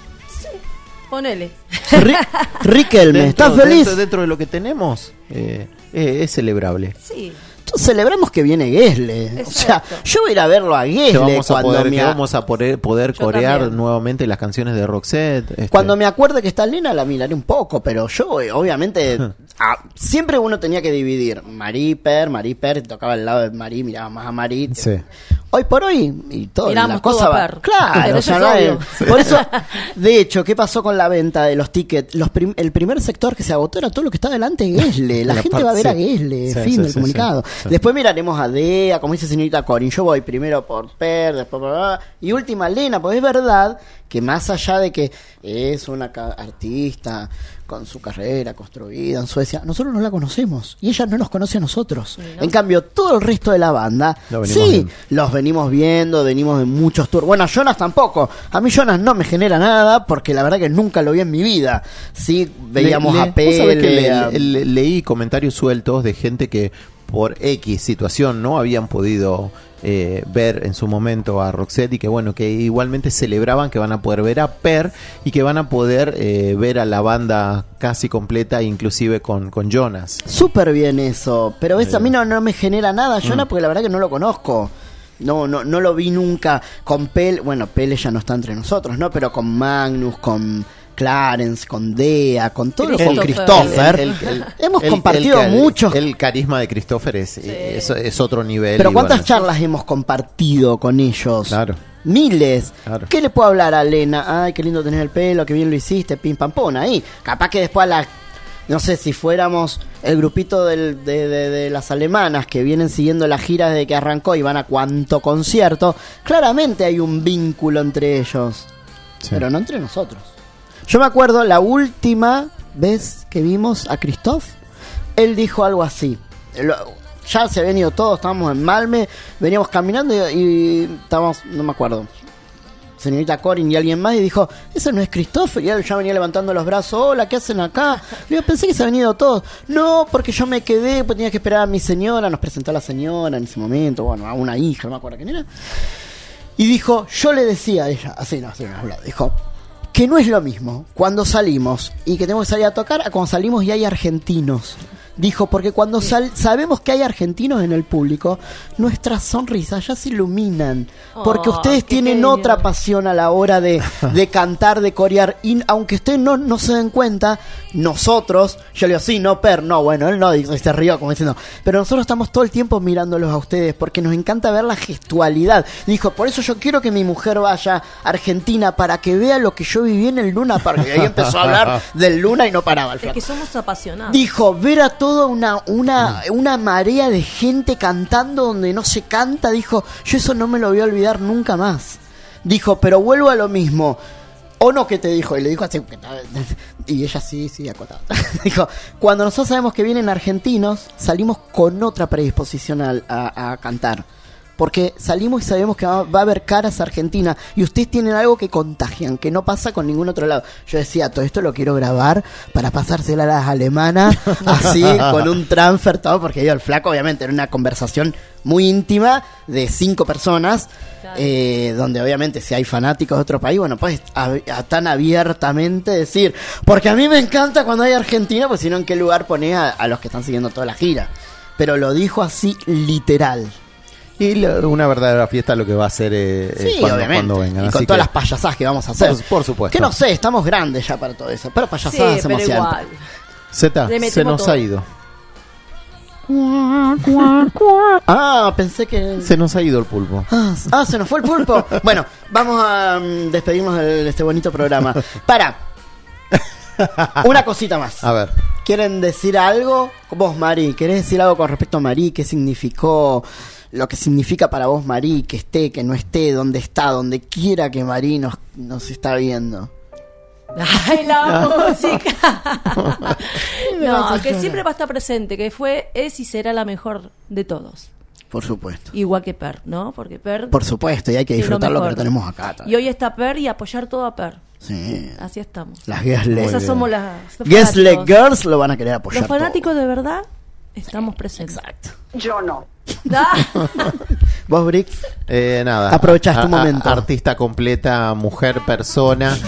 Ponele. Riquelme, ¿estás feliz? Dentro de lo que tenemos, es celebrable. Sí. Celebramos que viene Gesle. O sea, Exacto. yo voy a ir a verlo a Gesle Que vamos a cuando poder, me que vamos a poder Yo corear también. nuevamente las canciones de Roxette. Cuando me acuerde que está Lena la miraré un poco, pero yo obviamente siempre uno tenía que dividir Mariper, tocaba al lado de Marí, miraba más a Marí. Sí. Hoy por hoy y todo Miramos la cosa todo a va. Per. Claro, Pero o eso sea, es no hay- obvio. por eso, de hecho, ¿qué pasó con la venta de los tickets? El primer sector que se agotó era todo lo que está delante de Gesle. La La gente parte, va a ver a sí. Gesle, Sí, fin sí, del sí, comunicado. sí. Después miraremos a Dea, como dice señorita Corin. Yo voy primero por Per, después por... Y última Lena, porque es verdad que más allá de que es una artista con su carrera construida en Suecia, nosotros no la conocemos y ella no nos conoce a nosotros. ¿no? En cambio, todo el resto de la banda, Lo venimos sí, viendo. los venimos viendo, venimos de muchos tours. Bueno, a Jonas tampoco. A mí Jonas no me genera nada porque la verdad que nunca lo vi en mi vida. Sí, veíamos a vos sabés que Pele. leí comentarios sueltos de gente que por X situación no habían podido ver en su momento a Roxette, y que bueno, que igualmente celebraban que van a poder ver a Per y que van a poder ver a la banda casi completa, inclusive con Jonas. Súper bien eso, pero a mí no me genera nada, Jonas, porque la verdad que no lo conozco. No lo vi nunca con Pele. Bueno, Pele ya no está entre nosotros, ¿no? Pero con Magnus, con Clarence, con Dea, con todo, con Christopher. Christopher. Hemos compartido muchos. El carisma de Christopher es otro nivel. Pero ¿cuántas charlas hemos compartido con ellos? Claro. Miles. Claro. ¿Qué le puedo hablar a Lena? Ay, qué lindo tenés el pelo, qué bien lo hiciste, pim pam pum, ahí. Capaz que después no sé, si fuéramos el grupito de las alemanas que vienen siguiendo la gira desde que arrancó y van a cuánto concierto, claramente hay un vínculo entre ellos. Sí. Pero no entre nosotros. Yo me acuerdo la última vez que vimos a Christoph, él dijo algo así. Ya se habían ido todos, estábamos en Malmö, veníamos caminando y estábamos, no me acuerdo, señorita Corin y alguien más, y dijo, ese no es Christopher, y él ya venía levantando los brazos, hola, ¿qué hacen acá? Le digo, pensé que se habían ido todos. No, porque yo me quedé, pues tenía que esperar a mi señora, nos presentó a la señora en ese momento, bueno, a una hija, no me acuerdo quién era. Y dijo, yo le decía a ella, así no hablado, dijo, que no es lo mismo cuando salimos y que tenemos que salir a tocar a cuando salimos y hay argentinos. Dijo, porque cuando sabemos que hay argentinos en el público, nuestras sonrisas ya se iluminan. Porque ustedes tienen otra pasión a la hora de cantar, de corear. Y aunque ustedes no se den cuenta, nosotros, yo le digo, sí, no, Per, no, bueno, él no, y se rió como diciendo, pero nosotros estamos todo el tiempo mirándolos a ustedes, porque nos encanta ver la gestualidad. Dijo, por eso yo quiero que mi mujer vaya a Argentina, para que vea lo que yo viví en el Luna Park. Y ahí empezó a hablar del Luna y no paraba el flaco. Es que somos apasionados. Dijo, ver a toda una marea de gente cantando donde no se canta, dijo, yo eso no me lo voy a olvidar nunca más. Dijo, pero vuelvo a lo mismo. ¿O no que te dijo? Y le dijo así, y ella sí, acotada. Dijo, cuando nosotros sabemos que vienen argentinos, salimos con otra predisposición a cantar. Porque salimos y sabemos que va a haber caras argentinas y ustedes tienen algo que contagian, que no pasa con ningún otro lado. Yo decía, todo esto lo quiero grabar para pasársela a las alemanas, así, con un transfer, todo, porque yo, el flaco, obviamente, era una conversación muy íntima de 5 personas, claro. Donde obviamente si hay fanáticos de otro país, bueno, pues tan abiertamente decir, porque a mí me encanta cuando hay Argentina, pues si no, ¿en qué lugar ponés a los que están siguiendo toda la gira? Pero lo dijo así, literal. Y una verdadera fiesta lo que va a hacer sí, cuando vengan. Y con todas las payasadas que vamos a hacer. Por supuesto. Que no sé, estamos grandes ya para todo eso. Pero payasadas sí, hacemos pero siempre. Z, se nos todo. Ha ido. Pensé que... Se nos ha ido el pulpo. Se nos fue el pulpo. Bueno, vamos a despedirnos de este bonito programa. Una cosita más. A ver. ¿Quieren decir algo? Vos, Mari, ¿querés decir algo con respecto a Mari? ¿Qué significó? Lo que significa para vos Mari, que esté, que no esté, donde está, donde quiera que Mari nos está viendo. ¡Ay, la música! No, que siempre va a estar presente, que es y será la mejor de todos. Por supuesto. Igual que Per, ¿no? Porque Per... Por supuesto, y hay que disfrutar lo que tenemos acá. Y hoy está Per y apoyar todo a Per. Sí. Así estamos. Las Gesle. Esas somos las... Gesle Girls lo van a querer apoyar. Los fanáticos todo. De verdad estamos presentes. Exacto. Yo no. ¿Vos, Brick? Nada. Aprovechás tu momento. Artista completa, mujer, persona,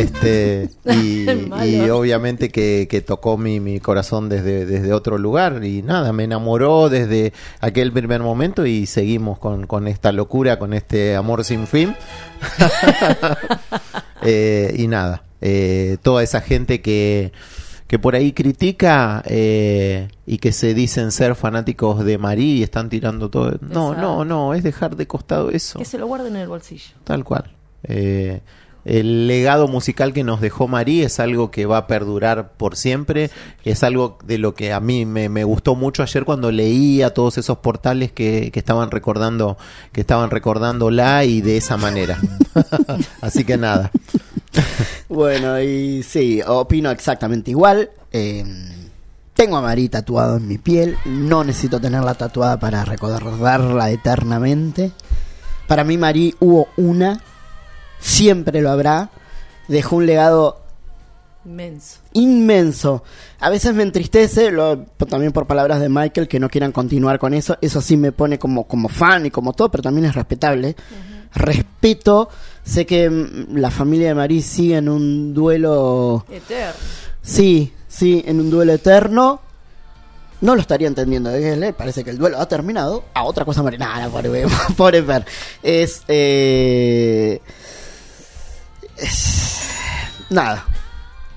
y obviamente que tocó mi corazón desde otro lugar, y nada, me enamoró desde aquel primer momento y seguimos con esta locura, con este amor sin fin. Y nada, toda esa gente que por ahí critica y que se dicen ser fanáticos de Mari y están tirando todo. No, es dejar de costado eso. Que se lo guarden en el bolsillo. Tal cual. El legado musical que nos dejó Mari es algo que va a perdurar por siempre. Es algo de lo que a mí me gustó mucho ayer cuando leía todos esos portales que estaban recordándola y de esa manera. Así que nada. Bueno, y sí, opino exactamente igual. Tengo a Mari tatuado en mi piel. No necesito tenerla tatuada para recordarla eternamente. Para mí Mari hubo una, siempre lo habrá. Dejó un legado inmenso. A veces me entristece, también por palabras de Michael, que no quieran continuar con eso. Eso sí me pone como fan y como todo, pero también es respetable. Respeto. Sé que la familia de Mari sigue en un duelo eterno. Sí, en un duelo eterno. No lo estaría entendiendo. Parece que el duelo ha terminado. A otra cosa, Mari. Nada, pobre Per. Nada.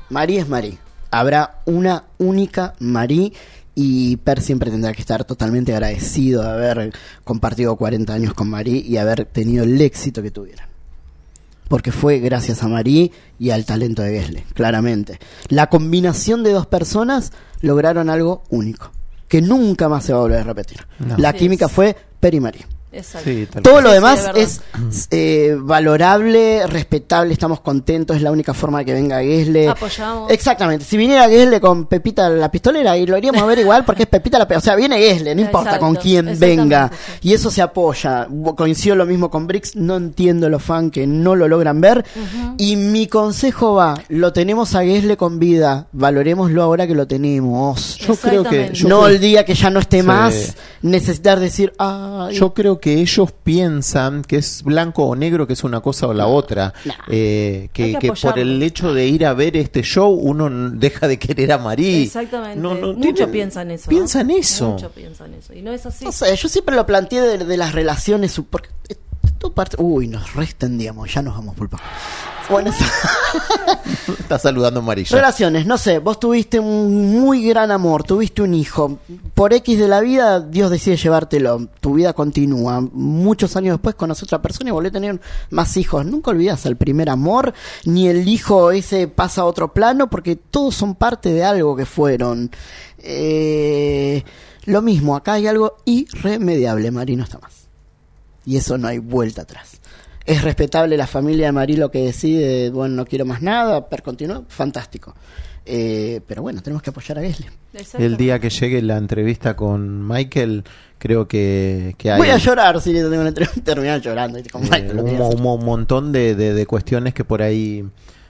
Marí es Marí. Habrá una única Marí y Per siempre tendrá que estar totalmente agradecido de haber compartido 40 años con Marí y haber tenido el éxito que tuvieron. Porque fue gracias a Marí y al talento de Gessle, claramente. La combinación de dos personas lograron algo único, que nunca más se va a volver a repetir. No. La Así química es. fue Per y Marí. Exacto. Sí, tal Todo cual. lo Sí, demás de es valorable, respetable, estamos contentos, es la única forma de que venga Gessle. Apoyamos. Exactamente, si viniera Gessle con Pepita la pistolera, y lo haríamos a ver igual porque es Pepita la pistolera, o sea, viene Gessle, no importa Exacto, con quién exactamente, venga, sí. y eso se apoya. Coincido lo mismo con Brix, no entiendo los fans que no lo logran ver, y mi consejo va, lo tenemos a Gessle con vida, valorémoslo ahora que lo tenemos. Yo creo que Exactamente. yo No creo- el día que ya no esté Sí. más, necesitar decir, ay, Yo creo que ellos piensan que es blanco o negro, que es una cosa o la otra. No. Que que por apoyarlo. el hecho de ir a ver este show uno deja de querer a Marí. Exactamente. No Muchos tienen- piensan eso. Piensan ¿no? eso. Muchos piensan eso. Y no es así. no sé, yo siempre lo planteé de las relaciones, porque esto parte... Uy, nos reextendíamos, ya nos vamos por poco. Bueno, Está saludando Amarilla. relaciones, no sé, vos tuviste un muy gran amor, tuviste un hijo, por X de la vida Dios decide llevártelo, tu vida continúa, muchos años después conoces a otra persona y volvés a tener más hijos, nunca olvidas el primer amor, ni el hijo ese pasa a otro plano, porque todos son parte de algo que fueron. Lo mismo, acá hay algo irremediable, Marí no está más, y eso no hay vuelta atrás. Es respetable la familia de Marí lo que decide, bueno, no quiero más nada, Per continúa, fantástico. Pero bueno, tenemos que apoyar a Gessle. El día que llegue la entrevista con Michael, creo que hay Voy a llorar si le tengo una entrevista, terminar llorando. Con Michael, lo que hace. un montón de cuestiones que por ahí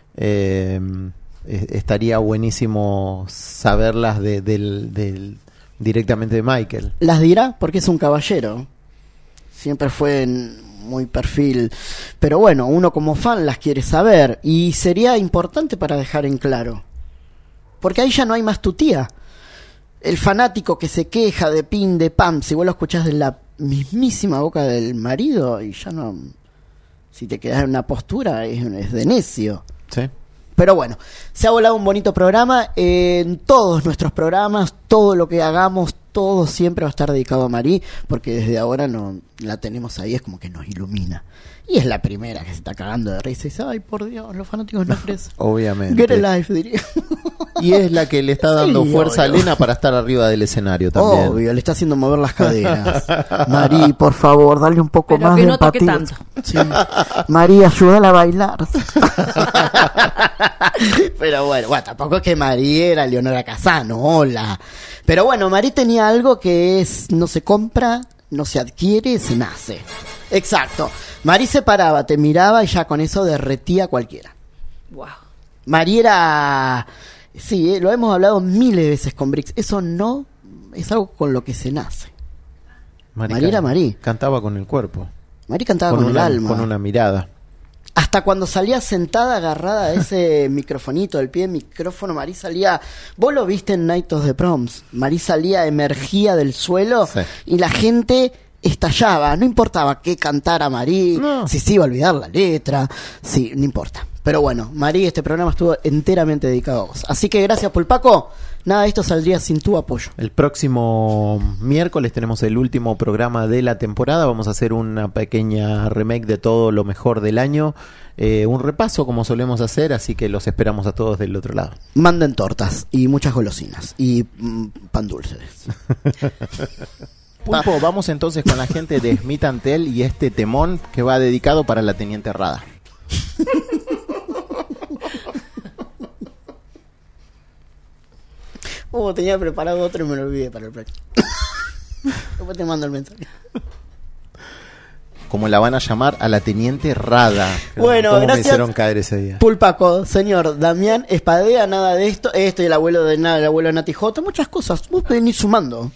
estaría buenísimo saberlas directamente de Michael. Las dirá porque es un caballero. Siempre fue muy perfil. Pero bueno, uno como fan las quiere saber. Y sería importante para dejar en claro. Porque ahí ya no hay más tu tía. El fanático que se queja de pin, de pam, si vos lo escuchás de la mismísima boca del marido, y ya no... Si te quedás en una postura, es de necio. ¿Sí? Pero bueno, se ha volado un bonito programa. En todos nuestros programas, todo lo que hagamos, todo siempre va a estar dedicado a Marí, porque desde ahora no la tenemos ahí, es como que nos ilumina. Y es la primera que se está cagando de risa y dice, ay, por Dios, los fanáticos no crecen. Obviamente. Get a life, diría. Y es la que le está dando Sí, fuerza a obvio. Elena para estar arriba del escenario también. Obvio, le está haciendo mover las caderas. Marí, por favor, dale un poco Pero más que de no toque empatía. tanto. Sí. Marí, ayúdala a bailar. Pero bueno, tampoco es que Marí era Leonora Casano, hola. Pero bueno, Marí tenía algo que es, no se compra, no se adquiere, se nace. Exacto. Marí se paraba, te miraba y ya con eso derretía a cualquiera. Wow. Marí era... Sí, lo hemos hablado miles de veces con Brix. Eso no es algo con lo que se nace. Marí era Marí. Cantaba con el cuerpo. Marí cantaba con el alma. Con una mirada. Hasta cuando salía sentada agarrada de ese microfonito, del pie del micrófono, Marí salía... Vos lo viste en Night of the Proms. Marí salía, emergía del suelo, Sí. y la gente estallaba. No importaba qué cantara Marí, No. si se iba a olvidar la letra, sí, no importa. Pero bueno, Marí, este programa estuvo enteramente dedicado a vos. Así que gracias, Pulpaco. Nada de esto saldría sin tu apoyo. El próximo miércoles tenemos el último programa de la temporada. Vamos a hacer una pequeña remake de todo lo mejor del año. Un repaso como solemos hacer, así que los esperamos a todos del otro lado. Manden tortas y muchas golosinas y pan dulces. Pulpo, vamos entonces con la gente de Smith & Tell y este temón que va dedicado para la Teniente Rada. Tenía preparado otro y me lo olvidé para el próximo. Después te mando el mensaje. Como la van a llamar, a la Teniente Rada. Bueno, ¿Cómo gracias. me hicieron caer ese día? Pulpaco, señor Damián Espadea, nada de esto y el abuelo de nada, el abuelo de Nati J, muchas cosas. Vos venís sumando.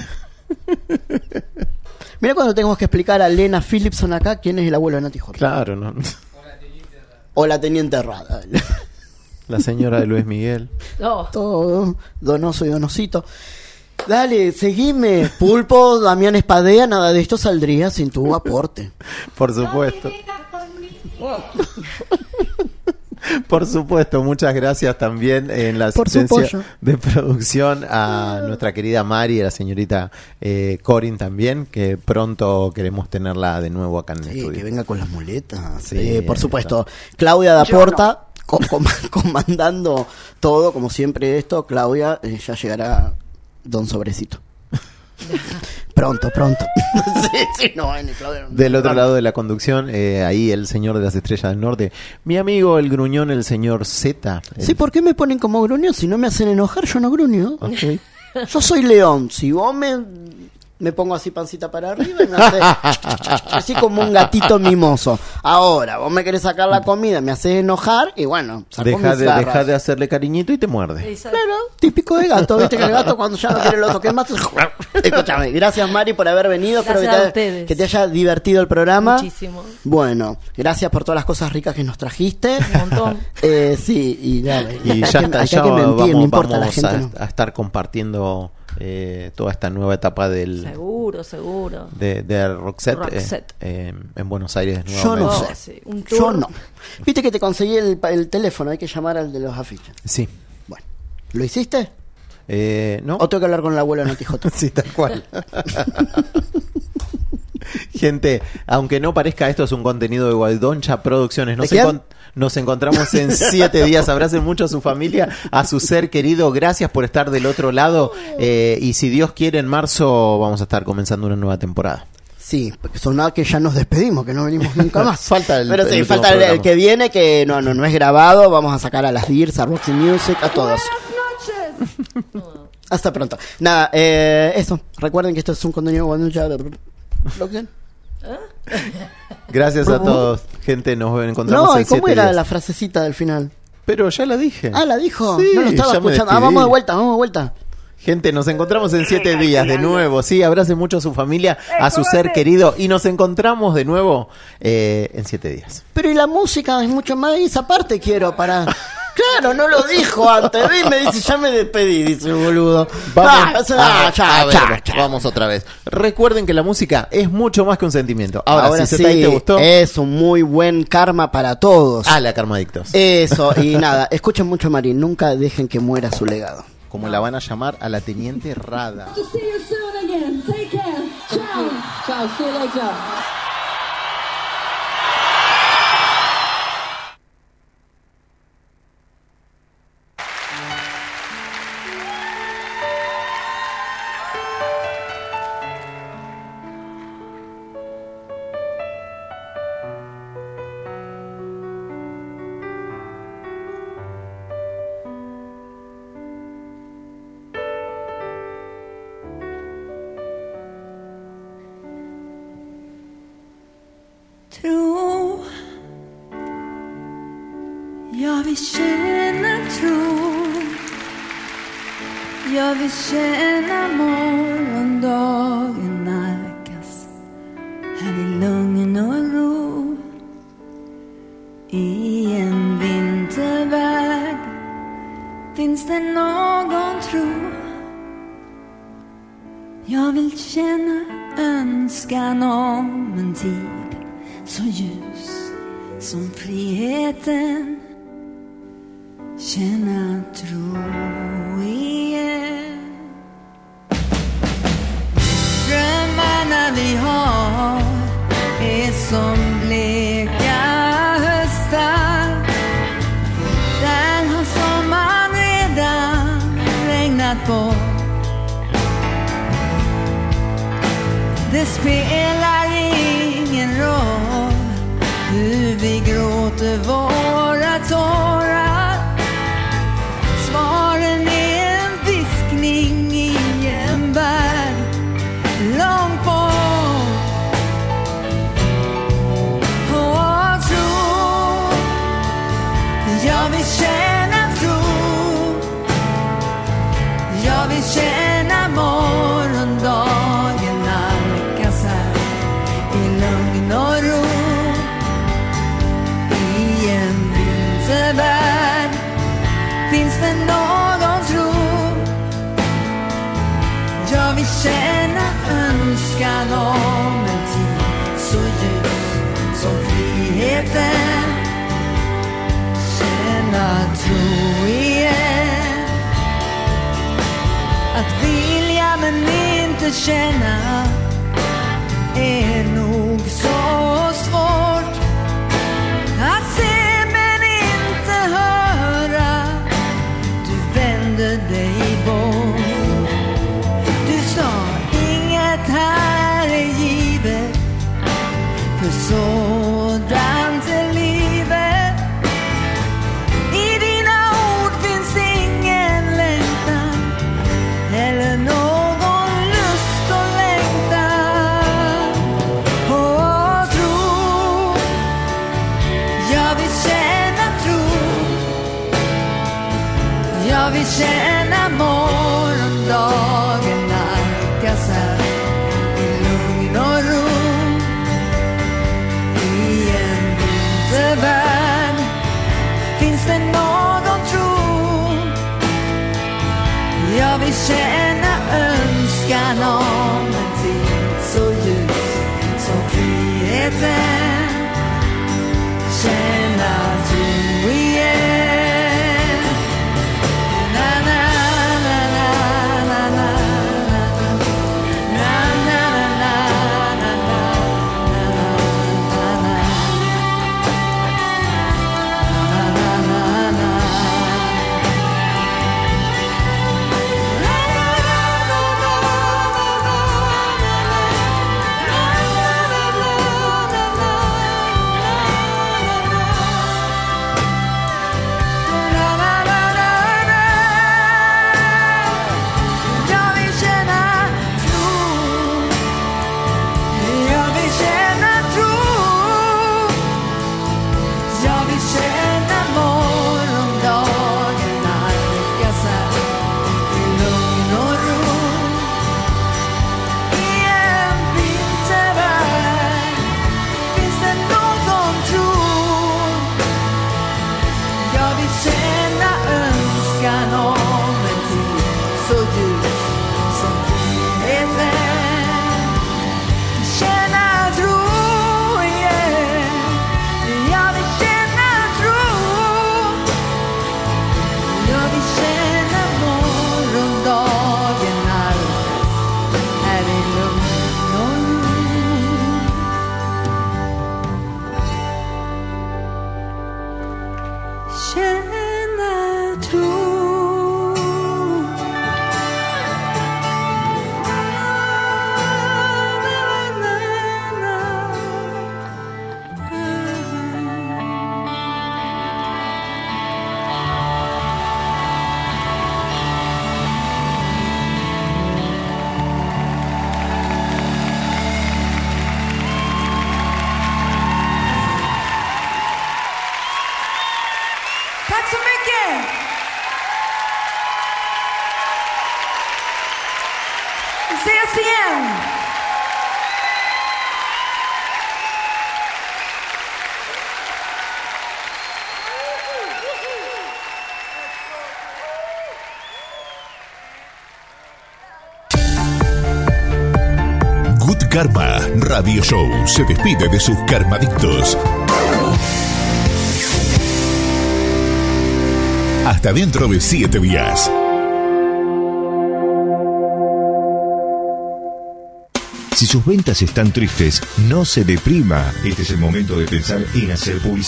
Mira cuando tenemos que explicar a Lena Philipson acá quién es el abuelo de Nati J. Claro, ¿no? O la teniente Rada. La señora de Luis Miguel. Oh, Todo donoso y donosito. Dale, seguime. Pulpo, Damián Espadea, nada de esto saldría sin tu aporte. Por supuesto. Por supuesto, muchas gracias también en la asistencia de producción a nuestra querida Mari y a la señorita Corin también, que pronto queremos tenerla de nuevo acá en el estudio. Que venga con las muletas. Sí, por supuesto. Claudia Daporta, comandando todo, como siempre esto. Claudia, ya llegará Don Sobrecito. Pronto. Sí, no, Claudia, del otro lado de la conducción, ahí el señor de las estrellas del norte, mi amigo el gruñón, el señor Z. Sí, ¿por qué me ponen como gruñón? Si no me hacen enojar, yo no gruño. Okay. Yo soy león. Si vos me pongo así pancita para arriba y me hace así como un gatito mimoso. Ahora, vos me querés sacar la comida, me haces enojar y bueno, deja de hacerle cariñito y te muerde. Exacto. Claro, típico de gato, viste que el gato cuando ya no quiere lo toque más. Escúchame, gracias Mari por haber venido. Gracias Espero que te haya divertido el programa. Muchísimo. Bueno, gracias por todas las cosas ricas que nos trajiste. Un montón. Sí, y nada, Y hay que mentir, no importa, la gente no. A estar compartiendo toda esta nueva etapa del seguro de Roxette, en Buenos Aires yo nuevamente. no sé, sí, un tour. yo no. Viste que te conseguí el teléfono, hay que llamar al de los afiches. Sí. Bueno, ¿lo hiciste? ¿No? ¿O tengo que hablar con el abuelo Notijoto? Sí, tal cual. Gente, aunque no parezca, esto es un contenido de Gualdoncha Producciones. Nos encontramos en 7 días. Abracen mucho a su familia, a su ser querido. Gracias por estar del otro lado. Y si Dios quiere, en marzo vamos a estar comenzando una nueva temporada. Sí, porque sonaba que ya nos despedimos, que no venimos nunca más. Falta Pero sí, falta el que viene, que no es grabado. Vamos a sacar a las Dears, a Roxy Music, a todos. Hasta pronto. Nada, eso. Recuerden que esto es un contenido Gualdoncha. Gracias a todos, gente. Nos encontramos en 7 días. ¿Cómo era la frasecita del final? Pero ya la dije. Ah, la dijo. Sí, no lo estaba ya me escuchando. despedí. Vamos de vuelta. Gente, nos encontramos en 7 días de nuevo. Sí, abrace mucho a su familia, a su ser querido. Y nos encontramos de nuevo en 7 días. Pero y la música es mucho más. Y esa parte quiero para. Claro, no lo dijo antes. Y me dice, ya me despedí, dice el boludo. Vamos, vamos otra vez. Recuerden que la música es mucho más que un sentimiento. Ahora si sí, te gustó, es un muy buen karma para todos. la Karmadictos. Eso, y nada, escuchen mucho a Marín, nunca dejen que muera su legado. Como la van a llamar a la Teniente Rada. Tro, jag vill känna tro. Jag vill känna morgondagen nalkas här i lugn och ro. I en vintervärld finns det någon tro. Jag vill känna önskan om en tid så ljus som friheten. Känna tro igen. Drömmarna vi har är som bleka höstar. Där har sommaren redan regnat bort. Det spelar ingen roll hur vi gråter våra tårar. Svaren är en viskning i en värld långt bort. Och tro, jag vill känna tro. Jag vill känna morgondagen nalkas här i lugn och ro. I en vintervärld finns det någon tro. Jag vill känna önskan om en tid så ljus som friheten. erkänna är nog så svårt att se men inte höra. Du vände dig bort. Du sa inget här är givet, för sådant är livet. I dina ord finns ingen längtan eller någon lust och längtan. Och tro, jag vill känna tro. Jag vill känna morgondagen nalkas här i lugn och ro. I en vintervärld finns det någon tro. Jag vill känna önskan om en tid så ljus som friheten. Känna tro igen. Na na na na na na na na na na jag vill känna tro. Jag vill känna tro. Jag vill känna morgondagen nalkas här i lugn och ro. I en vintervärld finns det någon tro. Jag vill känna önskan om en tid så ljus som friheten. Känna tro, yeah. Jag vill känna tro. Jag vill känna morgondagen nalkas här i lugn och ro. Känna tro. Tack så mycket! Vi ses igen! Good Karma Radio Show se despide de sus karmadictos. Hasta dentro de 7 días. Si sus ventas están tristes, no se deprima. Este es el momento de pensar en hacer publicidad.